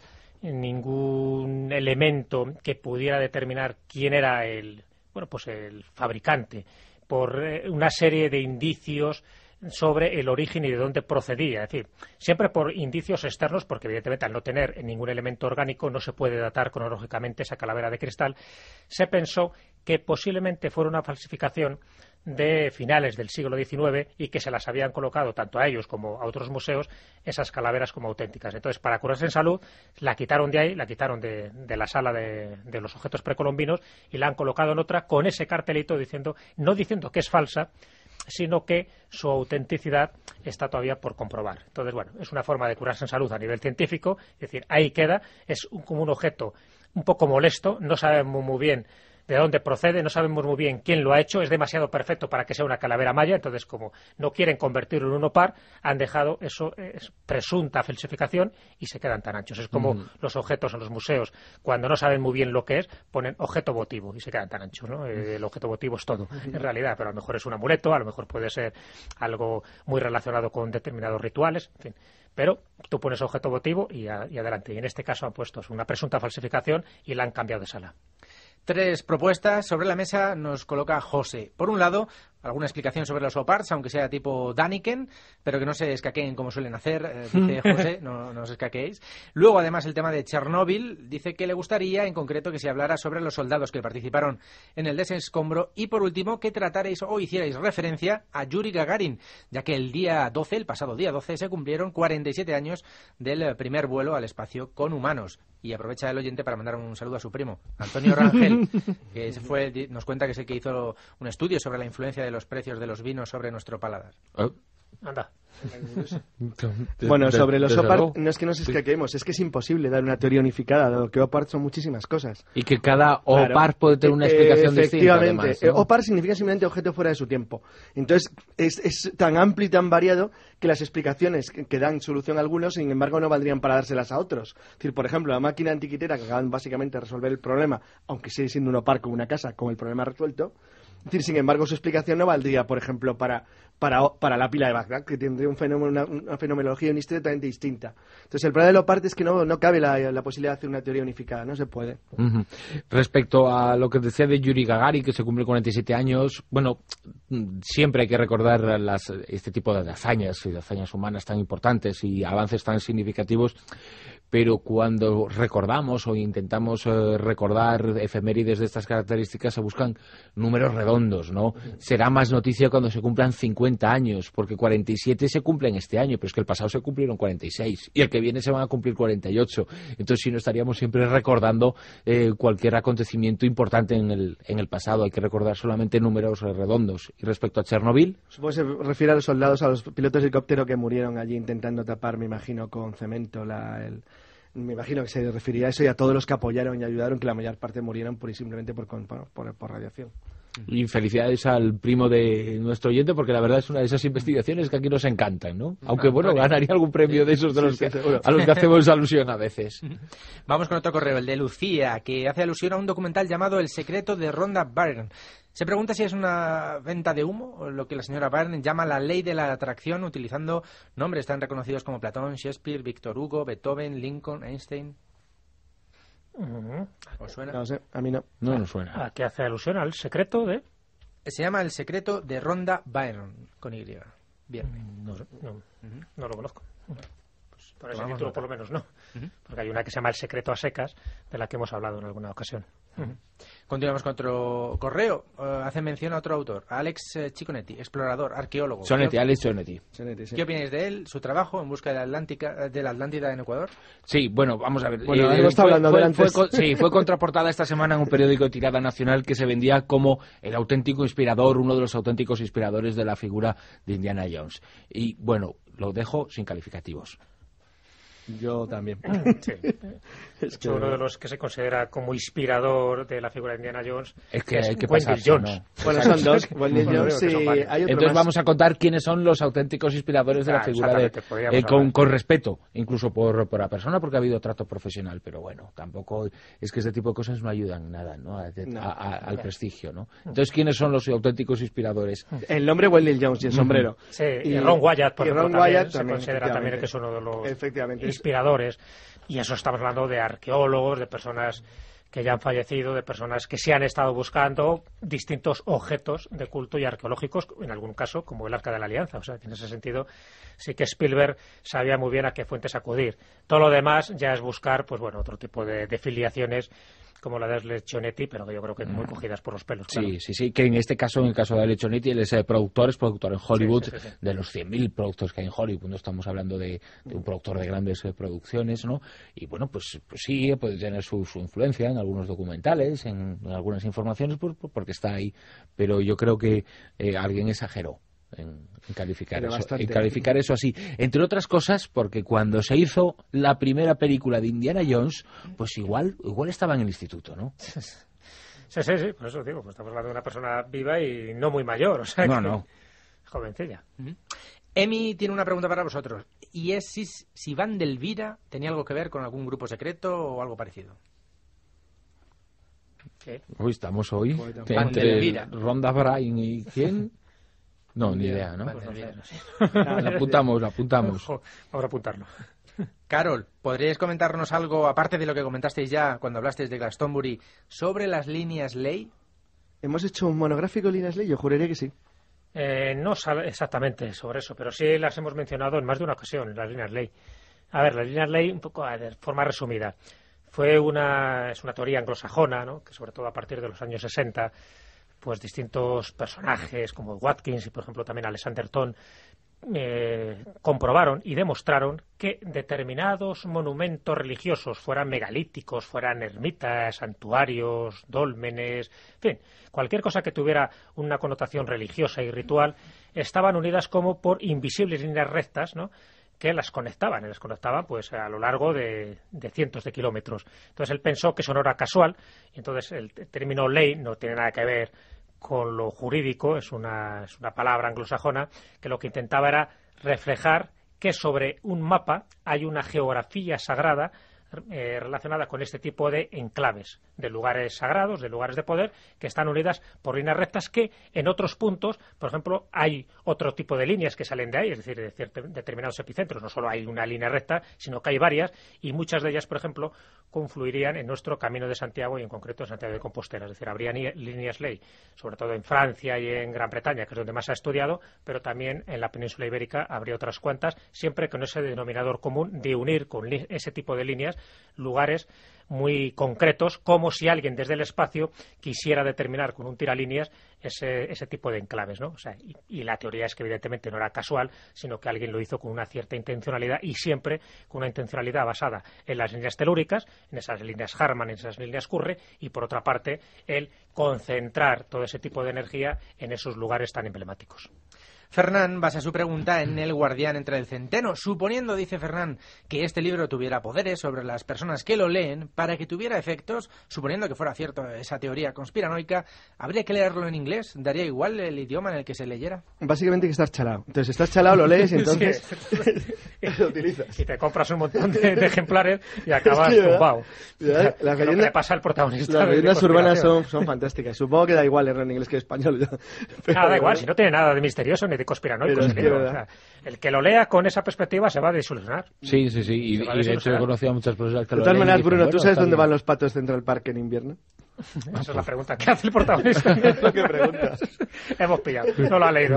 ningún elemento que pudiera determinar quién era el bueno pues el fabricante, por eh, una serie de indicios sobre el origen y de dónde procedía, es decir, siempre por indicios externos, porque evidentemente al no tener ningún elemento orgánico no se puede datar cronológicamente esa calavera de cristal. Se pensó que posiblemente fuera una falsificación de finales del siglo diecinueve y que se las habían colocado tanto a ellos como a otros museos esas calaveras como auténticas. Entonces, para curarse en salud, la quitaron de ahí, la quitaron de, de la sala de, de los objetos precolombinos y la han colocado en otra con ese cartelito diciendo, no diciendo que es falsa, sino que su autenticidad está todavía por comprobar. Entonces, bueno, es una forma de curarse en salud a nivel científico, es decir, ahí queda, es un, como un objeto un poco molesto, no sabemos muy bien de dónde procede, no sabemos muy bien quién lo ha hecho, es demasiado perfecto para que sea una calavera maya, entonces como no quieren convertirlo en uno par, han dejado eso, es presunta falsificación y se quedan tan anchos. Es como mm. los objetos en los museos, cuando no saben muy bien lo que es, ponen objeto votivo y se quedan tan anchos, ¿no? El objeto votivo es todo, en realidad, pero a lo mejor es un amuleto, a lo mejor puede ser algo muy relacionado con determinados rituales, en fin. Pero tú pones objeto votivo y, a, y adelante. Y en este caso han puesto una presunta falsificación y la han cambiado de sala. Tres propuestas sobre la mesa nos coloca José. Por un lado, alguna explicación sobre los OPARTs, aunque sea tipo Daniken, pero que no se escaqueen como suelen hacer, eh, dice José, no, no os escaquéis. Luego, además, el tema de Chernóbil, dice que le gustaría, en concreto, que se hablara sobre los soldados que participaron en el desescombro. Y, por último, que tratarais o hicierais referencia a Yuri Gagarin, ya que el día doce, el pasado día doce, se cumplieron cuarenta y siete años del primer vuelo al espacio con humanos. Y aprovecha el oyente para mandar un saludo a su primo, Antonio Rangel, que fue, nos cuenta que es el que hizo un estudio sobre la influencia de los precios de los vinos sobre nuestro paladar. Oh, Anda. Bueno, sobre los OPART, no es que nos escaquemos, es que es imposible dar una teoría unificada, dado que OPART son muchísimas cosas. Y que cada OPART claro, puede tener una explicación eh, distinta, además, ¿no? Efectivamente, OPART significa simplemente objeto fuera de su tiempo. Entonces, es, es tan amplio y tan variado que las explicaciones que, que dan solución a algunos, sin embargo, no valdrían para dárselas a otros. Es decir, por ejemplo, la máquina antiquitera, que acaban básicamente de resolver el problema, aunque sigue siendo un OPART como una casa, con el problema resuelto. Es decir, sin embargo, su explicación no valdría, por ejemplo, para, para, para la pila de Bagdad, que tendría un fenómeno, una, una fenomenología y una historia totalmente distinta. Entonces, el problema de OPART es que no, no cabe la, la posibilidad de hacer una teoría unificada, no se puede. Uh-huh. Respecto a lo que decía de Yuri Gagarin, que se cumple cuarenta y siete años, bueno, siempre hay que recordar las, este tipo de hazañas, y de hazañas humanas tan importantes y avances tan significativos, pero cuando recordamos o intentamos eh, recordar efemérides de estas características se buscan números redondos, ¿no? Será más noticia cuando se cumplan cincuenta años, porque cuarenta y siete se cumplen este año, pero es que el pasado se cumplieron cuarenta y seis y el que viene se van a cumplir cuarenta y ocho. Entonces, si no, estaríamos siempre recordando eh, cualquier acontecimiento importante en el, en el pasado. Hay que recordar solamente números redondos. Y respecto a Chernobyl... Supongo que se refiere a los soldados, a los pilotos de helicóptero que murieron allí intentando tapar, me imagino, con cemento la... el... Me imagino que se refería a eso y a todos los que apoyaron y ayudaron, que la mayor parte murieron pura y simplemente por, por, por, por radiación. Y felicidades al primo de nuestro oyente, porque la verdad es una de esas investigaciones que aquí nos encantan, ¿no? Aunque, bueno, ganaría algún premio de esos de los que, a los que hacemos alusión a veces. Vamos con otro correo, el de Lucía, que hace alusión a un documental llamado El secreto de Rhonda Byrne. Se pregunta si es una venta de humo, o lo que la señora Byrne llama la ley de la atracción, utilizando nombres tan reconocidos como Platón, Shakespeare, Víctor Hugo, Beethoven, Lincoln, Einstein. Uh-huh. ¿Os suena? No sé, a mí no. No nos suena. ¿A qué hace alusión? ¿Al secreto de...? Se llama El secreto de Rhonda Byrne, con Y. Bien. No, no, uh-huh. no lo conozco. Pues por ese Tomamos título, nota. por lo menos, no. Uh-huh. Porque hay una que se llama El secreto a secas, de la que hemos hablado en alguna ocasión. Uh-huh. Continuamos con otro correo. Uh, hace mención a otro autor, Alex eh, Chiconetti, explorador, arqueólogo. Sonetti, Alex Sonetti. Sonetti, sí. ¿Qué opináis de él, su trabajo en busca de la, Atlántica, de la Atlántida en Ecuador? Sí, bueno, vamos a ver. Bueno, eh, hemos estado fue, hablando fue, de él fue, antes. fue, sí, fue contraportada esta semana en un periódico de tirada nacional que se vendía como el auténtico inspirador, uno de los auténticos inspiradores de la figura de Indiana Jones. Y, bueno, lo dejo sin calificativos. Yo también. Sí. Es que uno de los que se considera como inspirador de la figura de Indiana Jones es que es hay que Wendell pasarse, Jones. ¿no? Bueno, son dos. Wendell Bueno, Jones digo que son y varios. hay otro Entonces más. vamos a contar quiénes son los auténticos inspiradores de la Ah, figura de, exactamente, podríamos eh, con, hablar. con respeto, incluso por, por la persona, porque ha habido trato profesional, pero bueno, tampoco es que este tipo de cosas no ayudan nada, ¿no? A- No. a- a- al prestigio, ¿no? Entonces, ¿quiénes son los auténticos inspiradores? El nombre Wendell Jones y el sombrero. Sí, y Ron Wyatt, por y ejemplo, Ron también Wyatt se también, considera también efectivamente. que es uno de los Efectivamente. inspiradores. Y eso estamos hablando de arqueólogos, de personas que ya han fallecido, de personas que se han estado buscando distintos objetos de culto y arqueológicos, en algún caso, como el Arca de la Alianza. O sea, que en ese sentido sí que Spielberg sabía muy bien a qué fuentes acudir. Todo lo demás ya es buscar, pues bueno, otro tipo de, de filiaciones como la de Leccionetti, pero que yo creo que muy cogidas por los pelos. Claro. Sí, sí, sí, que en este caso, en el caso de Leccionetti, él es eh, productor, es productor en Hollywood, Sí, sí, sí, sí. de los cien mil productores que hay en Hollywood, no estamos hablando de, de un productor de grandes eh, producciones, ¿no? Y bueno, pues, pues sí, puede tener su, su influencia en algunos documentales, en, en algunas informaciones, por- por- porque está ahí, pero yo creo que eh, alguien exageró en, en calificar Pero eso, bastante. en calificar eso así, entre otras cosas porque cuando se hizo la primera película de Indiana Jones, pues igual igual estaba en el instituto, ¿no? Sí, sí, sí, por eso digo, pues estamos hablando de una persona viva y no muy mayor, o sea No, que no. jovencilla. Emi tiene una pregunta para vosotros, y es si, si Van Delvira tenía algo que ver con algún grupo secreto o algo parecido. ¿Qué? Uy, estamos hoy Bueno, Van entre Delvira. Ronda Bryan y ¿quién? No, ni idea, ¿no? Van Pues no sé, Delvira. no sé. Lo apuntamos, lo apuntamos. Ojo, vamos a apuntarlo. Carol, ¿podríais comentarnos algo, aparte de lo que comentasteis ya cuando hablasteis de Glastonbury, sobre las líneas ley? ¿Hemos hecho un monográfico de Linas Ley? Yo juraría que sí. Eh, no sabe exactamente sobre eso, pero sí las hemos mencionado en más de una ocasión, las líneas ley. A ver, las líneas ley, un poco a ver, de forma resumida, fue una, es una teoría anglosajona, ¿no? Que sobre todo a partir de los años sesenta, pues distintos personajes como Watkins y, por ejemplo, también Alexander Thom, eh, comprobaron y demostraron que determinados monumentos religiosos, fueran megalíticos, fueran ermitas, santuarios, dólmenes, en fin, cualquier cosa que tuviera una connotación religiosa y ritual, estaban unidas como por invisibles líneas rectas, ¿no?, que las conectaban, y las conectaban pues a lo largo de, de cientos de kilómetros. Entonces él pensó que eso no era casual, y entonces el término ley no tiene nada que ver con lo jurídico, es una, es una palabra anglosajona que lo que intentaba era reflejar que sobre un mapa hay una geografía sagrada eh, relacionada con este tipo de enclaves, de lugares sagrados, de lugares de poder, que están unidas por líneas rectas que en otros puntos, por ejemplo, hay otro tipo de líneas que salen de ahí, es decir, de ciertos, determinados epicentros. No solo hay una línea recta, sino que hay varias, y muchas de ellas, por ejemplo, confluirían en nuestro Camino de Santiago y en concreto en Santiago de Compostela. Es decir, habría líneas ley, sobre todo en Francia y en Gran Bretaña, que es donde más se ha estudiado, pero también en la península ibérica habría otras cuantas, siempre con ese denominador común de unir con ese tipo de líneas lugares muy concretos, como si alguien desde el espacio quisiera determinar con un tiralíneas ese, ese tipo de enclaves, ¿no? O sea, y, y la teoría es que evidentemente no era casual, sino que alguien lo hizo con una cierta intencionalidad, y siempre con una intencionalidad basada en las líneas telúricas, en esas líneas Harman, en esas líneas Curre, y por otra parte el concentrar todo ese tipo de energía en esos lugares tan emblemáticos. Fernán basa su pregunta en El guardián entre el centeno, suponiendo, dice Fernán, que este libro tuviera poderes sobre las personas que lo leen. Para que tuviera efectos, suponiendo que fuera cierto esa teoría conspiranoica, ¿habría que leerlo en inglés? ¿Daría igual el idioma en el que se leyera? Básicamente que estás chalado. Entonces, estás chalado, lo lees y entonces sí. lo utilizas. Y te compras un montón de, de ejemplares y acabas sí, tumbado. Las Lo que le pasa al protagonista. Las de leyendas urbanas conspiración. son, son fantásticas. Supongo que da igual leerlo en inglés que en español. Pero, nada, da igual, si no tiene nada de misterioso ni de conspiranoico. Es que O sea, el que lo lea con esa perspectiva se va a desilusionar. Sí, sí, sí. Y, y de hecho he conocido a muchas personas que de lo todas leen maneras, y dicen, Bruno, ¿tú bueno, sabes está dónde bien. van los patos Central Park en invierno? Esa es la pregunta que hace el protagonista. Es lo que preguntas. Hemos pillado, no lo ha leído.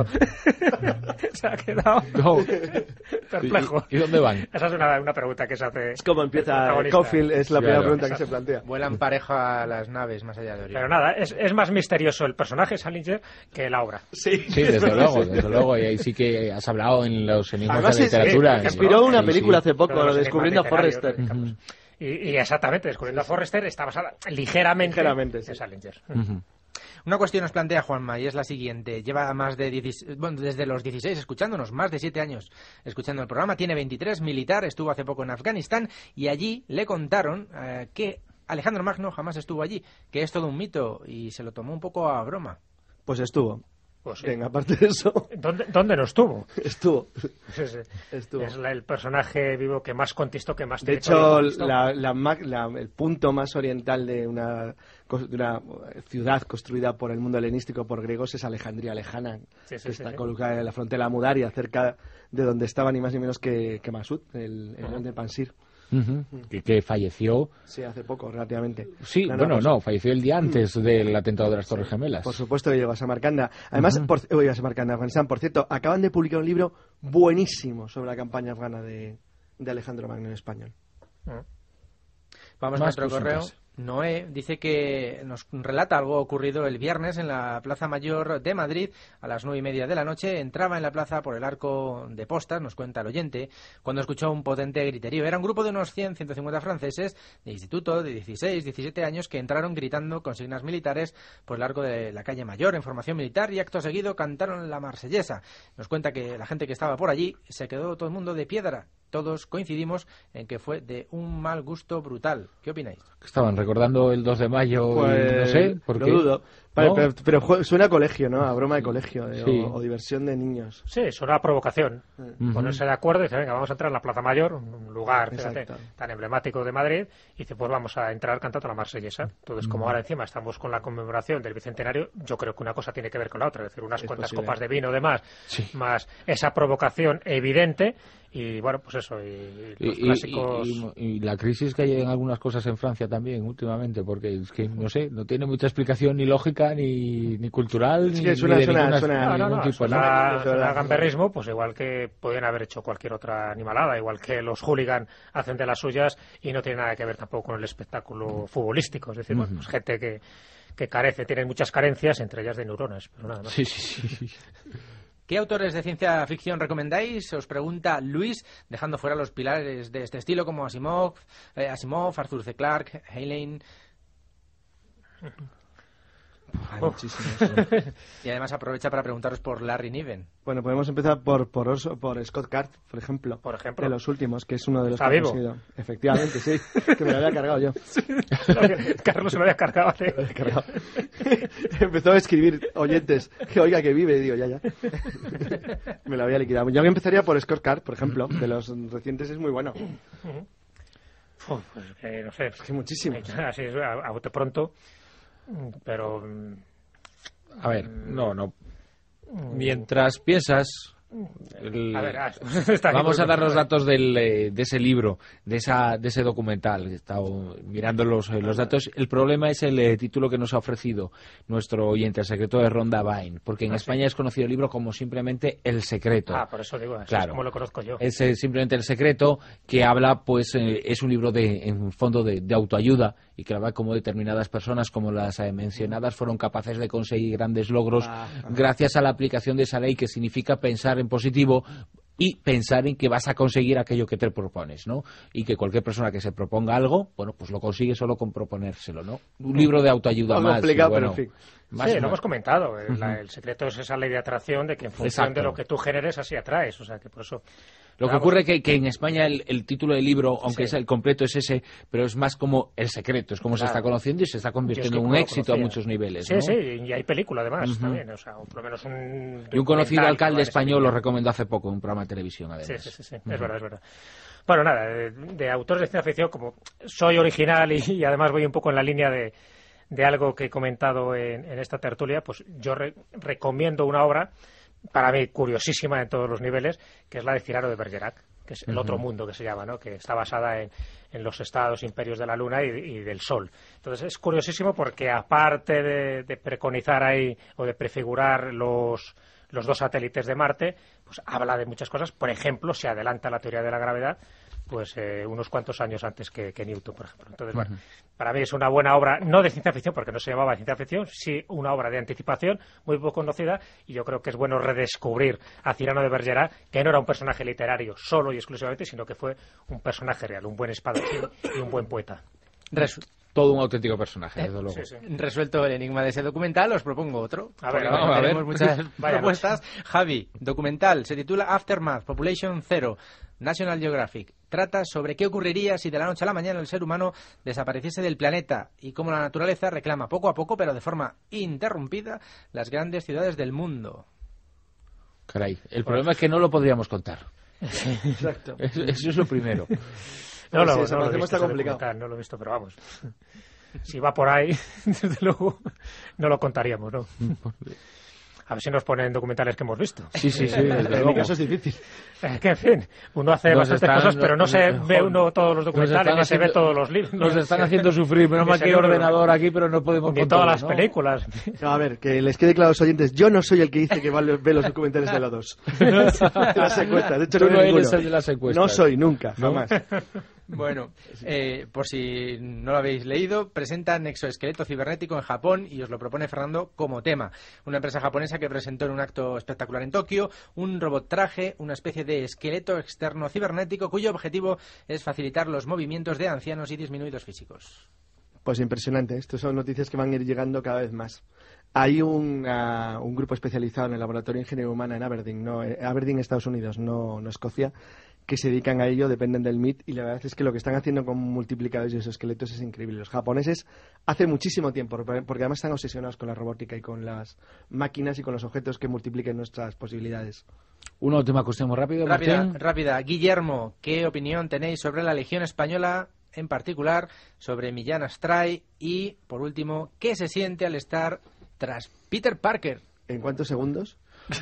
Se ha quedado No. perplejo. ¿Y, y dónde van? Esa es una, una pregunta que se hace. Es como empieza el protagonista. Caulfield, es la primera Claro. pregunta que se plantea. Vuelan parejo a las naves más allá de Orión. Pero nada, es, es más misterioso el personaje Salinger que la obra. Sí, Sí, desde luego, desde luego. Y ahí sí que has hablado en los enigmas Además, de la es- literatura. sí, inspiró una Sí, película sí. hace poco, Todos los Descubriendo a enigmas Forrester. literarios, digamos. Y, y exactamente, Descubriendo a Forrester está basada ligeramente, Ligeramente, sí. en Salinger. Ujú. Una cuestión nos plantea Juanma y es la siguiente. Lleva más de dieciséis, bueno, desde los dieciséis escuchándonos, más de siete años escuchando el programa. Tiene veintitrés, militar, estuvo hace poco en Afganistán y allí le contaron eh, que Alejandro Magno jamás estuvo allí, que es todo un mito y se lo tomó un poco a broma. Pues estuvo. Pues sí. Venga, aparte de eso, ¿Dónde, ¿Dónde no estuvo? estuvo. Sí, sí. Estuvo. Es la- el personaje vivo que más conquistó, que más De territorio hecho, conquistó. la, la ma- la- el punto más oriental de una, cos- de una ciudad construida por el mundo helenístico por griegos es Alejandría Lejana, Sí, sí, que sí, está sí. colocada en la frontera mudaria, cerca de donde estaba ni más ni menos que, que Masud, el, el grande Pansir. Ujú. Que, que falleció. Sí, hace poco, relativamente. Sí, No, no, bueno, pues- no, falleció el día antes del atentado de las Torres Gemelas. Por supuesto que llegó a Samarcanda. Además, Ujú. por, uy, a Samarcanda, Afganistán. Por cierto, acaban de publicar un libro buenísimo sobre la campaña afgana de, de Alejandro Magno en español. Vamos Más con otro correo. consultas. Noé dice que nos relata algo ocurrido el viernes en la Plaza Mayor de Madrid a las nueve y media de la noche. Entraba en la plaza por el arco de postas, nos cuenta el oyente, cuando escuchó un potente griterío. Era un grupo de unos cien, ciento cincuenta franceses de instituto de dieciséis, diecisiete años que entraron gritando consignas militares por el arco de la calle Mayor en formación militar y acto seguido cantaron la marsellesa. Nos cuenta que la gente que estaba por allí se quedó todo el mundo de piedra. Todos coincidimos en que fue de un mal gusto brutal. ¿Qué opináis? Estaban recordando el dos de mayo, y Pues, no sé, ¿por lo qué? dudo. Vale, ¿No? pero, pero jue- suena a colegio, ¿no? A broma de colegio de- Sí. o, o diversión de niños. Sí, es una provocación. Ujú. Ponerse de acuerdo y decir, venga, vamos a entrar en la Plaza Mayor, un lugar, fíjate, Exacto. tan emblemático de Madrid, y dice, pues vamos a entrar cantando la marsellesa. Entonces, como ahora encima estamos con la conmemoración del Bicentenario, yo creo que una cosa tiene que ver con la otra, es decir, unas Es cuantas posible. copas de vino de más, Sí. más esa provocación evidente, y bueno, pues eso, y Y, los y- clásicos... y- y la crisis que hay en algunas cosas en Francia también últimamente, porque es que, no sé, no tiene mucha explicación ni lógica, ni, ni cultural, Es ni, que suena- ni de suena- ninguna- suena- ni No, no, ningún no, tipo, suena, ¿no? Es suena verdad. a gamberrismo, pues igual que podían haber hecho cualquier otra animalada, igual que los hooligan hacen de las suyas y no tiene nada que ver tampoco con el espectáculo futbolístico. Es decir, bueno, pues gente que, que carece, tiene muchas carencias, entre ellas de neuronas, pero nada más. Sí, sí, sí. ¿Qué autores de ciencia ficción recomendáis? Os pregunta Luis, dejando fuera los pilares de este estilo como Asimov, eh, Asimov, Arthur C. Clarke, Heinlein. Hay muchísimos. Y además aprovecha para preguntaros por Larry Niven. Bueno, podemos empezar por por, Orso, por Scott Card, por ejemplo. Por ejemplo. De los últimos, que es uno de los ¿Está que vivo? hemos ido. Efectivamente, sí. Que me lo había cargado yo. Sí, Carlos se lo había cargado hace... Cargado. Empezó a escribir oyentes que oiga que vive, digo, ya, ya. Me lo había liquidado. Yo empezaría por Scott Card, por ejemplo. De los recientes es muy bueno. Uf, pues, eh, no sé. Es que muchísimos. Así es, a, a bote pronto. Pero... A ver, no, no. Mientras piensas... El... A ver, ah, está vamos a bien, dar los bueno. datos del, eh, de ese libro, de esa de ese documental. He estado mirando los, eh, los datos. El problema es el eh, título que nos ha ofrecido nuestro oyente, El secreto de Rhonda Byrne, porque en Ah, España sí. es conocido el libro como simplemente El secreto. Ah, por eso digo, eso Claro. es como lo conozco yo. Es eh, simplemente El secreto, que habla, pues, eh, es un libro de, en fondo, de, de autoayuda, y que habla como determinadas personas, como las eh, mencionadas, fueron capaces de conseguir grandes logros Ah, ah. gracias a la aplicación de esa ley, que significa pensar en positivo y pensar en que vas a conseguir aquello que te propones, ¿no? Y que cualquier persona que se proponga algo, bueno, pues lo consigue solo con proponérselo, ¿no? Un libro de autoayuda Algo más. complicado, y bueno, pero en fin. más- Sí, lo más- hemos comentado. El, la- el secreto es esa ley de atracción de que en función Exacto. de lo que tú generes, así atraes. O sea, que por eso... Lo que Vamos. ocurre que, que en España el, el título del libro, aunque Sí. es el completo, es ese, pero es más como El secreto, es como se Claro. está conociendo y se está Yo es convirtiendo que en no un lo éxito a conocía. muchos niveles, Sí, ¿no? sí, y hay película además Ujú. también. O sea, o por lo menos un... Y un conocido documental que alcalde va en esa español lo línea. recomendó hace poco en un programa de televisión, además. Sí, sí, sí, sí. Es verdad, es verdad. Bueno, nada, de, de autores de ciencia ficción, como soy original y, y además voy un poco en la línea de, de algo que he comentado en, en esta tertulia, pues yo re- recomiendo una obra, para mí curiosísima en todos los niveles, que es la de Cyrano de Bergerac, que es El Ujú. otro mundo que se llama, ¿no? Que está basada en, en los estados imperios de la luna y, y del sol. Entonces es curiosísimo porque aparte de, de preconizar ahí o de prefigurar los los dos satélites de Marte, pues habla de muchas cosas. Por ejemplo, se adelanta la teoría de la gravedad pues eh, unos cuantos años antes que, que Newton, por ejemplo. Entonces, bueno, Ujú. para mí es una buena obra, no de ciencia ficción, porque no se llamaba ciencia ficción, sí una obra de anticipación, muy poco conocida, y yo creo que es bueno redescubrir a Cyrano de Bergerac, que no era un personaje literario solo y exclusivamente, sino que fue un personaje real, un buen espadachín y un buen poeta. Resu- Todo un auténtico personaje, desde luego. Sí, sí. Resuelto el enigma de ese documental, os propongo otro. A ver, Porque vamos a ver. tenemos muchas Vaya propuestas. Javi, documental, se titula Aftermath, Population Zero, National Geographic. Trata sobre qué ocurriría si de la noche a la mañana el ser humano desapareciese del planeta y cómo la naturaleza reclama poco a poco, pero de forma interrumpida, las grandes ciudades del mundo. Caray, el problema es que no lo podríamos contar. Exacto. Eso, eso es lo primero. No, Pues lo, sí, no esa lo he parte visto, está ese complicado. documental, no lo he visto, pero vamos. Si va por ahí, desde luego, no lo contaríamos, ¿no? A ver si nos ponen documentales que hemos visto. Sí, sí, sí, Eh, desde En mi luego. caso es difícil. Eh, que, en fin, uno hace Nos bastantes están- cosas, pero no se nos- ve uno todos los Nos documentales, están ni se ve haciendo- todos los libros. Nos ni están se- haciendo sufrir, menos ni mal se que hay ve uno- ordenador aquí, pero no podemos Ni con todas todo, las ¿no? películas. No, a ver, que les quede claro a los oyentes, yo no soy el que dice que va- ve los documentales de los dos. De las encuestas, de hecho Tú no, no veo eres ninguno. el de las encuestas. No soy, nunca, ¿No? jamás. Bueno, eh, por si no lo habéis leído, presentan exoesqueleto cibernético en Japón y os lo propone Fernando como tema. Una empresa japonesa que presentó en un acto espectacular en Tokio un robot traje, una especie de esqueleto externo cibernético cuyo objetivo es facilitar los movimientos de ancianos y disminuidos físicos. Pues impresionante, estas son noticias que van a ir llegando cada vez más. Hay un, uh, un grupo especializado en el Laboratorio de Ingeniería Humana en Aberdeen, no, eh, Aberdeen, Estados Unidos, no, no Escocia, que se dedican a ello, dependen del M I T, y la verdad es que lo que están haciendo con multiplicadores y esos esqueletos es increíble. Los japoneses hace muchísimo tiempo, porque además están obsesionados con la robótica y con las máquinas y con los objetos que multipliquen nuestras posibilidades. Una última cuestión muy rápido, Rápida, Martín. rápida. Guillermo, ¿qué opinión tenéis sobre la Legión Española, en particular sobre Millán Astray? Y, por último, ¿qué se siente al estar tras Peter Parker? ¿En cuántos segundos?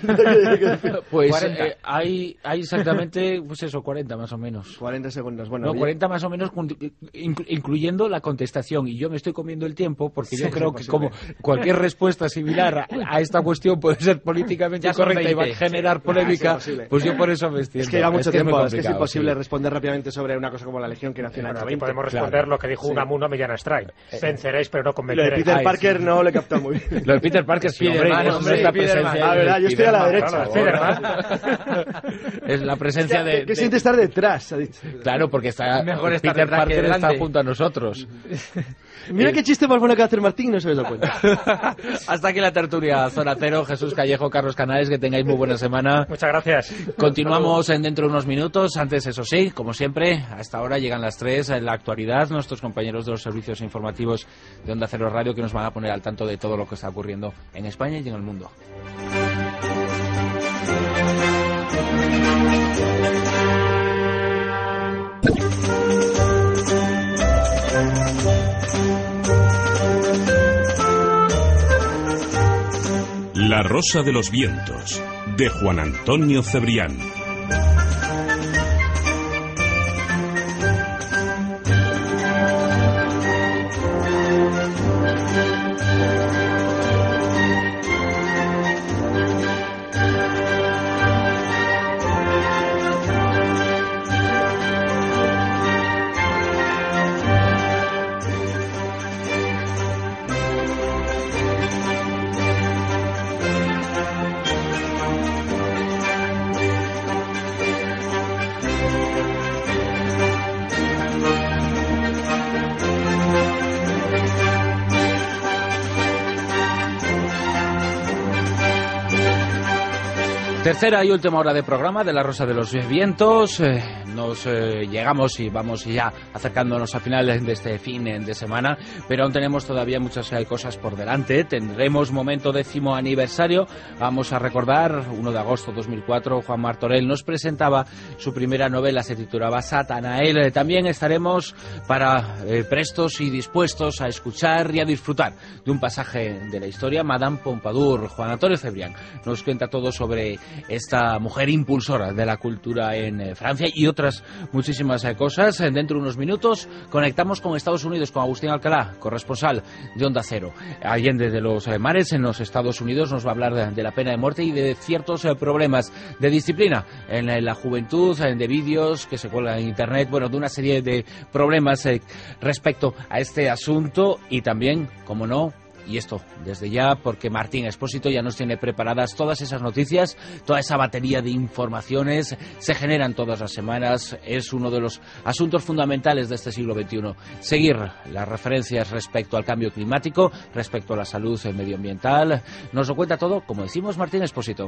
Pues cuarenta. eh, hay, hay exactamente, pues eso, cuarenta más o menos. cuarenta segundos. Bueno, No, bien. cuarenta más o menos, inclu- incluyendo la contestación. Y yo me estoy comiendo el tiempo porque yo Sí, creo es que como posible. cualquier respuesta similar a, a esta cuestión puede ser políticamente Ya son incorrecta y va a veinte. generar Sí, polémica, es imposible. pues yo por eso me extiendo. Es que lleva mucho es tiempo, muy es que es complicado, imposible sí. responder rápidamente sobre una cosa como la Legión que nació en el Bueno, año aquí veinte. podemos claro. responder lo que dijo Sí. Unamuno a Millán Astray. Venceréis, pero no Lo de convenceréis. Peter Ay, Parker sí. no le he captado muy bien. Lo de Peter Parker, sí, hombre, Spiderman, eso no hombre, es la Spiderman. presencia Ah, de verdad, yo Spiderman. estoy a la derecha. Es la presencia de... ¿Qué, qué siente estar detrás? Ha dicho. Claro, porque está Mejor estar Peter detrás que Parker está delante. junto a nosotros. Mira qué chiste más bueno que hacer Martín y no se habéis dado cuenta. Hasta aquí la tertulia Zona Cero. Jesús Callejo, Carlos Canales, que tengáis muy buena semana. Muchas gracias. Continuamos en dentro de unos minutos. Antes, eso sí, como siempre, hasta ahora llegan las tres en la actualidad. Nuestros compañeros de los servicios informativos de Onda Cero Radio, que nos van a poner al tanto de todo lo que está ocurriendo en España y en el mundo. La Rosa de los Vientos, de Juan Antonio Cebrián. Tercera y última hora de programa de La Rosa de los Vientos. Eh, nos eh, llegamos y vamos ya acercándonos al final de este fin de semana, pero aún tenemos todavía muchas eh, cosas por delante. Tendremos momento décimo aniversario. Vamos a recordar, uno de agosto de dos mil cuatro, Juan Martorell nos presentaba su primera novela, se titulaba Satanael. Eh, también estaremos para eh, prestos y dispuestos a escuchar y a disfrutar de un pasaje de la historia, Madame Pompadour. Juan Antonio Cebrián nos cuenta todo sobre esta mujer impulsora de la cultura en eh, Francia y otras muchísimas eh, cosas. Dentro de unos minutos conectamos con Estados Unidos, con Agustín Alcalá, corresponsal de Onda Cero. Allende de los eh, mares, en los Estados Unidos, nos va a hablar de, de la pena de muerte y de ciertos eh, problemas de disciplina en eh, la juventud, eh, de vídeos que se cuelgan en Internet, bueno, de una serie de problemas eh, respecto a este asunto y también, como no, y esto desde ya, porque Martín Expósito ya nos tiene preparadas todas esas noticias, toda esa batería de informaciones, se generan todas las semanas, es uno de los asuntos fundamentales de este siglo veintiuno. Seguir las referencias respecto al cambio climático, respecto a la salud medioambiental, nos lo cuenta todo, como decimos, Martín Expósito.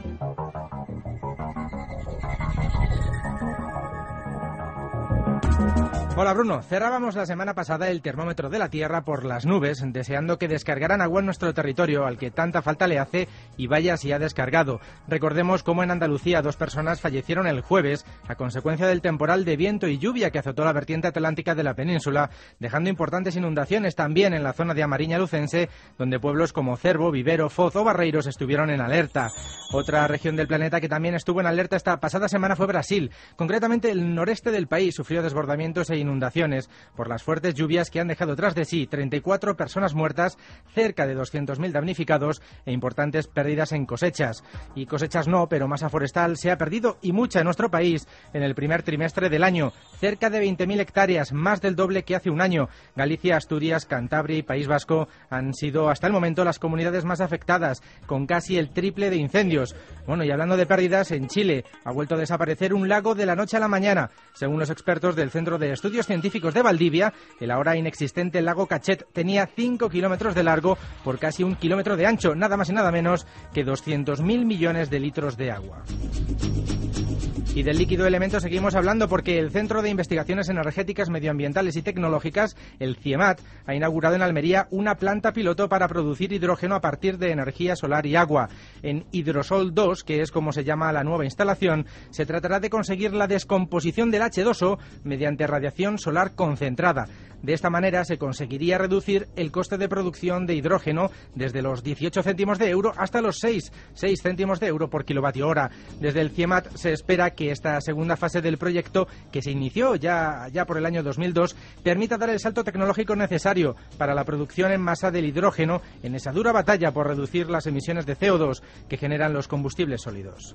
Hola Bruno, cerrábamos la semana pasada el termómetro de la Tierra por las nubes, deseando que descargaran agua en nuestro territorio, al que tanta falta le hace, y vaya si ha descargado. Recordemos cómo en Andalucía dos personas fallecieron el jueves a consecuencia del temporal de viento y lluvia que azotó la vertiente atlántica de la península, dejando importantes inundaciones también en la zona de Amariña Lucense, donde pueblos como Cervo, Vivero, Foz o Barreiros estuvieron en alerta. Otra región del planeta que también estuvo en alerta esta pasada semana fue Brasil. Concretamente el noreste del país sufrió desbordamientos e inundaciones por las fuertes lluvias que han dejado tras de sí treinta y cuatro personas muertas, cerca de doscientos mil damnificados e importantes pérdidas en cosechas. Y cosechas no, pero masa forestal se ha perdido, y mucha, en nuestro país en el primer trimestre del año. Cerca de veinte mil hectáreas, más del doble que hace un año. Galicia, Asturias, Cantabria y País Vasco han sido hasta el momento las comunidades más afectadas, con casi el triple de incendios. Bueno, y hablando de pérdidas, en Chile ha vuelto a desaparecer un lago de la noche a la mañana. Según los expertos del Centro de Estudios Científicos de Valdivia, el ahora inexistente lago Cachet tenía cinco kilómetros de largo por casi un kilómetro de ancho, nada más y nada menos que doscientos mil millones de litros de agua. Y del líquido elemento seguimos hablando porque el Centro de Investigaciones Energéticas, Medioambientales y Tecnológicas, el CIEMAT, ha inaugurado en Almería una planta piloto para producir hidrógeno a partir de energía solar y agua. En Hidrosol dos, que es como se llama la nueva instalación, se tratará de conseguir la descomposición del hache dos o mediante radiación solar concentrada. De esta manera se conseguiría reducir el coste de producción de hidrógeno desde los dieciocho céntimos de euro hasta los seis céntimos de euro por kilovatio hora. Desde el CIEMAT se espera que esta segunda fase del proyecto, que se inició ya, ya por el año dos mil dos, permita dar el salto tecnológico necesario para la producción en masa del hidrógeno en esa dura batalla por reducir las emisiones de C O dos que generan los combustibles sólidos.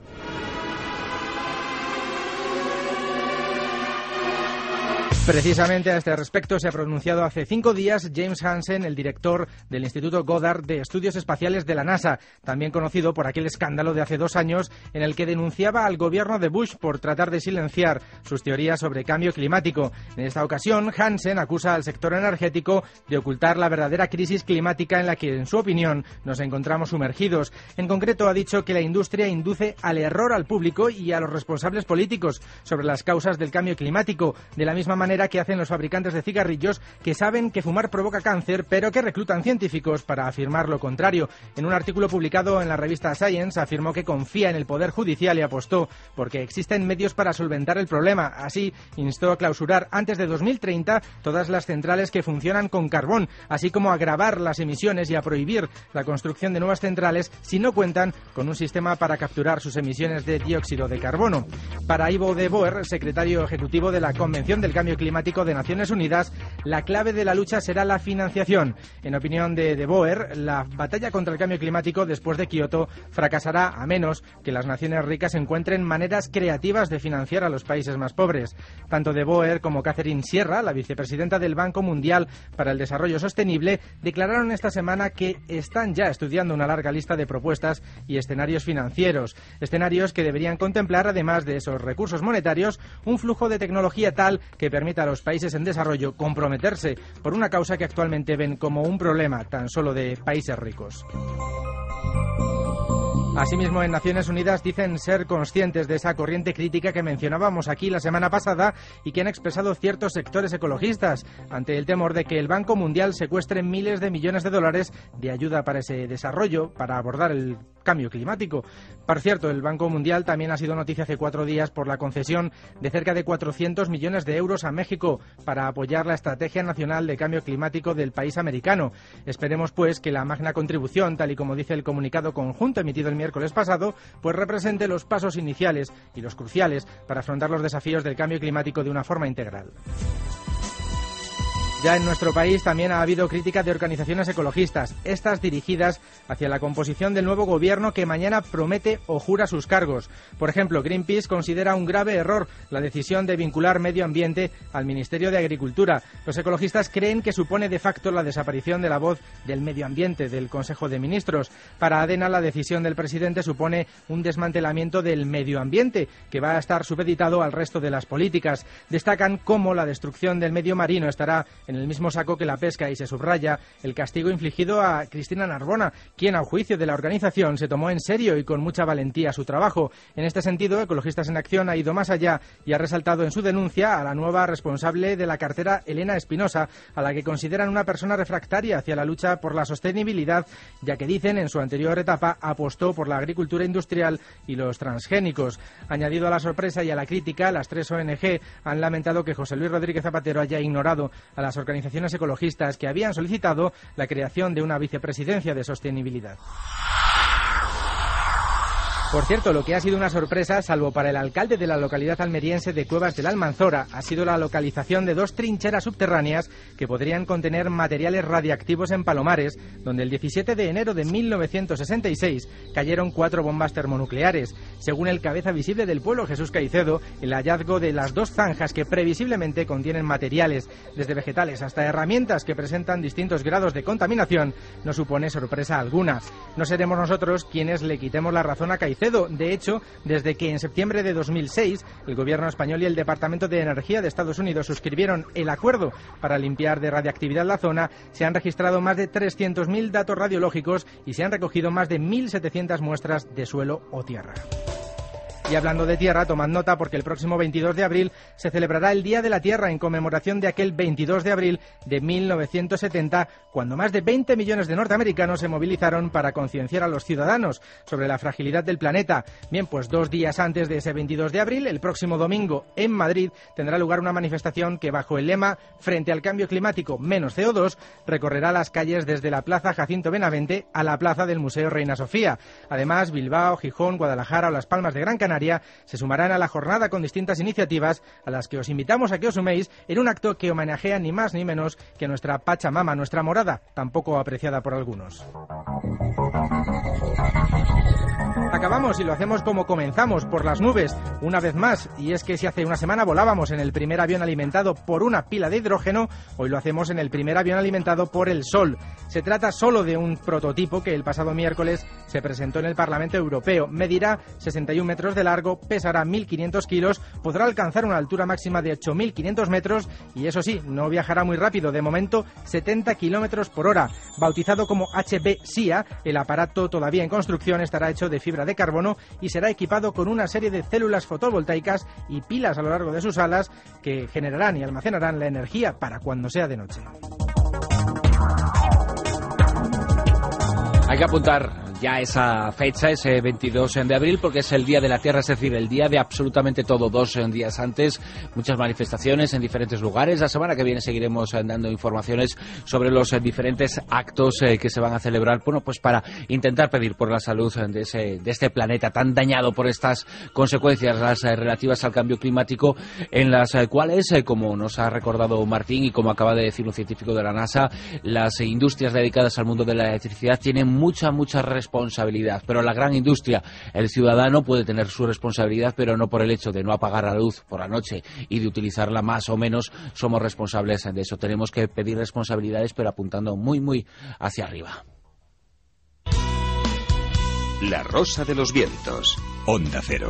Precisamente a este respecto se ha pronunciado hace cinco días James Hansen, el director del Instituto Goddard de Estudios Espaciales de la NASA, también conocido por aquel escándalo de hace dos años en el que denunciaba al gobierno de Bush por tratar de silenciar sus teorías sobre cambio climático. En esta ocasión, Hansen acusa al sector energético de ocultar la verdadera crisis climática en la que, en su opinión, nos encontramos sumergidos. En concreto, ha dicho que la industria induce al error al público y a los responsables políticos sobre las causas del cambio climático, de la misma manera que hacen los fabricantes de cigarrillos, que saben que fumar provoca cáncer, pero que reclutan científicos para afirmar lo contrario. En un artículo publicado en la revista Science afirmó que confía en el Poder Judicial y apostó porque existen medios para solventar el problema. Así, instó a clausurar antes de dos mil treinta todas las centrales que funcionan con carbón, así como a gravar las emisiones y a prohibir la construcción de nuevas centrales si no cuentan con un sistema para capturar sus emisiones de dióxido de carbono. Para Ivo de Boer, secretario ejecutivo de la Convención del Cambio Climático de Naciones Unidas, la clave de la lucha será la financiación. En opinión de De Boer, la batalla contra el cambio climático después de Kioto fracasará a menos que las naciones ricas encuentren maneras creativas de financiar a los países más pobres. Tanto De Boer como Catherine Sierra, la vicepresidenta del Banco Mundial para el Desarrollo Sostenible, declararon esta semana que están ya estudiando una larga lista de propuestas y escenarios financieros. Escenarios que deberían contemplar, además de esos recursos monetarios, un flujo de tecnología tal que permita a los países en desarrollo comprometerse por una causa que actualmente ven como un problema tan solo de países ricos. Asimismo, en Naciones Unidas dicen ser conscientes de esa corriente crítica que mencionábamos aquí la semana pasada y que han expresado ciertos sectores ecologistas ante el temor de que el Banco Mundial secuestre miles de millones de dólares de ayuda para ese desarrollo, para abordar el cambio climático. Por cierto, el Banco Mundial también ha sido noticia hace cuatro días por la concesión de cerca de cuatrocientos millones de euros a México para apoyar la Estrategia Nacional de Cambio Climático del país americano. Esperemos, pues, que la magna contribución, tal y como dice el comunicado conjunto emitido el miércoles pasado, pues represente los pasos iniciales y los cruciales para afrontar los desafíos del cambio climático de una forma integral. Ya en nuestro país también ha habido crítica de organizaciones ecologistas, estas dirigidas hacia la composición del nuevo gobierno que mañana promete o jura sus cargos. Por ejemplo, Greenpeace considera un grave error la decisión de vincular medio ambiente al Ministerio de Agricultura. Los ecologistas creen que supone de facto la desaparición de la voz del medio ambiente del Consejo de Ministros. Para ADENA, la decisión del presidente supone un desmantelamiento del medio ambiente, que va a estar supeditado al resto de las políticas. Destacan cómo la destrucción del medio marino estará en en el mismo saco que la pesca y se subraya el castigo infligido a Cristina Narbona, quien, a juicio de la organización, se tomó en serio y con mucha valentía su trabajo. En este sentido, Ecologistas en Acción ha ido más allá y ha resaltado en su denuncia a la nueva responsable de la cartera, Elena Espinosa, a la que consideran una persona refractaria hacia la lucha por la sostenibilidad, ya que dicen en su anterior etapa apostó por la agricultura industrial y los transgénicos. Añadido a la sorpresa y a la crítica, las tres O N G han lamentado que José Luis Rodríguez Zapatero haya ignorado a las organizaciones ecologistas que habían solicitado la creación de una vicepresidencia de sostenibilidad. Por cierto, lo que ha sido una sorpresa, salvo para el alcalde de la localidad almeriense de Cuevas del Almanzora, ha sido la localización de dos trincheras subterráneas que podrían contener materiales radiactivos en Palomares, donde el diecisiete de enero de mil novecientos sesenta y seis cayeron cuatro bombas termonucleares. Según el cabeza visible del pueblo, Jesús Caicedo, el hallazgo de las dos zanjas que previsiblemente contienen materiales, desde vegetales hasta herramientas que presentan distintos grados de contaminación, no supone sorpresa alguna. No seremos nosotros quienes le quitemos la razón a Caicedo. De hecho, desde que en septiembre de dos mil seis el gobierno español y el Departamento de Energía de Estados Unidos suscribieron el acuerdo para limpiar de radiactividad la zona, se han registrado más de trescientos mil datos radiológicos y se han recogido más de mil setecientas muestras de suelo o tierra. Y hablando de tierra, tomad nota porque el próximo veintidós de abril se celebrará el Día de la Tierra en conmemoración de aquel veintidós de abril de mil novecientos setenta, cuando más de veinte millones de norteamericanos se movilizaron para concienciar a los ciudadanos sobre la fragilidad del planeta. Bien, pues dos días antes de ese veintidós de abril, el próximo domingo en Madrid, tendrá lugar una manifestación que, bajo el lema Frente al cambio climático, menos C O dos, recorrerá las calles desde la Plaza Jacinto Benavente a la Plaza del Museo Reina Sofía. Además, Bilbao, Gijón, Guadalajara o Las Palmas de Gran Canaria se sumarán a la jornada con distintas iniciativas a las que os invitamos a que os suméis en un acto que homenajea ni más ni menos que a nuestra Pachamama, nuestra morada, tan poco apreciada por algunos. Acabamos y lo hacemos como comenzamos, por las nubes, una vez más. Y es que si hace una semana volábamos en el primer avión alimentado por una pila de hidrógeno, hoy lo hacemos en el primer avión alimentado por el Sol. Se trata solo de un prototipo que el pasado miércoles se presentó en el Parlamento Europeo. Medirá sesenta y un metros de largo, pesará mil quinientos kilos, podrá alcanzar una altura máxima de ocho mil quinientos metros y eso sí, no viajará muy rápido, de momento setenta kilómetros por hora. Bautizado como H B S I A, el aparato todavía en construcción estará hecho de fibra de carbono y será equipado con una serie de células fotovoltaicas y pilas a lo largo de sus alas que generarán y almacenarán la energía para cuando sea de noche. Hay que apuntar ya esa fecha, ese veintidós de abril, porque es el Día de la Tierra, es decir, el día de absolutamente todo. Dos días antes, muchas manifestaciones en diferentes lugares. La semana que viene seguiremos dando informaciones sobre los diferentes actos que se van a celebrar, bueno, pues para intentar pedir por la salud de, ese, de este planeta tan dañado por estas consecuencias, las relativas al cambio climático, en las cuales, como nos ha recordado Martín y como acaba de decir un científico de la NASA, las industrias dedicadas al mundo de la electricidad tienen mucha, mucha responsabilidad. responsabilidad, pero la gran industria, el ciudadano puede tener su responsabilidad, pero no por el hecho de no apagar la luz por la noche y de utilizarla más o menos, somos responsables de eso. Tenemos que pedir responsabilidades, pero apuntando muy, muy hacia arriba. La Rosa de los Vientos, Onda Cero.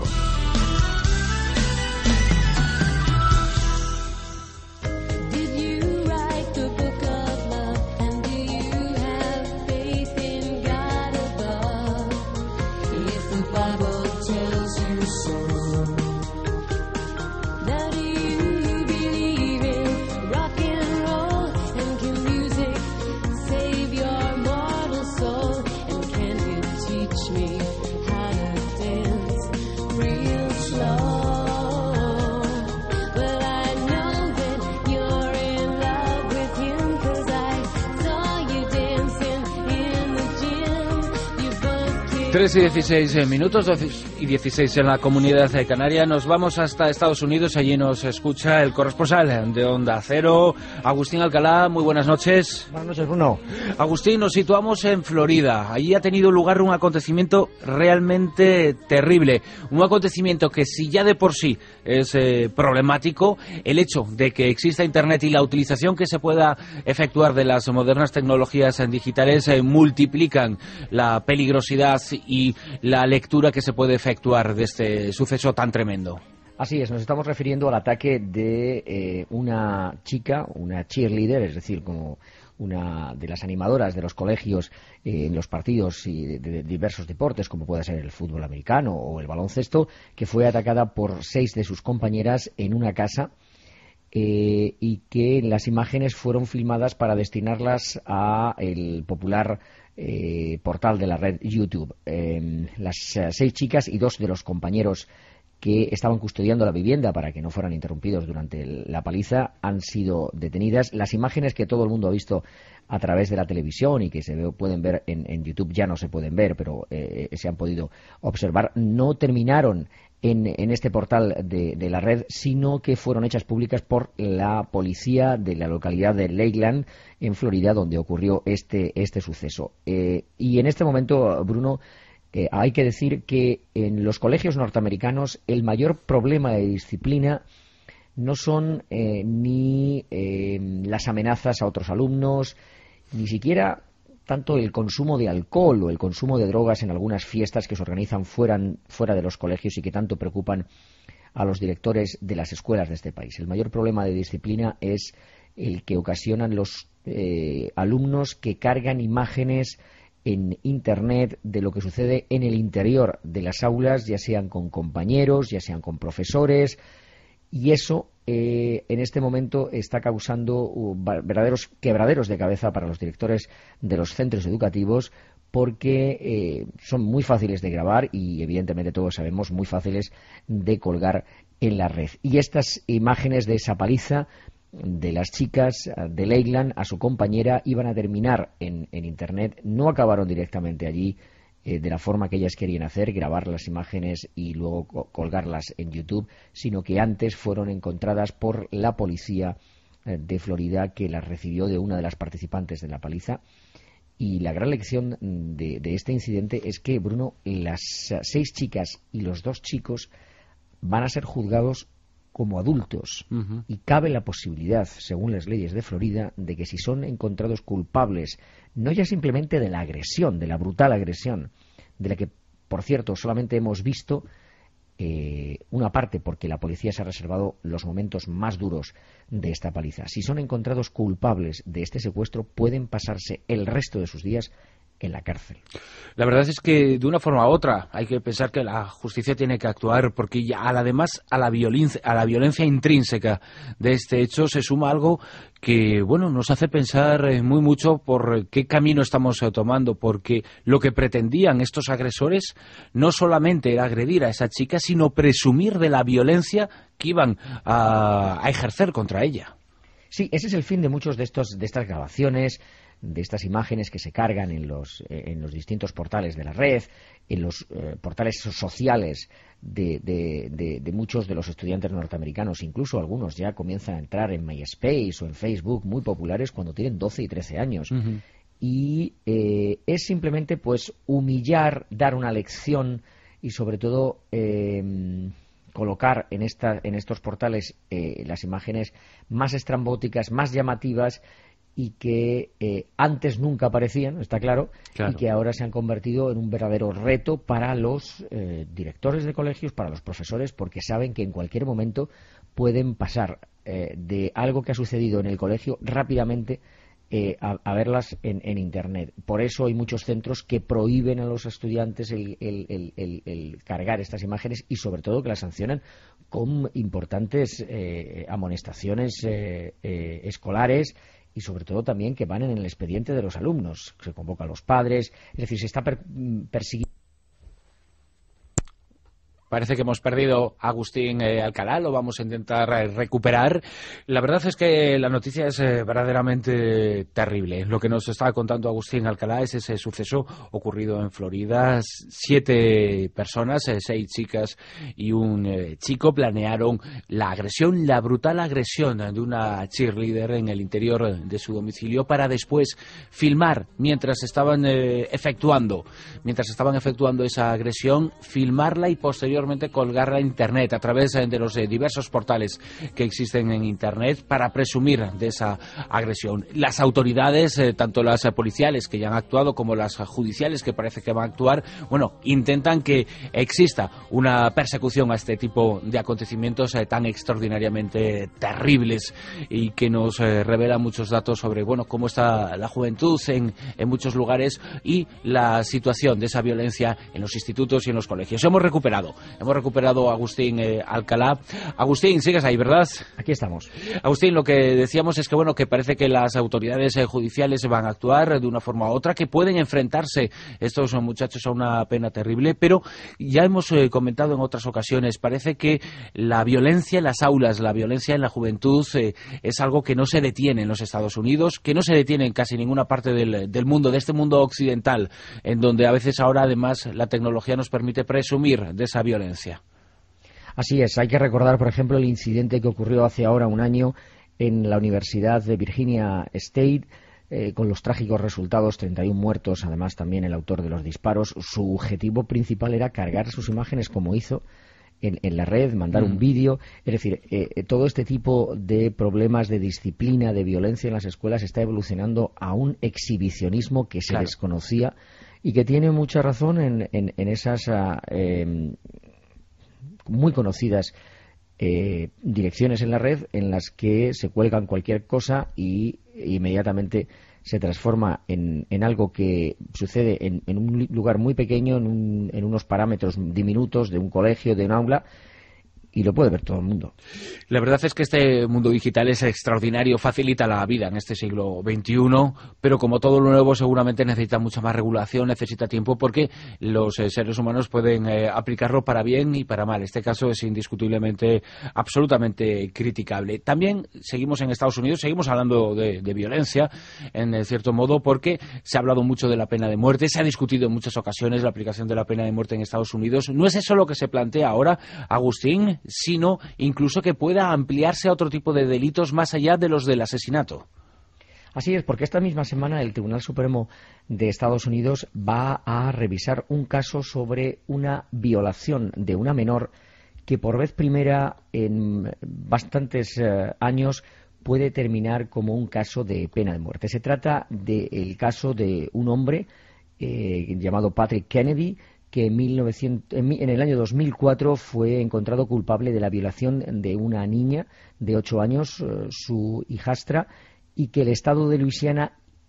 tres y dieciséis minutos, doce y dieciséis en la Comunidad de Canaria. Nos vamos hasta Estados Unidos. Allí nos escucha el corresponsal de Onda Cero, Agustín Alcalá. Muy buenas noches. Buenas noches, Bruno. Agustín, nos situamos en Florida. Allí ha tenido lugar un acontecimiento realmente terrible. Un acontecimiento que, si ya de por sí es eh, problemático, el hecho de que exista Internet y la utilización que se pueda efectuar de las modernas tecnologías digitales eh, multiplican la peligrosidad y la lectura que se puede efectuar de este suceso tan tremendo. Así es, nos estamos refiriendo al ataque de eh, una chica, una cheerleader, es decir, como una de las animadoras de los colegios eh, en los partidos y de, de diversos deportes, como puede ser el fútbol americano o el baloncesto, que fue atacada por seis de sus compañeras en una casa eh, y que las imágenes fueron filmadas para destinarlas a el popular Eh, portal de la red YouTube. Eh, las eh, seis chicas y dos de los compañeros que estaban custodiando la vivienda para que no fueran interrumpidos durante el, la paliza han sido detenidas. Las imágenes que todo el mundo ha visto a través de la televisión y que se ve, pueden ver en, en YouTube ya no se pueden ver, pero eh, se han podido observar, no terminaron en, en este portal de, de la red, sino que fueron hechas públicas por la policía de la localidad de Lakeland, en Florida, donde ocurrió este, este suceso. Eh, y en este momento, Bruno, eh, hay que decir que en los colegios norteamericanos el mayor problema de disciplina no son eh, ni eh, las amenazas a otros alumnos, ni siquiera tanto el consumo de alcohol o el consumo de drogas en algunas fiestas que se organizan fuera, fuera de los colegios y que tanto preocupan a los directores de las escuelas de este país. El mayor problema de disciplina es el que ocasionan los eh, alumnos que cargan imágenes en Internet de lo que sucede en el interior de las aulas, ya sean con compañeros, ya sean con profesores, y eso eh, en este momento está causando uh, verdaderos quebraderos de cabeza para los directores de los centros educativos, porque eh, son muy fáciles de grabar y evidentemente todos sabemos muy fáciles de colgar en la red. Y estas imágenes de esa paliza de las chicas de Lakeland a su compañera iban a terminar en, en Internet, no acabaron directamente allí eh, de la forma que ellas querían hacer, grabar las imágenes y luego co- colgarlas en YouTube, sino que antes fueron encontradas por la policía eh, de Florida, que las recibió de una de las participantes de la paliza Y la gran lección de, de este incidente es que, Bruno, las seis chicas y los dos chicos van a ser juzgados como adultos. Uh-huh. Y cabe la posibilidad, según las leyes de Florida, de que si son encontrados culpables, no ya simplemente de la agresión, de la brutal agresión, de la que, por cierto, solamente hemos visto eh, una parte, porque la policía se ha reservado los momentos más duros de esta paliza. Si son encontrados culpables de este secuestro, pueden pasarse el resto de sus días en la cárcel. La verdad es que de una forma u otra hay que pensar que la justicia tiene que actuar, porque ya además a la violencia, a la violencia intrínseca de este hecho se suma algo que, bueno, nos hace pensar muy mucho por qué camino estamos tomando, porque lo que pretendían estos agresores no solamente era agredir a esa chica, sino presumir de la violencia que iban a, a ejercer contra ella. Sí, ese es el fin de muchos de estos de estas grabaciones, de estas imágenes que se cargan en los, eh, en los distintos portales de la red, en los eh, portales sociales de, de, de, de muchos de los estudiantes norteamericanos. Incluso algunos ya comienzan a entrar en MySpace o en Facebook, muy populares, cuando tienen doce y trece años. Uh-huh. Y eh, es simplemente pues humillar, dar una lección y sobre todo eh, colocar en, esta, en estos portales eh, las imágenes más estrambóticas, más llamativas, y que eh, antes nunca aparecían, está claro, claro, y que ahora se han convertido en un verdadero reto para los eh, directores de colegios, para los profesores, porque saben que en cualquier momento pueden pasar eh, de algo que ha sucedido en el colegio rápidamente eh, a, a verlas en, en Internet. Por eso hay muchos centros que prohíben a los estudiantes el, el, el, el, el cargar estas imágenes y sobre todo que las sancionan con importantes eh, amonestaciones eh, eh, escolares, y sobre todo también que van en el expediente de los alumnos. Se convoca a los padres, es decir, se está per persiguiendo. Parece que hemos perdido a Agustín eh, Alcalá, lo vamos a intentar eh, recuperar. La verdad es que la noticia es eh, verdaderamente terrible. Lo que nos estaba contando Agustín Alcalá es ese suceso ocurrido en Florida. Siete personas, eh, seis chicas y un eh, chico planearon la agresión, la brutal agresión de una cheerleader en el interior de su domicilio para después filmar mientras estaban eh, efectuando, mientras estaban efectuando esa agresión, filmarla y posteriormente colgarla en Internet a través de los eh, diversos portales que existen en Internet para presumir de esa agresión. Las autoridades, eh, tanto las eh, policiales que ya han actuado como las eh, judiciales que parece que van a actuar, bueno, intentan que exista una persecución a este tipo de acontecimientos eh, tan extraordinariamente terribles y que nos eh, revelan muchos datos sobre, bueno, cómo está la juventud en, en muchos lugares y la situación de esa violencia en los institutos y en los colegios. Hemos recuperado Hemos recuperado a Agustín eh, Alcalá. Agustín, sigues ahí, ¿verdad? Aquí estamos. Agustín, lo que decíamos es que bueno que parece que las autoridades eh, judiciales van a actuar de una forma u otra, que pueden enfrentarse estos muchachos a una pena terrible, pero ya hemos eh, comentado en otras ocasiones, parece que la violencia en las aulas, la violencia en la juventud eh, es algo que no se detiene en los Estados Unidos, que no se detiene en casi ninguna parte del, del mundo, de este mundo occidental, en donde a veces ahora además la tecnología nos permite presumir de esa violencia. Así es, hay que recordar, por ejemplo, el incidente que ocurrió hace ahora un año en la Universidad de Virginia State, eh, con los trágicos resultados, treinta y uno muertos, además también el autor de los disparos. Su objetivo principal era cargar sus imágenes, como hizo en, en la red, mandar mm. un vídeo. Es decir, eh, todo este tipo de problemas de disciplina, de violencia en las escuelas está evolucionando a un exhibicionismo que se claro. desconocía y que tiene mucha razón en, en, en esas uh, eh, muy conocidas eh, direcciones en la red en las que se cuelgan cualquier cosa y inmediatamente se transforma en, en algo que sucede en, en un lugar muy pequeño, en, un, en unos parámetros diminutos de un colegio, de un aula, y lo puede ver todo el mundo. La verdad es que este mundo digital es extraordinario, facilita la vida en este siglo veintiuno, pero como todo lo nuevo seguramente necesita mucha más regulación, necesita tiempo, porque los eh, seres humanos pueden eh, aplicarlo para bien y para mal. Este caso es indiscutiblemente absolutamente criticable. También seguimos en Estados Unidos, seguimos hablando de, de violencia, en eh, cierto modo, porque se ha hablado mucho de la pena de muerte, se ha discutido en muchas ocasiones la aplicación de la pena de muerte en Estados Unidos. ¿No es eso lo que se plantea ahora, Agustín?, sino incluso que pueda ampliarse a otro tipo de delitos más allá de los del asesinato? Así es, porque esta misma semana el Tribunal Supremo de Estados Unidos va a revisar un caso sobre una violación de una menor que por vez primera en bastantes eh, años puede terminar como un caso de pena de muerte. Se trata del caso de un hombre eh, llamado Patrick Kennedy, que en, mil novecientos, en el año dos mil cuatro fue encontrado culpable de la violación de una niña de ocho años, eh, su hijastra, y que el Estado de Luisiana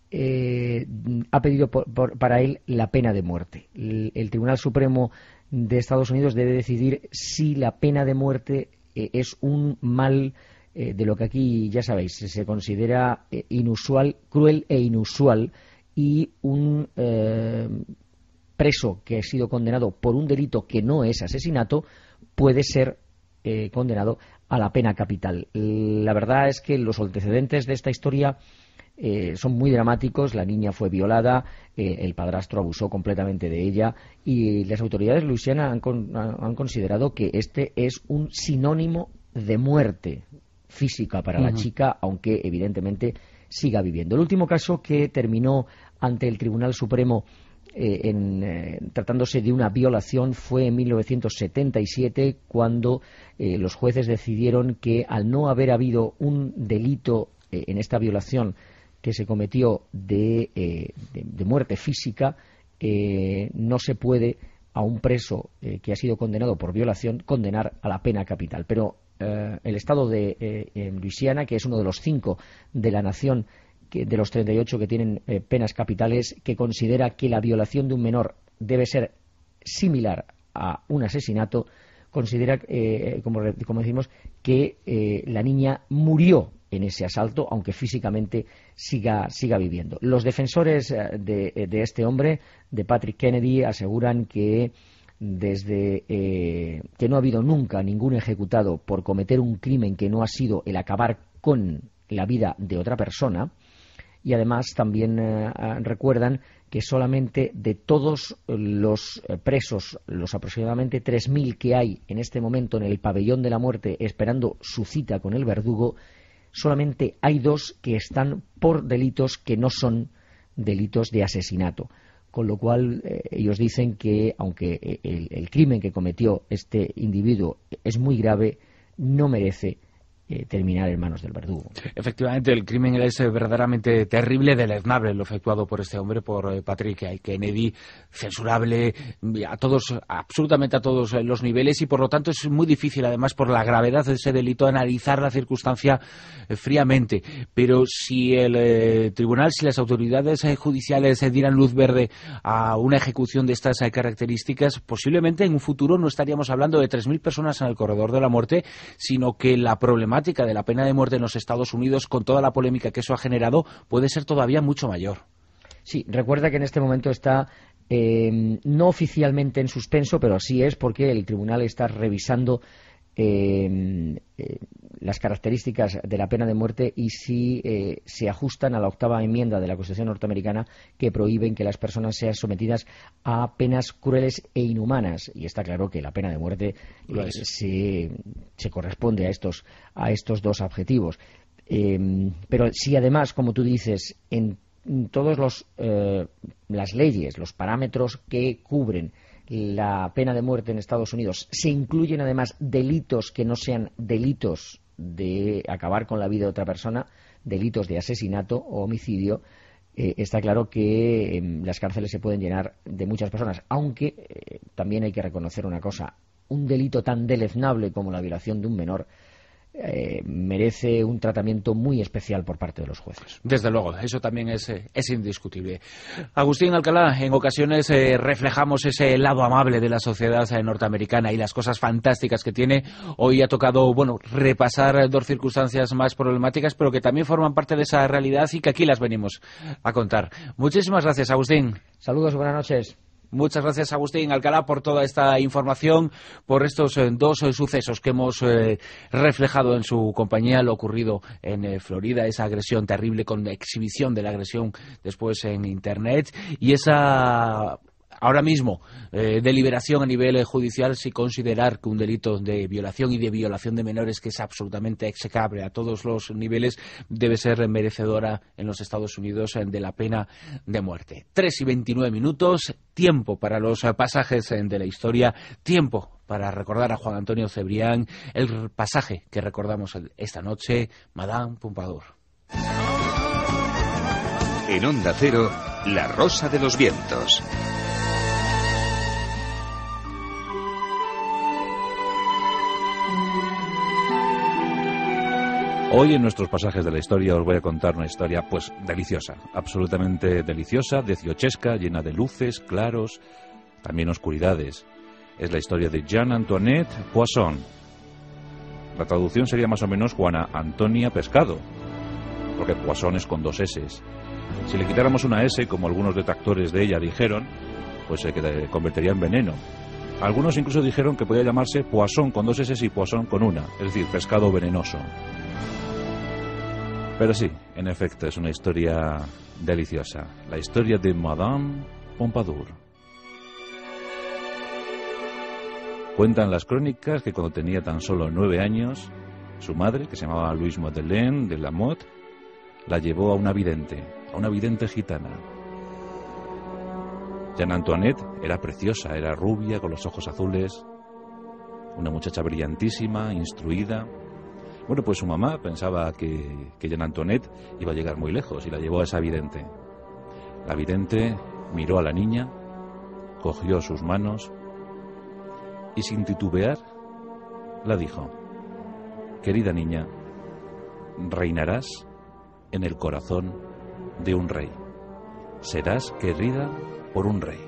eh, ha pedido por, por, para él la pena de muerte. El, el Tribunal Supremo de Estados Unidos debe decidir si la pena de muerte eh, es un mal eh, de lo que aquí, ya sabéis, se considera eh, inusual, cruel e inusual, y un eh, preso que ha sido condenado por un delito que no es asesinato puede ser eh, condenado a la pena capital. La verdad es que los antecedentes de esta historia Eh, son muy dramáticos. La niña fue violada, eh, el padrastro abusó completamente de ella y las autoridades de Luisiana han, con, han considerado que este es un sinónimo de muerte física para uh-huh. la chica, aunque evidentemente siga viviendo. El último caso que terminó ante el Tribunal Supremo eh, en, eh, tratándose de una violación fue en mil novecientos setenta y siete, cuando eh, los jueces decidieron que al no haber habido un delito eh, en esta violación que se cometió de, eh, de, de muerte física, eh, no se puede a un preso eh, que ha sido condenado por violación condenar a la pena capital. Pero eh, el Estado de eh, en Luisiana, que es uno de los cinco de la nación, que, de los treinta y ocho que tienen eh, penas capitales, que considera que la violación de un menor debe ser similar a un asesinato, considera, eh, como, como decimos, que eh, la niña murió en ese asalto, aunque físicamente siga, siga viviendo. Los defensores de, de este hombre, de Patrick Kennedy, aseguran que desde eh, que no ha habido nunca ningún ejecutado por cometer un crimen que no ha sido el acabar con la vida de otra persona, y además también eh, recuerdan que solamente de todos los presos, los aproximadamente tres mil que hay en este momento en el pabellón de la muerte esperando su cita con el verdugo, solamente hay dos que están por delitos que no son delitos de asesinato. Con lo cual, eh, ellos dicen que, aunque el, el crimen que cometió este individuo es muy grave, no merece eh, terminar en manos del verdugo. Efectivamente, el crimen es verdaderamente terrible, deleznable lo efectuado por este hombre, por eh, Patrick Kennedy, censurable a todos, absolutamente a todos los niveles, y por lo tanto es muy difícil, además por la gravedad de ese delito, analizar la circunstancia eh, fríamente. Pero si el eh, tribunal, si las autoridades eh, judiciales eh, dieran luz verde a una ejecución de estas eh, características, posiblemente en un futuro no estaríamos hablando de tres mil personas en el corredor de la muerte, sino que la problemática de la pena de muerte en los Estados Unidos, con toda la polémica que eso ha generado, puede ser todavía mucho mayor. Sí, recuerda que en este momento está eh, no oficialmente en suspenso, pero así es, porque el tribunal está revisando eh, eh, las características de la pena de muerte y si eh, se ajustan a la octava enmienda de la Constitución norteamericana, que prohíben que las personas sean sometidas a penas crueles e inhumanas. Y está claro que la pena de muerte eh, se, se corresponde a estos, a estos dos objetivos. Eh, pero si además, como tú dices, en todas los eh, las leyes, los parámetros que cubren la pena de muerte en Estados Unidos, se incluyen además delitos que no sean delitos de acabar con la vida de otra persona, delitos de asesinato o homicidio, eh, está claro que eh, las cárceles se pueden llenar de muchas personas, aunque eh, también hay que reconocer una cosa: un delito tan deleznable como la violación de un menor Eh, merece un tratamiento muy especial por parte de los jueces. Desde luego, eso también es, es indiscutible. Agustín Alcalá, en ocasiones eh, reflejamos ese lado amable de la sociedad eh, norteamericana y las cosas fantásticas que tiene. Hoy ha tocado, bueno, repasar dos circunstancias más problemáticas, pero que también forman parte de esa realidad y que aquí las venimos a contar. Muchísimas gracias, Agustín. Saludos, buenas noches. Muchas gracias, Agustín Alcalá, por toda esta información, por estos eh, dos eh, sucesos que hemos eh, reflejado en su compañía, lo ocurrido en eh, Florida, esa agresión terrible con exhibición de la agresión después en Internet, y esa ahora mismo eh, deliberación a nivel eh, judicial si considerar que un delito de violación y de violación de menores, que es absolutamente execrable a todos los niveles, debe ser merecedora en los Estados Unidos eh, de la pena de muerte. Tres y veintinueve minutos, tiempo para los eh, pasajes eh, de la historia, tiempo para recordar a Juan Antonio Cebrián, el pasaje que recordamos esta noche, Madame Pompadour. En Onda Cero, La Rosa de los Vientos. Hoy en nuestros pasajes de la historia os voy a contar una historia pues deliciosa, absolutamente deliciosa, dieciochesca, llena de luces, claros, también oscuridades. Es la historia de Jeanne Antoinette Poisson. La traducción sería más o menos Juana Antonia Pescado, porque Poisson es con dos eses. Si le quitáramos una S, como algunos detractores de ella dijeron, pues se convertiría en veneno. Algunos incluso dijeron que podía llamarse Poisson con dos S y Poisson con una, es decir, pescado venenoso. Pero sí, en efecto, es una historia deliciosa. La historia de Madame Pompadour. Cuentan las crónicas que cuando tenía tan solo nueve años, su madre, que se llamaba Louise Madeleine de Lamotte, la llevó a una vidente, a una vidente gitana. Jeanne Antoinette era preciosa, era rubia, con los ojos azules, una muchacha brillantísima, instruida. Bueno, pues su mamá pensaba que, que Jeanne Antoinette iba a llegar muy lejos y la llevó a esa vidente. La vidente miró a la niña, cogió sus manos y sin titubear la dijo: querida niña, reinarás en el corazón de un rey. Serás querida por un rey.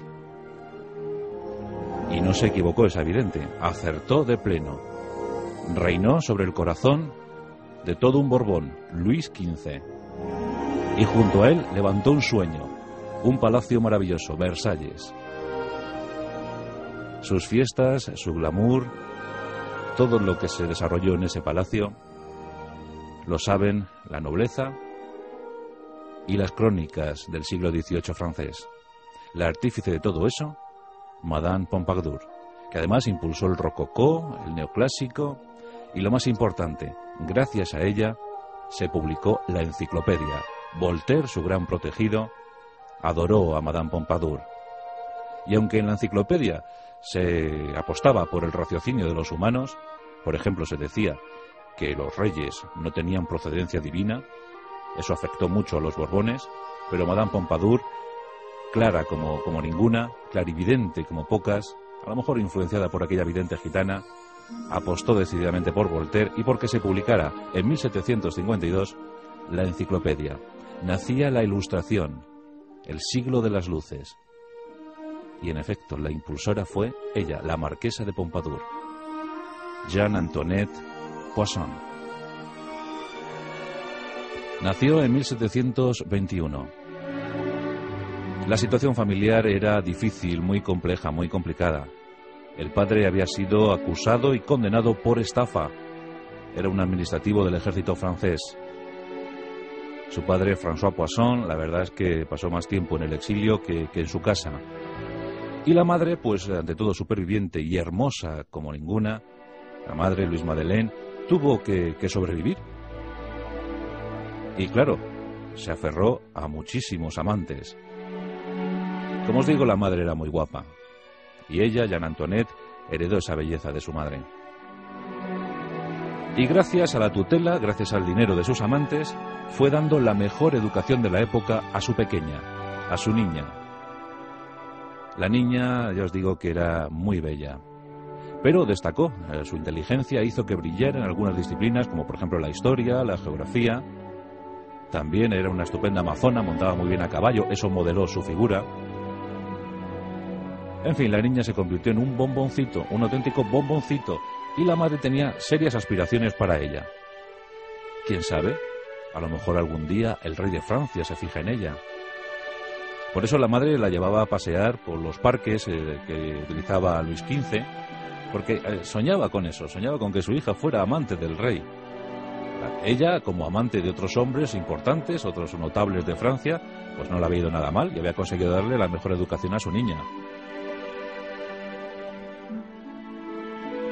Y no se equivocó esa vidente, acertó de pleno. Reinó sobre el corazón de todo un Borbón, Luis quince. Y junto a él levantó un sueño, un palacio maravilloso, Versalles. Sus fiestas, su glamour, todo lo que se desarrolló en ese palacio, lo saben la nobleza y las crónicas del siglo dieciocho francés. La artífice de todo eso, Madame Pompadour, que además impulsó el rococó, el neoclásico, y lo más importante, gracias a ella se publicó la enciclopedia. Voltaire, su gran protegido, adoró a Madame Pompadour. Y aunque en la enciclopedia se apostaba por el raciocinio de los humanos, por ejemplo, se decía que los reyes no tenían procedencia divina, eso afectó mucho a los Borbones, pero Madame Pompadour, clara como, como ninguna, clarividente como pocas, a lo mejor influenciada por aquella vidente gitana, apostó decididamente por Voltaire y porque se publicara en mil setecientos cincuenta y dos la enciclopedia. Nacía la Ilustración, el siglo de las luces. Y en efecto, la impulsora fue ella, la marquesa de Pompadour, Jeanne Antoinette Poisson. Nació en mil setecientos veintiuno. La situación familiar era difícil, muy compleja, muy complicada. El padre había sido acusado y condenado por estafa. Era un administrativo del ejército francés. Su padre, François Poisson, la verdad es que pasó más tiempo en el exilio que, que en su casa. Y la madre, pues ante todo superviviente y hermosa como ninguna, la madre, Louise Madeleine, tuvo que, que sobrevivir. Y claro, se aferró a muchísimos amantes. Como os digo, la madre era muy guapa. Y ella, Jeanne Antoinette, heredó esa belleza de su madre. Y gracias a la tutela, gracias al dinero de sus amantes, fue dando la mejor educación de la época a su pequeña, a su niña. La niña, ya os digo que era muy bella. Pero destacó, eh, su inteligencia hizo que brillara en algunas disciplinas, como por ejemplo la historia, la geografía. También era una estupenda amazona, montaba muy bien a caballo, eso modeló su figura. En fin, la niña se convirtió en un bomboncito, un auténtico bomboncito, y la madre tenía serias aspiraciones para ella. ¿Quién sabe? A lo mejor algún día el rey de Francia se fija en ella. Por eso la madre la llevaba a pasear por los parques eh, que utilizaba Luis quince, porque eh, soñaba con eso, soñaba con que su hija fuera amante del rey. Ella, como amante de otros hombres importantes, otros notables de Francia, pues no le había ido nada mal y había conseguido darle la mejor educación a su niña.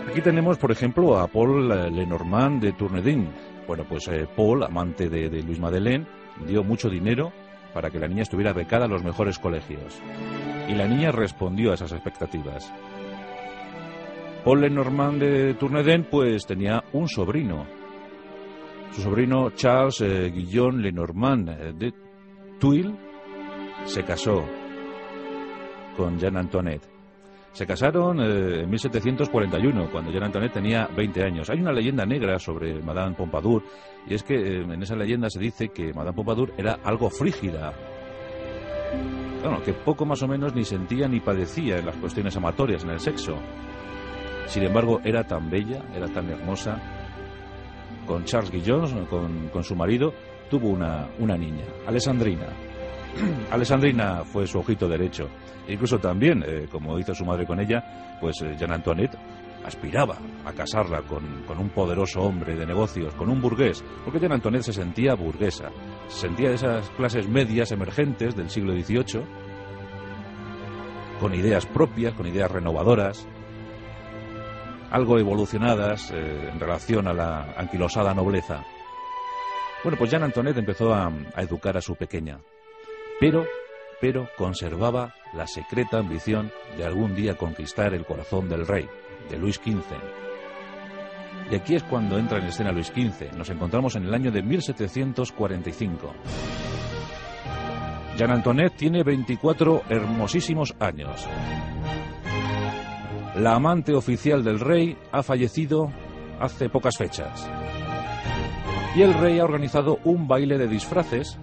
Aquí tenemos, por ejemplo, a Paul Lenormand de Tournedin. Bueno, pues eh, Paul, amante de, de Louise Madeleine, dio mucho dinero para que la niña estuviera becada a los mejores colegios. Y la niña respondió a esas expectativas. Paul Lenormand de Tournedin, pues tenía un sobrino. Su sobrino Charles eh, Guillaume Lenormand eh, de Tuile se casó con Jeanne Antoinette. Se casaron eh, en mil setecientos cuarenta y uno, cuando Jeanne Antoinette tenía veinte años. Hay una leyenda negra sobre Madame Pompadour, y es que eh, en esa leyenda se dice que Madame Pompadour era algo frígida. Bueno, que poco más o menos ni sentía ni padecía en las cuestiones amatorias, en el sexo. Sin embargo, era tan bella, era tan hermosa. Con Charles Guillaume, con, con su marido, tuvo una, una niña, Alessandrina. Alessandrina fue su ojito derecho. Incluso también, eh, como hizo su madre con ella, pues eh, Jeanne Antoinette aspiraba a casarla con, con un poderoso hombre de negocios, con un burgués, porque Jeanne Antoinette se sentía burguesa, se sentía de esas clases medias emergentes del siglo dieciocho, con ideas propias, con ideas renovadoras, algo evolucionadas eh, en relación a la anquilosada nobleza. Bueno, pues Jeanne Antoinette empezó a, a educar a su pequeña, pero, pero conservaba la secreta ambición de algún día conquistar el corazón del rey, de Luis quince. Y aquí es cuando entra en escena Luis quince. Nos encontramos en el año de mil setecientos cuarenta y cinco. Jeanne Antoinette tiene veinticuatro hermosísimos años. La amante oficial del rey ha fallecido hace pocas fechas. Y el rey ha organizado un baile de disfraces.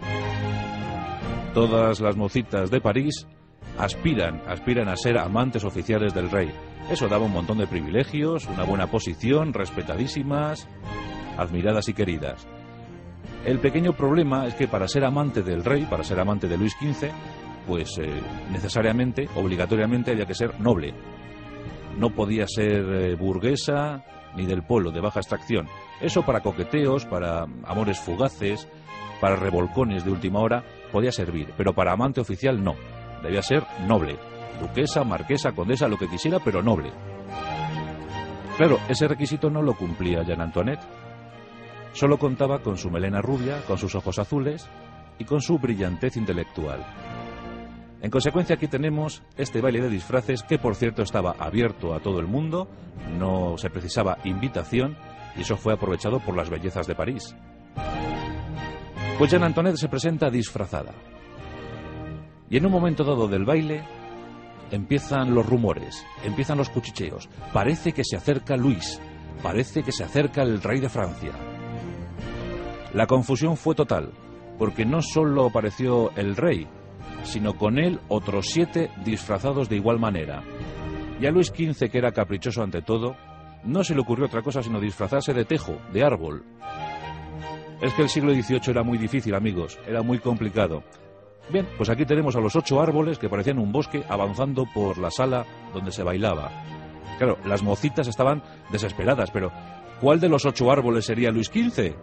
Todas las mocitas de París aspiran, aspiran a ser amantes oficiales del rey. Eso daba un montón de privilegios, una buena posición, respetadísimas, admiradas y queridas. El pequeño problema es que para ser amante del rey, para ser amante de Luis quince, pues eh, necesariamente, obligatoriamente había que ser noble. No podía ser eh, burguesa ni del pueblo, de baja extracción. Eso para coqueteos, para amores fugaces, para revolcones de última hora, podía servir, pero para amante oficial no. Debía ser noble. Duquesa, marquesa, condesa, lo que quisiera, pero noble. Claro, ese requisito no lo cumplía Jeanne Antoinette. Solo contaba con su melena rubia, con sus ojos azules y con su brillantez intelectual. En consecuencia, aquí tenemos este baile de disfraces que, por cierto, estaba abierto a todo el mundo, no se precisaba invitación, y eso fue aprovechado por las bellezas de París. Pues Jeanne Antoinette se presenta disfrazada. Y en un momento dado del baile empiezan los rumores, empiezan los cuchicheos. Parece que se acerca Luis, parece que se acerca el rey de Francia. La confusión fue total, porque no solo apareció el rey, sino con él otros siete disfrazados de igual manera. Y a Luis quince, que era caprichoso ante todo, no se le ocurrió otra cosa sino disfrazarse de tejo, de árbol. Es que el siglo dieciocho era muy difícil, amigos, era muy complicado. Bien, pues aquí tenemos a los ocho árboles que parecían un bosque avanzando por la sala donde se bailaba. Claro, las mocitas estaban desesperadas, pero ¿cuál de los ocho árboles sería Luis quince?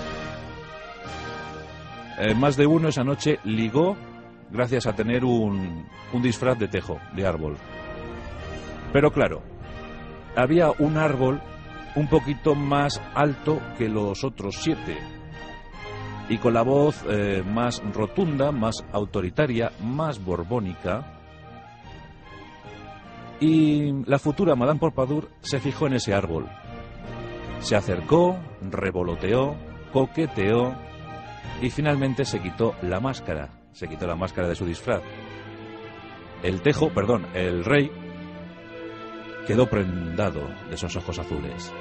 Eh, más de uno esa noche ligó gracias a tener un, un disfraz de tejo, de árbol. Pero claro, había un árbol un poquito más alto que los otros siete, y con la voz eh, más rotunda, más autoritaria, más borbónica. Y la futura Madame Pompadour se fijó en ese árbol. Se acercó, revoloteó, coqueteó y finalmente se quitó la máscara. Se quitó la máscara de su disfraz. El tejo, perdón, el rey quedó prendado de esos ojos azules.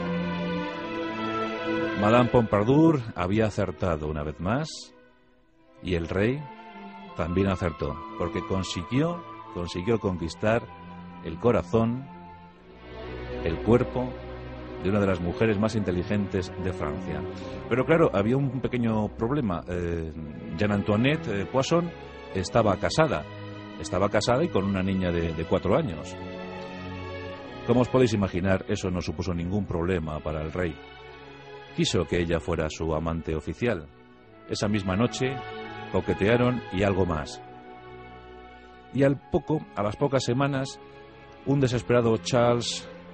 Madame Pompadour había acertado una vez más y el rey también acertó, porque consiguió, consiguió conquistar el corazón, el cuerpo de una de las mujeres más inteligentes de Francia. Pero claro, había un pequeño problema. Eh, Jeanne Antoinette eh, Poisson estaba casada, estaba casada y con una niña de, de cuatro años. Como os podéis imaginar, eso no supuso ningún problema para el rey. Quiso que ella fuera su amante oficial. Esa misma noche coquetearon y algo más. Y al poco, a las pocas semanas, un desesperado Charles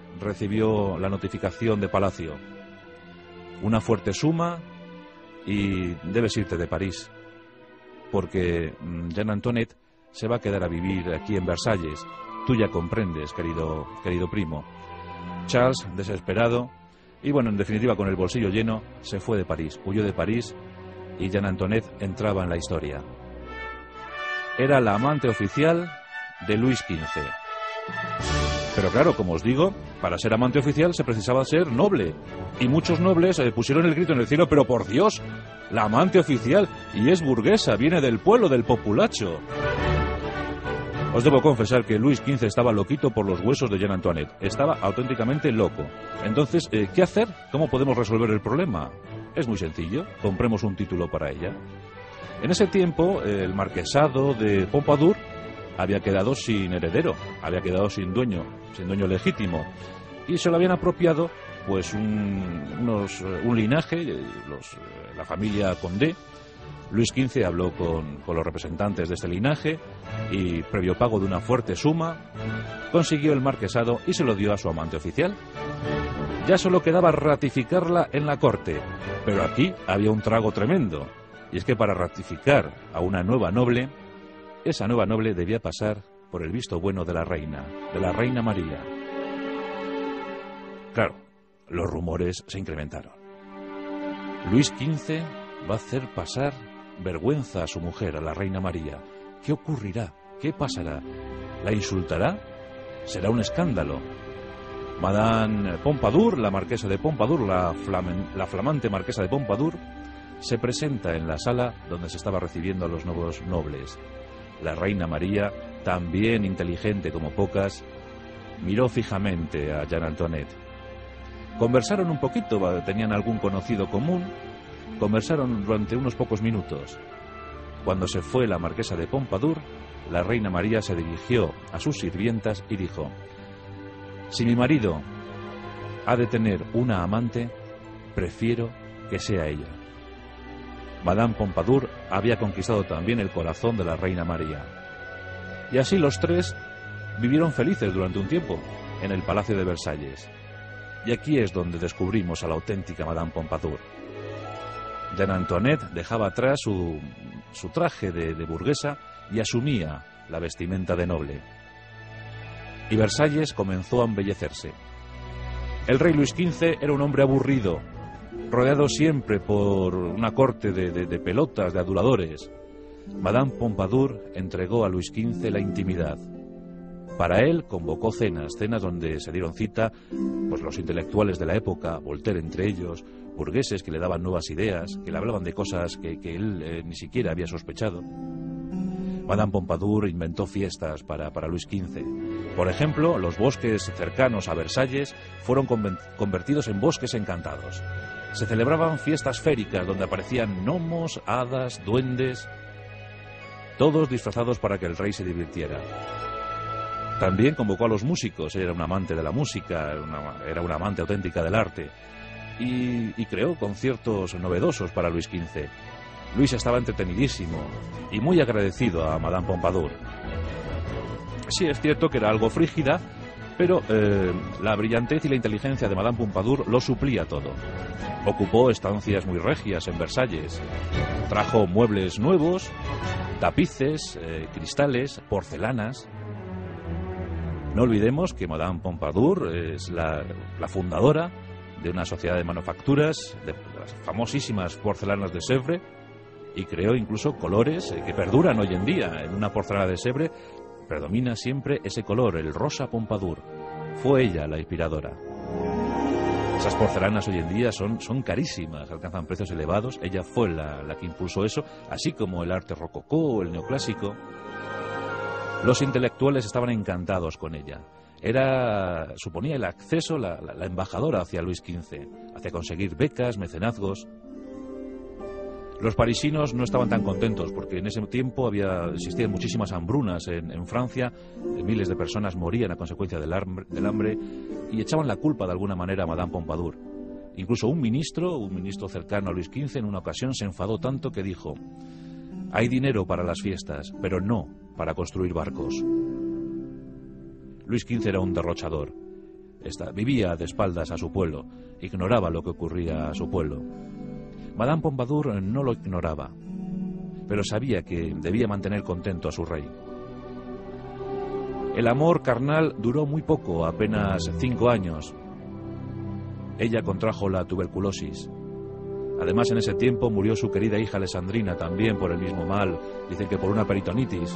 recibió la notificación de Palacio. Una fuerte suma y debes irte de París, porque Jeanne Antoinette se va a quedar a vivir aquí en Versalles. Tú ya comprendes, querido, querido primo. Charles, desesperado, y bueno, en definitiva con el bolsillo lleno, se fue de París, huyó de París, y Jeanne Antoinette entraba en la historia. Era la amante oficial de Luis quince. Pero claro, como os digo, para ser amante oficial se precisaba ser noble. Y muchos nobles eh, pusieron el grito en el cielo, pero por Dios, la amante oficial, y es burguesa, viene del pueblo, del populacho. Os debo confesar que Luis quince estaba loquito por los huesos de Jeanne Antoinette. Estaba auténticamente loco. Entonces, eh, ¿qué hacer? ¿Cómo podemos resolver el problema? Es muy sencillo, compremos un título para ella. En ese tiempo, eh, el marquesado de Pompadour había quedado sin heredero, había quedado sin dueño, sin dueño legítimo, y se lo habían apropiado pues un, unos, un linaje, los, la familia Condé. Luis quince habló con, con los representantes de este linaje y, previo pago de una fuerte suma, consiguió el marquesado y se lo dio a su amante oficial. Ya solo quedaba ratificarla en la corte, pero aquí había un trago tremendo, y es que para ratificar a una nueva noble, esa nueva noble debía pasar por el visto bueno de la reina, de la reina María. Claro, los rumores se incrementaron. Luis quince va a hacer pasar vergüenza a su mujer, a la reina María. ¿Qué ocurrirá? ¿Qué pasará? ¿La insultará? Será un escándalo. Madame Pompadour, la marquesa de Pompadour, la, flamen, la flamante marquesa de Pompadour, se presenta en la sala donde se estaba recibiendo a los nuevos nobles. La reina María, también inteligente como pocas, miró fijamente a Jeanne Antoinette. Conversaron un poquito, tenían algún conocido común, conversaron durante unos pocos minutos. Cuando se fue la marquesa de Pompadour, la reina María se dirigió a sus sirvientas y dijo: si mi marido ha de tener una amante, prefiero que sea ella. Madame Pompadour había conquistado también el corazón de la reina María. Y así los tres vivieron felices durante un tiempo en el Palacio de Versalles. Y aquí es donde descubrimos a la auténtica Madame Pompadour. Jeanne Antoinette dejaba atrás su, su traje de, de burguesa y asumía la vestimenta de noble. Y Versalles comenzó a embellecerse. El rey Luis quince era un hombre aburrido, rodeado siempre por una corte de, de, de pelotas, de aduladores. Madame Pompadour entregó a Luis quince la intimidad. Para él convocó cenas, cenas donde se dieron cita pues los intelectuales de la época, Voltaire entre ellos, burgueses que le daban nuevas ideas, que le hablaban de cosas que, que él eh, ni siquiera había sospechado. Madame Pompadour inventó fiestas para, para Luis quince. Por ejemplo, los bosques cercanos a Versalles fueron convertidos en bosques encantados. Se celebraban fiestas féricas donde aparecían gnomos, hadas, duendes, todos disfrazados para que el rey se divirtiera. También convocó a los músicos, era un amante de la música, era una, era una amante auténtica del arte, y, y creó conciertos novedosos para Luis quince. Luis estaba entretenidísimo y muy agradecido a Madame Pompadour. Sí, es cierto que era algo frígida, pero eh, la brillantez y la inteligencia de Madame Pompadour lo suplía todo. Ocupó estancias muy regias en Versalles, trajo muebles nuevos, tapices, eh, cristales, porcelanas. No olvidemos que Madame Pompadour es la, la fundadora de una sociedad de manufacturas, de las famosísimas porcelanas de Sèvres, y creó incluso colores que perduran hoy en día. En una porcelana de Sèvres predomina siempre ese color, el rosa Pompadour. Fue ella la inspiradora. Esas porcelanas hoy en día son, son carísimas, alcanzan precios elevados. Ella fue la, la que impulsó eso, así como el arte rococó o el neoclásico. Los intelectuales estaban encantados con ella. Era, suponía el acceso, la, la, la embajadora hacia Luis quince, hacia conseguir becas, mecenazgos. Los parisinos no estaban tan contentos porque en ese tiempo había existían muchísimas hambrunas en, en Francia, miles de personas morían a consecuencia del hambre, del hambre y echaban la culpa de alguna manera a Madame Pompadour. Incluso un ministro, un ministro cercano a Luis quince, en una ocasión se enfadó tanto que dijo: hay dinero para las fiestas, pero no para construir barcos. Luis quince era un derrochador Esta, vivía de espaldas a su pueblo, ignoraba lo que ocurría a su pueblo. Madame Pompadour no lo ignoraba, pero sabía que debía mantener contento a su rey. El amor carnal duró muy poco, apenas cinco años. Ella contrajo la tuberculosis. Además, en ese tiempo murió su querida hija Alessandrina, también por el mismo mal, dicen que por una peritonitis.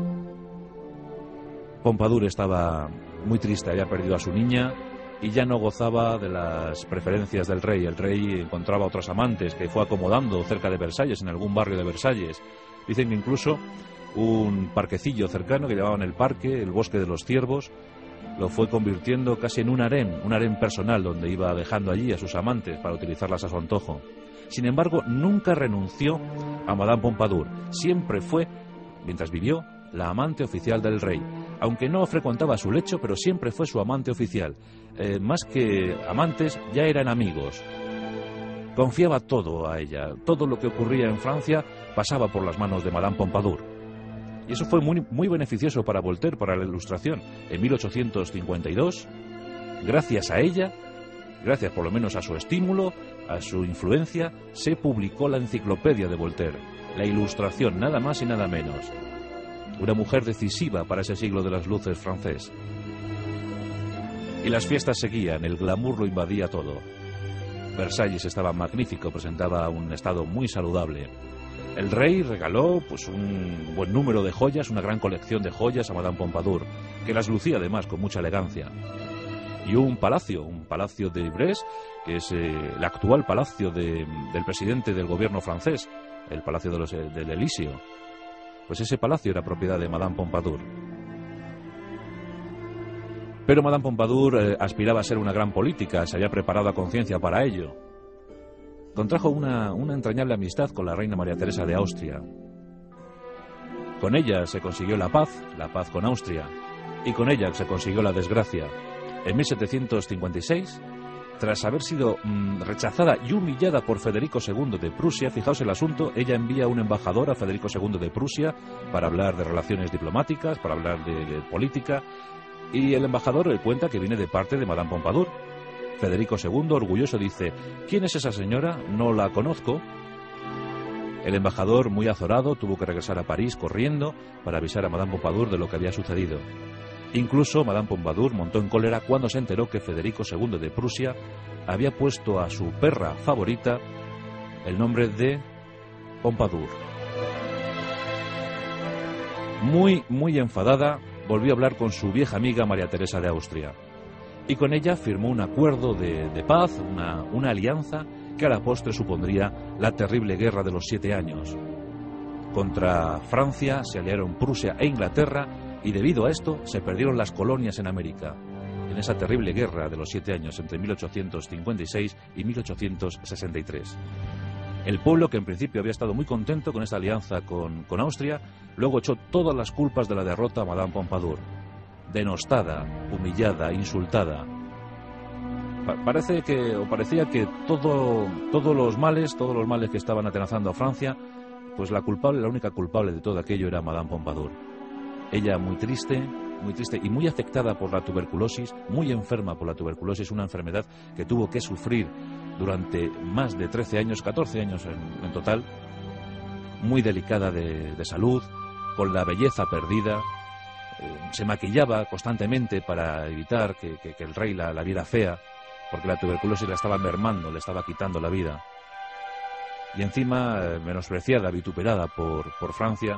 Pompadour estaba muy triste, había perdido a su niña y ya no gozaba de las preferencias del rey. El rey encontraba otros amantes que fue acomodando cerca de Versalles, en algún barrio de Versalles. Dicen que incluso un parquecillo cercano que llamaban el parque, el bosque de los ciervos, lo fue convirtiendo casi en un harén, un harén personal donde iba dejando allí a sus amantes para utilizarlas a su antojo. Sin embargo, nunca renunció a Madame Pompadour. Siempre fue, mientras vivió, la amante oficial del rey. Aunque no frecuentaba su lecho, pero siempre fue su amante oficial. Eh, más que amantes, ya eran amigos. Confiaba todo a ella. Todo lo que ocurría en Francia pasaba por las manos de Madame Pompadour. Y eso fue muy, muy beneficioso para Voltaire, para la Ilustración. En mil ochocientos cincuenta y dos, gracias a ella, gracias por lo menos a su estímulo, a su influencia, se publicó la enciclopedia de Voltaire, la Ilustración, nada más y nada menos. Una mujer decisiva para ese siglo de las luces francés. Y las fiestas seguían, el glamour lo invadía todo. Versalles estaba magnífico, presentaba un estado muy saludable. El rey regaló pues un buen número de joyas, una gran colección de joyas a Madame Pompadour, que las lucía además con mucha elegancia. Y un palacio, un palacio de Ivres, que es eh, el actual palacio de, del presidente del gobierno francés, el palacio de los, del Elíseo. Pues ese palacio era propiedad de Madame Pompadour. Pero Madame Pompadour eh, aspiraba a ser una gran política, se había preparado a conciencia para ello. Contrajo una, una entrañable amistad con la reina María Teresa de Austria. Con ella se consiguió la paz, la paz con Austria, y con ella se consiguió la desgracia. En mil setecientos cincuenta y seis, tras haber sido mmm, rechazada y humillada por Federico segundo de Prusia, fijaos el asunto, ella envía un embajador a Federico segundo de Prusia para hablar de relaciones diplomáticas, para hablar de, de política, y el embajador le cuenta que viene de parte de Madame Pompadour. Federico segundo, orgulloso, dice: ¿quién es esa señora? No la conozco. El embajador, muy azorado, tuvo que regresar a París corriendo para avisar a Madame Pompadour de lo que había sucedido. Incluso Madame Pompadour montó en cólera cuando se enteró que Federico segundo de Prusia había puesto a su perra favorita el nombre de Pompadour. Muy, muy enfadada, volvió a hablar con su vieja amiga María Teresa de Austria. Y con ella firmó un acuerdo de, de paz, una, una alianza que a la postre supondría la terrible guerra de los siete años. Contra Francia se aliaron Prusia e Inglaterra y debido a esto se perdieron las colonias en América, en esa terrible guerra de los siete años entre mil ochocientos cincuenta y seis y mil ochocientos sesenta y tres. El pueblo, que en principio había estado muy contento con esta alianza con, con Austria, luego echó todas las culpas de la derrota a Madame Pompadour. Denostada, humillada, insultada. Pa- parece que, o parecía que todo, todos los males, todos los males que estaban atenazando a Francia, pues la culpable, la única culpable de todo aquello era Madame Pompadour. Ella muy triste, muy triste y muy afectada por la tuberculosis, muy enferma por la tuberculosis, una enfermedad que tuvo que sufrir durante más de trece años, catorce años en, en total, muy delicada de, de salud, con la belleza perdida. Se maquillaba constantemente para evitar que, que, que el rey la, la viera fea, porque la tuberculosis la estaba mermando, le estaba quitando la vida. Y encima, eh, menospreciada, vituperada por, por Francia,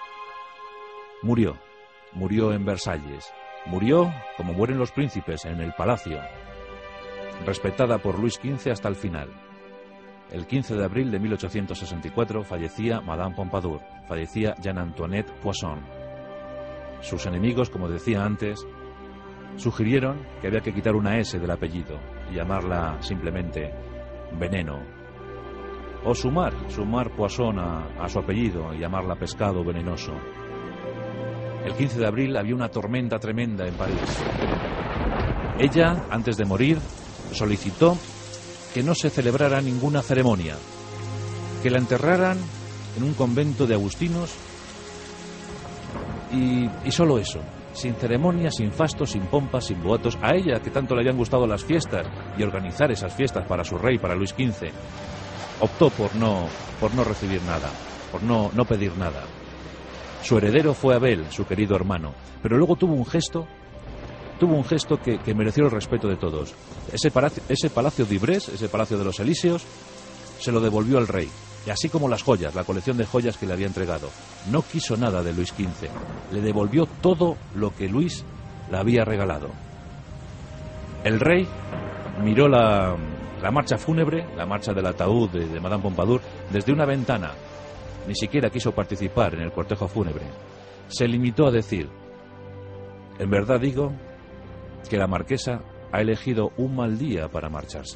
murió. Murió en Versalles. Murió como mueren los príncipes, en el palacio. Respetada por Luis quince hasta el final. El quince de abril de mil ochocientos sesenta y cuatro fallecía Madame Pompadour, fallecía Jeanne-Antoinette Poisson. Sus enemigos, como decía antes, sugirieron que había que quitar una S del apellido y llamarla simplemente Veneno. O sumar, sumar Poisson a, a su apellido y llamarla Pescado Venenoso. El quince de abril había una tormenta tremenda en París. Ella, antes de morir, solicitó que no se celebrara ninguna ceremonia, que la enterraran en un convento de agustinos y, y solo eso, sin ceremonias, sin fastos, sin pompas, sin boatos. A ella, que tanto le habían gustado las fiestas y organizar esas fiestas para su rey, para Luis quince, optó por no, por no recibir nada, por no, no pedir nada. Su heredero fue Abel, su querido hermano, pero luego tuvo un gesto, tuvo un gesto que, que mereció el respeto de todos. Ese palacio, ese palacio de Ibrés, ese palacio de los Elíseos, se lo devolvió al rey, y así como las joyas, la colección de joyas que le había entregado. No quiso nada de Luis quince, le devolvió todo lo que Luis le había regalado. El rey miró la, la marcha fúnebre, la marcha del ataúd de, de Madame Pompadour, desde una ventana. Ni siquiera quiso participar en el cortejo fúnebre. Se limitó a decir: en verdad digo que la marquesa ha elegido un mal día para marcharse.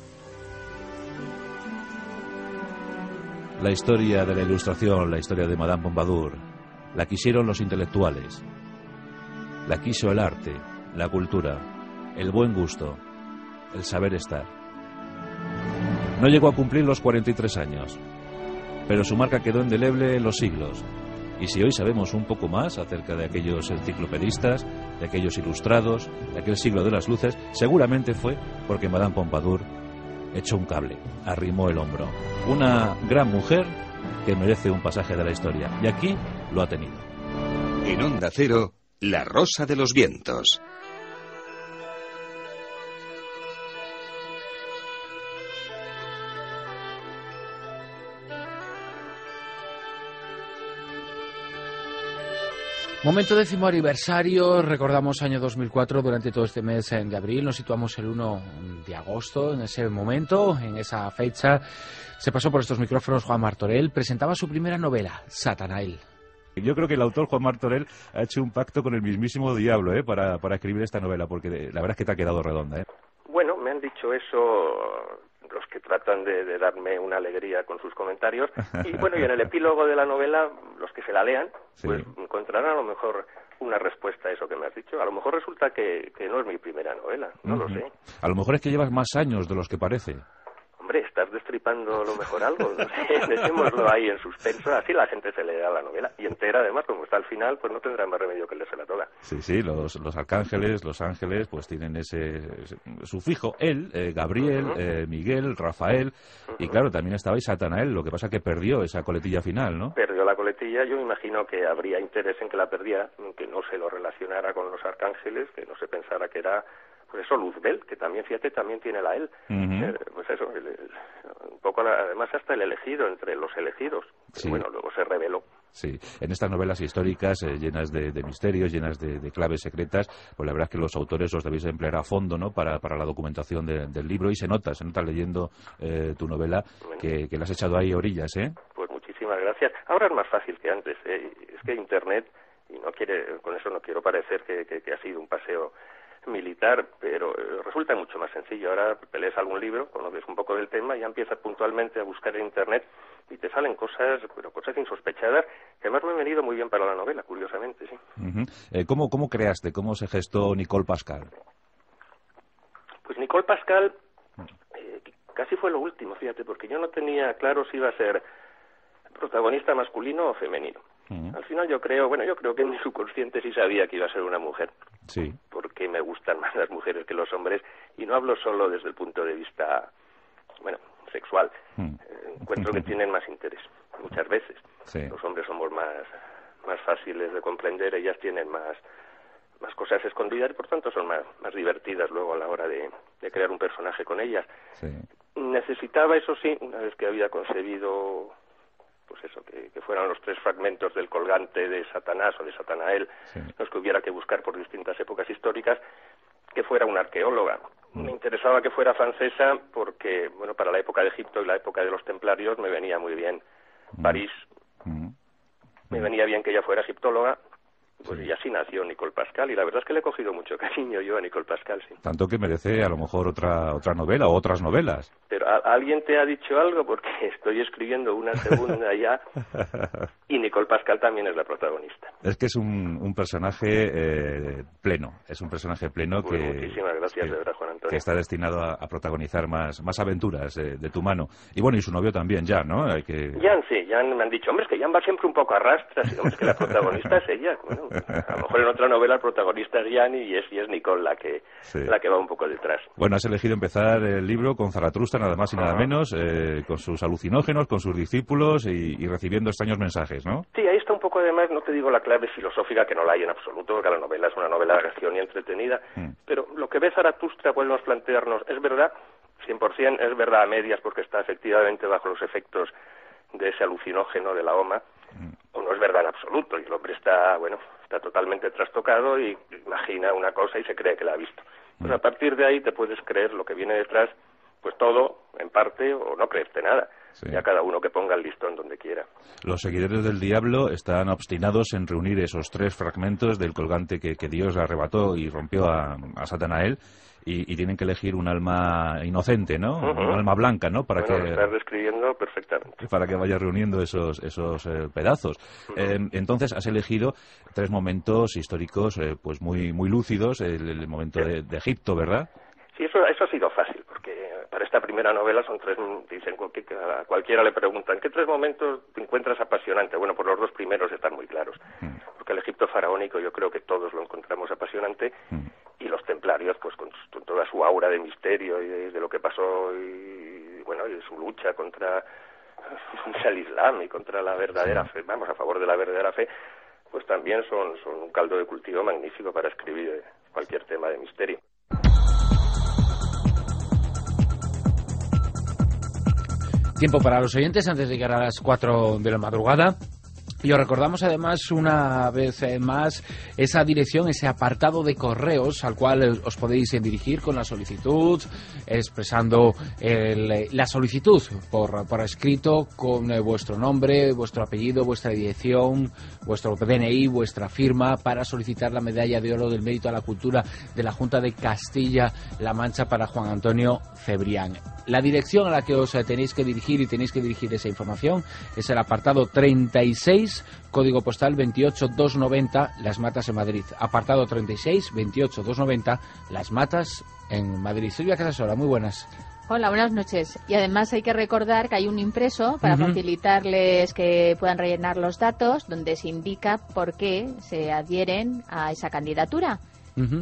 La historia de la Ilustración, la historia de Madame Pompadour, la quisieron los intelectuales. La quiso el arte, la cultura, el buen gusto, el saber estar. No llegó a cumplir los cuarenta y tres años, pero su marca quedó indeleble en los siglos. Y si hoy sabemos un poco más acerca de aquellos enciclopedistas, de aquellos ilustrados, de aquel siglo de las luces, seguramente fue porque Madame Pompadour echó un cable, arrimó el hombro. Una gran mujer que merece un pasaje de la historia. Y aquí lo ha tenido. En Onda Cero, La Rosa de los Vientos. Momento décimo aniversario, recordamos año dos mil cuatro, durante todo este mes de abril, nos situamos el uno de agosto, en ese momento, en esa fecha, se pasó por estos micrófonos Juan Martorell, presentaba su primera novela, Satanael. Yo creo que el autor Juan Martorell ha hecho un pacto con el mismísimo diablo ¿eh? para, para escribir esta novela, porque la verdad es que te ha quedado redonda. ¿eh? Bueno, me han dicho eso los que tratan de, de darme una alegría con sus comentarios, y bueno, y en el epílogo de la novela, los que se la lean, sí, pues encontrarán a lo mejor una respuesta a eso que me has dicho. A lo mejor resulta que, que no es mi primera novela, no uh-huh. lo sé. A lo mejor es que llevas más años de los que parece. Hombre, estás destripando a lo mejor algo, no sé, dejémoslo ahí en suspenso, así la gente se leerá la novela, y entera además, como está al final, pues no tendrá más remedio que leérsela toda. Sí, sí, los, los arcángeles, los ángeles, pues tienen ese, ese sufijo, él, eh, Gabriel, uh-huh. eh, Miguel, Rafael, uh-huh. y claro, también estaba ahí Satanael, lo que pasa que perdió esa coletilla final, ¿no? Perdió la coletilla, yo me imagino que habría interés en que la perdiera, que no se lo relacionara con los arcángeles, que no se pensara que era... Pues eso, Luzbel, que también, fíjate, también tiene la él. Uh-huh. Eh, pues eso, el, el, un poco, la, además hasta el elegido, entre los elegidos. Sí. Bueno, luego se reveló. Sí, en estas novelas históricas eh, llenas de, de misterios, llenas de, de claves secretas, pues la verdad es que los autores los debéis emplear a fondo, ¿no?, para, para la documentación de, del libro, y se nota, se nota leyendo eh, tu novela, bueno, que, que la has echado ahí orillas, ¿eh? Pues muchísimas gracias. Ahora es más fácil que antes, ¿eh? Es que Internet, y no quiere, con eso no quiero parecer que, que, que ha sido un paseo militar, pero eh, resulta mucho más sencillo. Ahora te lees algún libro, conoces un poco del tema y ya empiezas puntualmente a buscar en Internet y te salen cosas, pero cosas insospechadas, que además me han venido muy bien para la novela, curiosamente, sí. Uh-huh. eh, ¿cómo, ¿Cómo creaste, cómo se gestó Nicole Pascal? Pues Nicole Pascal eh, casi fue lo último, fíjate, porque yo no tenía claro si iba a ser protagonista masculino o femenino. Uh-huh. Al final yo creo, bueno, yo creo que en mi subconsciente sí sabía que iba a ser una mujer. Sí. Porque me gustan más las mujeres que los hombres, y no hablo solo desde el punto de vista, bueno, sexual. Uh-huh. Eh, encuentro que tienen más interés, muchas veces. Sí. Los hombres somos más, más fáciles de comprender, ellas tienen más, más cosas escondidas y por tanto son más, más divertidas luego a la hora de, de crear un personaje con ellas. Sí. Necesitaba, eso sí, una vez que había concebido... pues eso, que, que fueran los tres fragmentos del colgante de Satanás o de Satanael, sí, los que hubiera que buscar por distintas épocas históricas, que fuera una arqueóloga. Mm. Me interesaba que fuera francesa porque, bueno, para la época de Egipto y la época de los templarios me venía muy bien mm. París, mm. me venía bien que ella fuera egiptóloga. Pues sí, y así nació Nicole Pascal, y la verdad es que le he cogido mucho cariño yo a Nicole Pascal, sí. Tanto que merece a lo mejor otra otra novela o otras novelas. Pero ¿a, ¿alguien te ha dicho algo? Porque estoy escribiendo una segunda ya, y Nicole Pascal también es la protagonista. Es que es un, un personaje eh, pleno, es un personaje pleno pues que... Muchísimas gracias, que, de verdad, Juan Antonio. Que está destinado a, a protagonizar más, más aventuras eh, de tu mano. Y bueno, y su novio también, Jan, ¿no? Hay que... Jan, sí, Jan me han dicho, hombre, es que Jan va siempre un poco a rastras, y hombre, es que la protagonista es ella, bueno, ¿no? A lo mejor en otra novela el protagonista es Gianni y es, y es Nicole la que, sí. la que va un poco detrás. Bueno, has elegido empezar el libro con Zaratustra, nada más y nada menos, eh, con sus alucinógenos, con sus discípulos y, y recibiendo extraños mensajes, ¿no? Sí, ahí está un poco además, no te digo la clave filosófica, que no la hay en absoluto, porque la novela es una novela de acción y entretenida, mm. pero lo que ve Zaratustra, podemos plantearnos, es verdad, cien por ciento, es verdad a medias, porque está efectivamente bajo los efectos de ese alucinógeno de la O M A, mm. o no es verdad en absoluto, y el hombre está, bueno, está totalmente trastocado y imagina una cosa y se cree que la ha visto. Pues a partir de ahí te puedes creer lo que viene detrás, pues todo, en parte, o no creerte nada. Sí. Ya cada uno que ponga el listón donde quiera. Los seguidores del diablo están obstinados en reunir esos tres fragmentos del colgante que, que Dios arrebató y rompió a, a Satanael, y, y tienen que elegir un alma inocente, ¿no? Uh-huh. Un alma blanca, ¿no? Para bueno, que lo estás describiendo perfectamente. Para que vaya reuniendo esos esos eh, pedazos. Uh-huh. Eh, entonces has elegido tres momentos históricos, eh, pues muy muy lúcidos. El, el momento sí. de, de Egipto, ¿verdad? Sí, eso eso ha sido fácil, porque para esta primera novela son tres, dicen que a cualquiera le preguntan, ¿qué tres momentos te encuentras apasionante? Bueno, pues los dos primeros están muy claros, mm. porque el Egipto faraónico yo creo que todos lo encontramos apasionante, mm. y los templarios, pues con, con toda su aura de misterio y de, de lo que pasó, y bueno, y de su lucha contra el Islam y contra la verdadera sí. fe, vamos, a favor de la verdadera fe, pues también son, son un caldo de cultivo magnífico para escribir cualquier tema de misterio. Tiempo para los oyentes antes de llegar a las cuatro de la madrugada. Y os recordamos además una vez más esa dirección, ese apartado de correos al cual os podéis dirigir con la solicitud, expresando el, la solicitud por, por escrito con vuestro nombre, vuestro apellido, vuestra dirección, vuestro D N I, vuestra firma, para solicitar la medalla de oro del mérito a la cultura de la Junta de Castilla-La Mancha para Juan Antonio Cebrián. La dirección a la que os tenéis que dirigir y tenéis que dirigir esa información es el apartado treinta y seis, código postal veintiocho mil doscientos noventa, Las Matas en Madrid. Apartado treinta y seis, veintiocho mil doscientos noventa, Las Matas en Madrid. Silvia Casasola, muy buenas. Hola, buenas noches. Y además hay que recordar que hay un impreso para uh-huh. facilitarles que puedan rellenar los datos, donde se indica por qué se adhieren a esa candidatura. Uh-huh.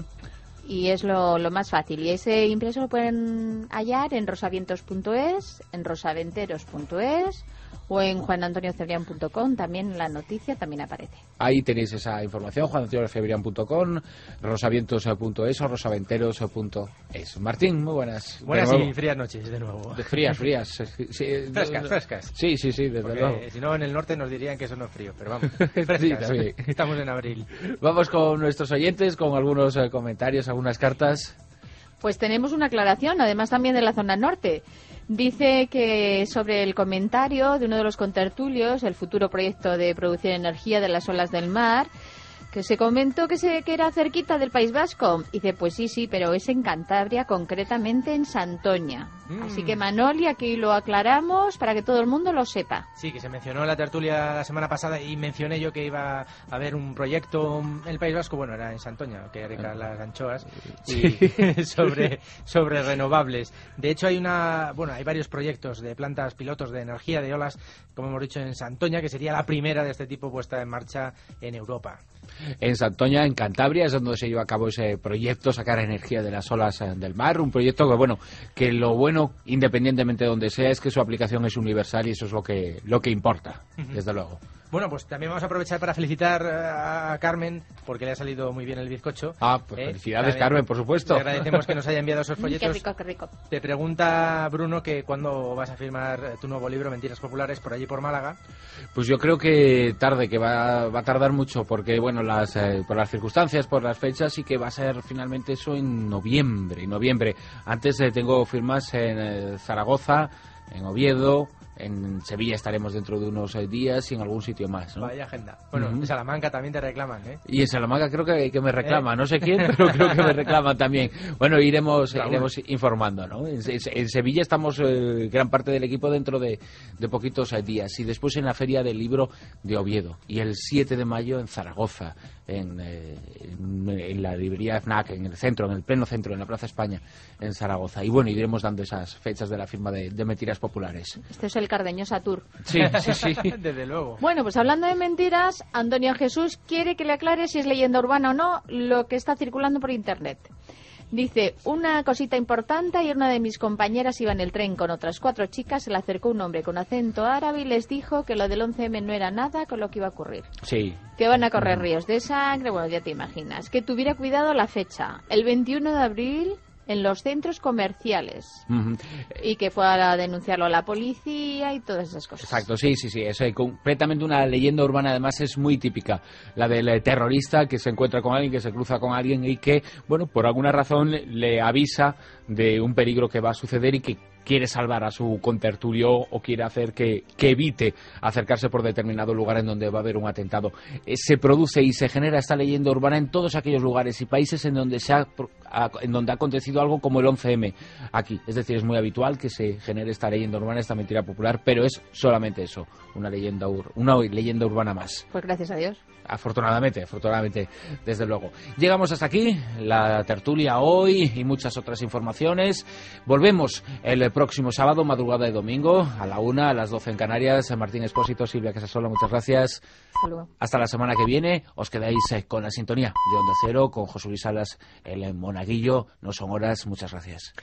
Y es lo, lo más fácil. Y ese impreso lo pueden hallar en rosavientos punto es, en rosaventeros punto es o en juan antonio cebrián punto com. También en la noticia también aparece. Ahí tenéis esa información, juan antonio cebrián punto com, rosavientos punto es o rosaventeros punto es. Martín, muy buenas. Buenas y frías noches, de nuevo. De frías, frías. Sí, frescas, frescas. Sí, sí, sí, desde Porque, luego. Si no, en el norte nos dirían que eso no es frío, pero vamos, frescas. Sí, también. Estamos en abril. Vamos con nuestros oyentes, con algunos eh, comentarios, algunas cartas. Pues tenemos una aclaración, además también de la zona norte. Dice que sobre el comentario de uno de los contertulios, el futuro proyecto de producción de energía de las olas del mar, que se comentó que, se, que era cerquita del País Vasco. Y dice, pues sí, sí, pero es en Cantabria, concretamente en Santoña. Mm. Así que, Manoli, aquí lo aclaramos para que todo el mundo lo sepa. Sí, que se mencionó en la tertulia la semana pasada y mencioné yo que iba a haber un proyecto en el País Vasco, bueno, era en Santoña, que ricas las anchoas, y sí. sobre, sobre renovables. De hecho, hay una, bueno, hay varios proyectos de plantas pilotos de energía de olas, como hemos dicho, en Santoña, que sería la primera de este tipo puesta en marcha en Europa. En Santoña, en Cantabria, es donde se lleva a cabo ese proyecto, sacar energía de las olas del mar, un proyecto que, bueno, que lo bueno, independientemente de donde sea, es que su aplicación es universal y eso es lo que, lo que importa, uh-huh. desde luego. Bueno, pues también vamos a aprovechar para felicitar a Carmen, porque le ha salido muy bien el bizcocho. Ah, pues ¿eh? Felicidades, Carmen, por supuesto. Le agradecemos que nos haya enviado esos folletos. Qué rico, qué rico. Te pregunta Bruno que cuándo vas a firmar tu nuevo libro, Mentiras Populares, por allí por Málaga. Pues yo creo que tarde, que va, va a tardar mucho, porque, bueno, las, eh, por las circunstancias, por las fechas, y que va a ser finalmente eso en noviembre. En noviembre. Antes eh, tengo firmas en eh, Zaragoza, en Oviedo. En Sevilla estaremos dentro de unos días y en algún sitio más, ¿no? Vaya agenda. Bueno, uh-huh. en Salamanca también te reclaman, ¿eh? Y en Salamanca creo que, que me reclama, ¿Eh? No sé quién, pero creo que me reclaman también. Bueno, iremos iremos informando, ¿no? En, en Sevilla estamos eh, gran parte del equipo dentro de, de poquitos días. Y después en la Feria del Libro de Oviedo. Y el siete de mayo en Zaragoza, en, eh, en, en la librería FNAC, en el centro, en el pleno centro, en la Plaza España, en Zaragoza. Y bueno, iremos dando esas fechas de la firma de, de Mentiras Populares. Este es el el Cardeñosa Tour. Sí, sí, sí. Desde luego. Bueno, pues hablando de mentiras, Antonio Jesús quiere que le aclare si es leyenda urbana o no lo que está circulando por Internet. Dice, una cosita importante, ayer una de mis compañeras iba en el tren con otras cuatro chicas, se le acercó un hombre con acento árabe y les dijo que lo del once eme no era nada con lo que iba a ocurrir. Sí. Que van a correr ríos de sangre, bueno, ya te imaginas. Que tuviera cuidado la fecha, el veintiuno de abril en los centros comerciales. Uh-huh. Y que fue a denunciarlo a la policía y todas esas cosas. Exacto, sí, sí, sí. Es completamente una leyenda urbana, además es muy típica. La del terrorista que se encuentra con alguien, que se cruza con alguien y que, bueno, por alguna razón le avisa de un peligro que va a suceder y que quiere salvar a su contertulio o quiere hacer que, que evite acercarse por determinado lugar en donde va a haber un atentado. Eh, se produce y se genera esta leyenda urbana en todos aquellos lugares y países en donde se ha, a, en donde ha acontecido algo como el once eme aquí. Es decir, es muy habitual que se genere esta leyenda urbana, esta mentira popular, pero es solamente eso, una leyenda, ur, una leyenda urbana más. Pues gracias a Dios. Afortunadamente, afortunadamente, desde luego. Llegamos hasta aquí, la tertulia hoy y muchas otras informaciones. Volvemos el próximo sábado, madrugada de domingo, a la una, a las doce en Canarias. Martín Expósito, Silvia Casasola, muchas gracias. Hasta, hasta la semana que viene. Os quedáis con la sintonía de Onda Cero, con José Luis Salas, el monaguillo. No son horas, muchas gracias.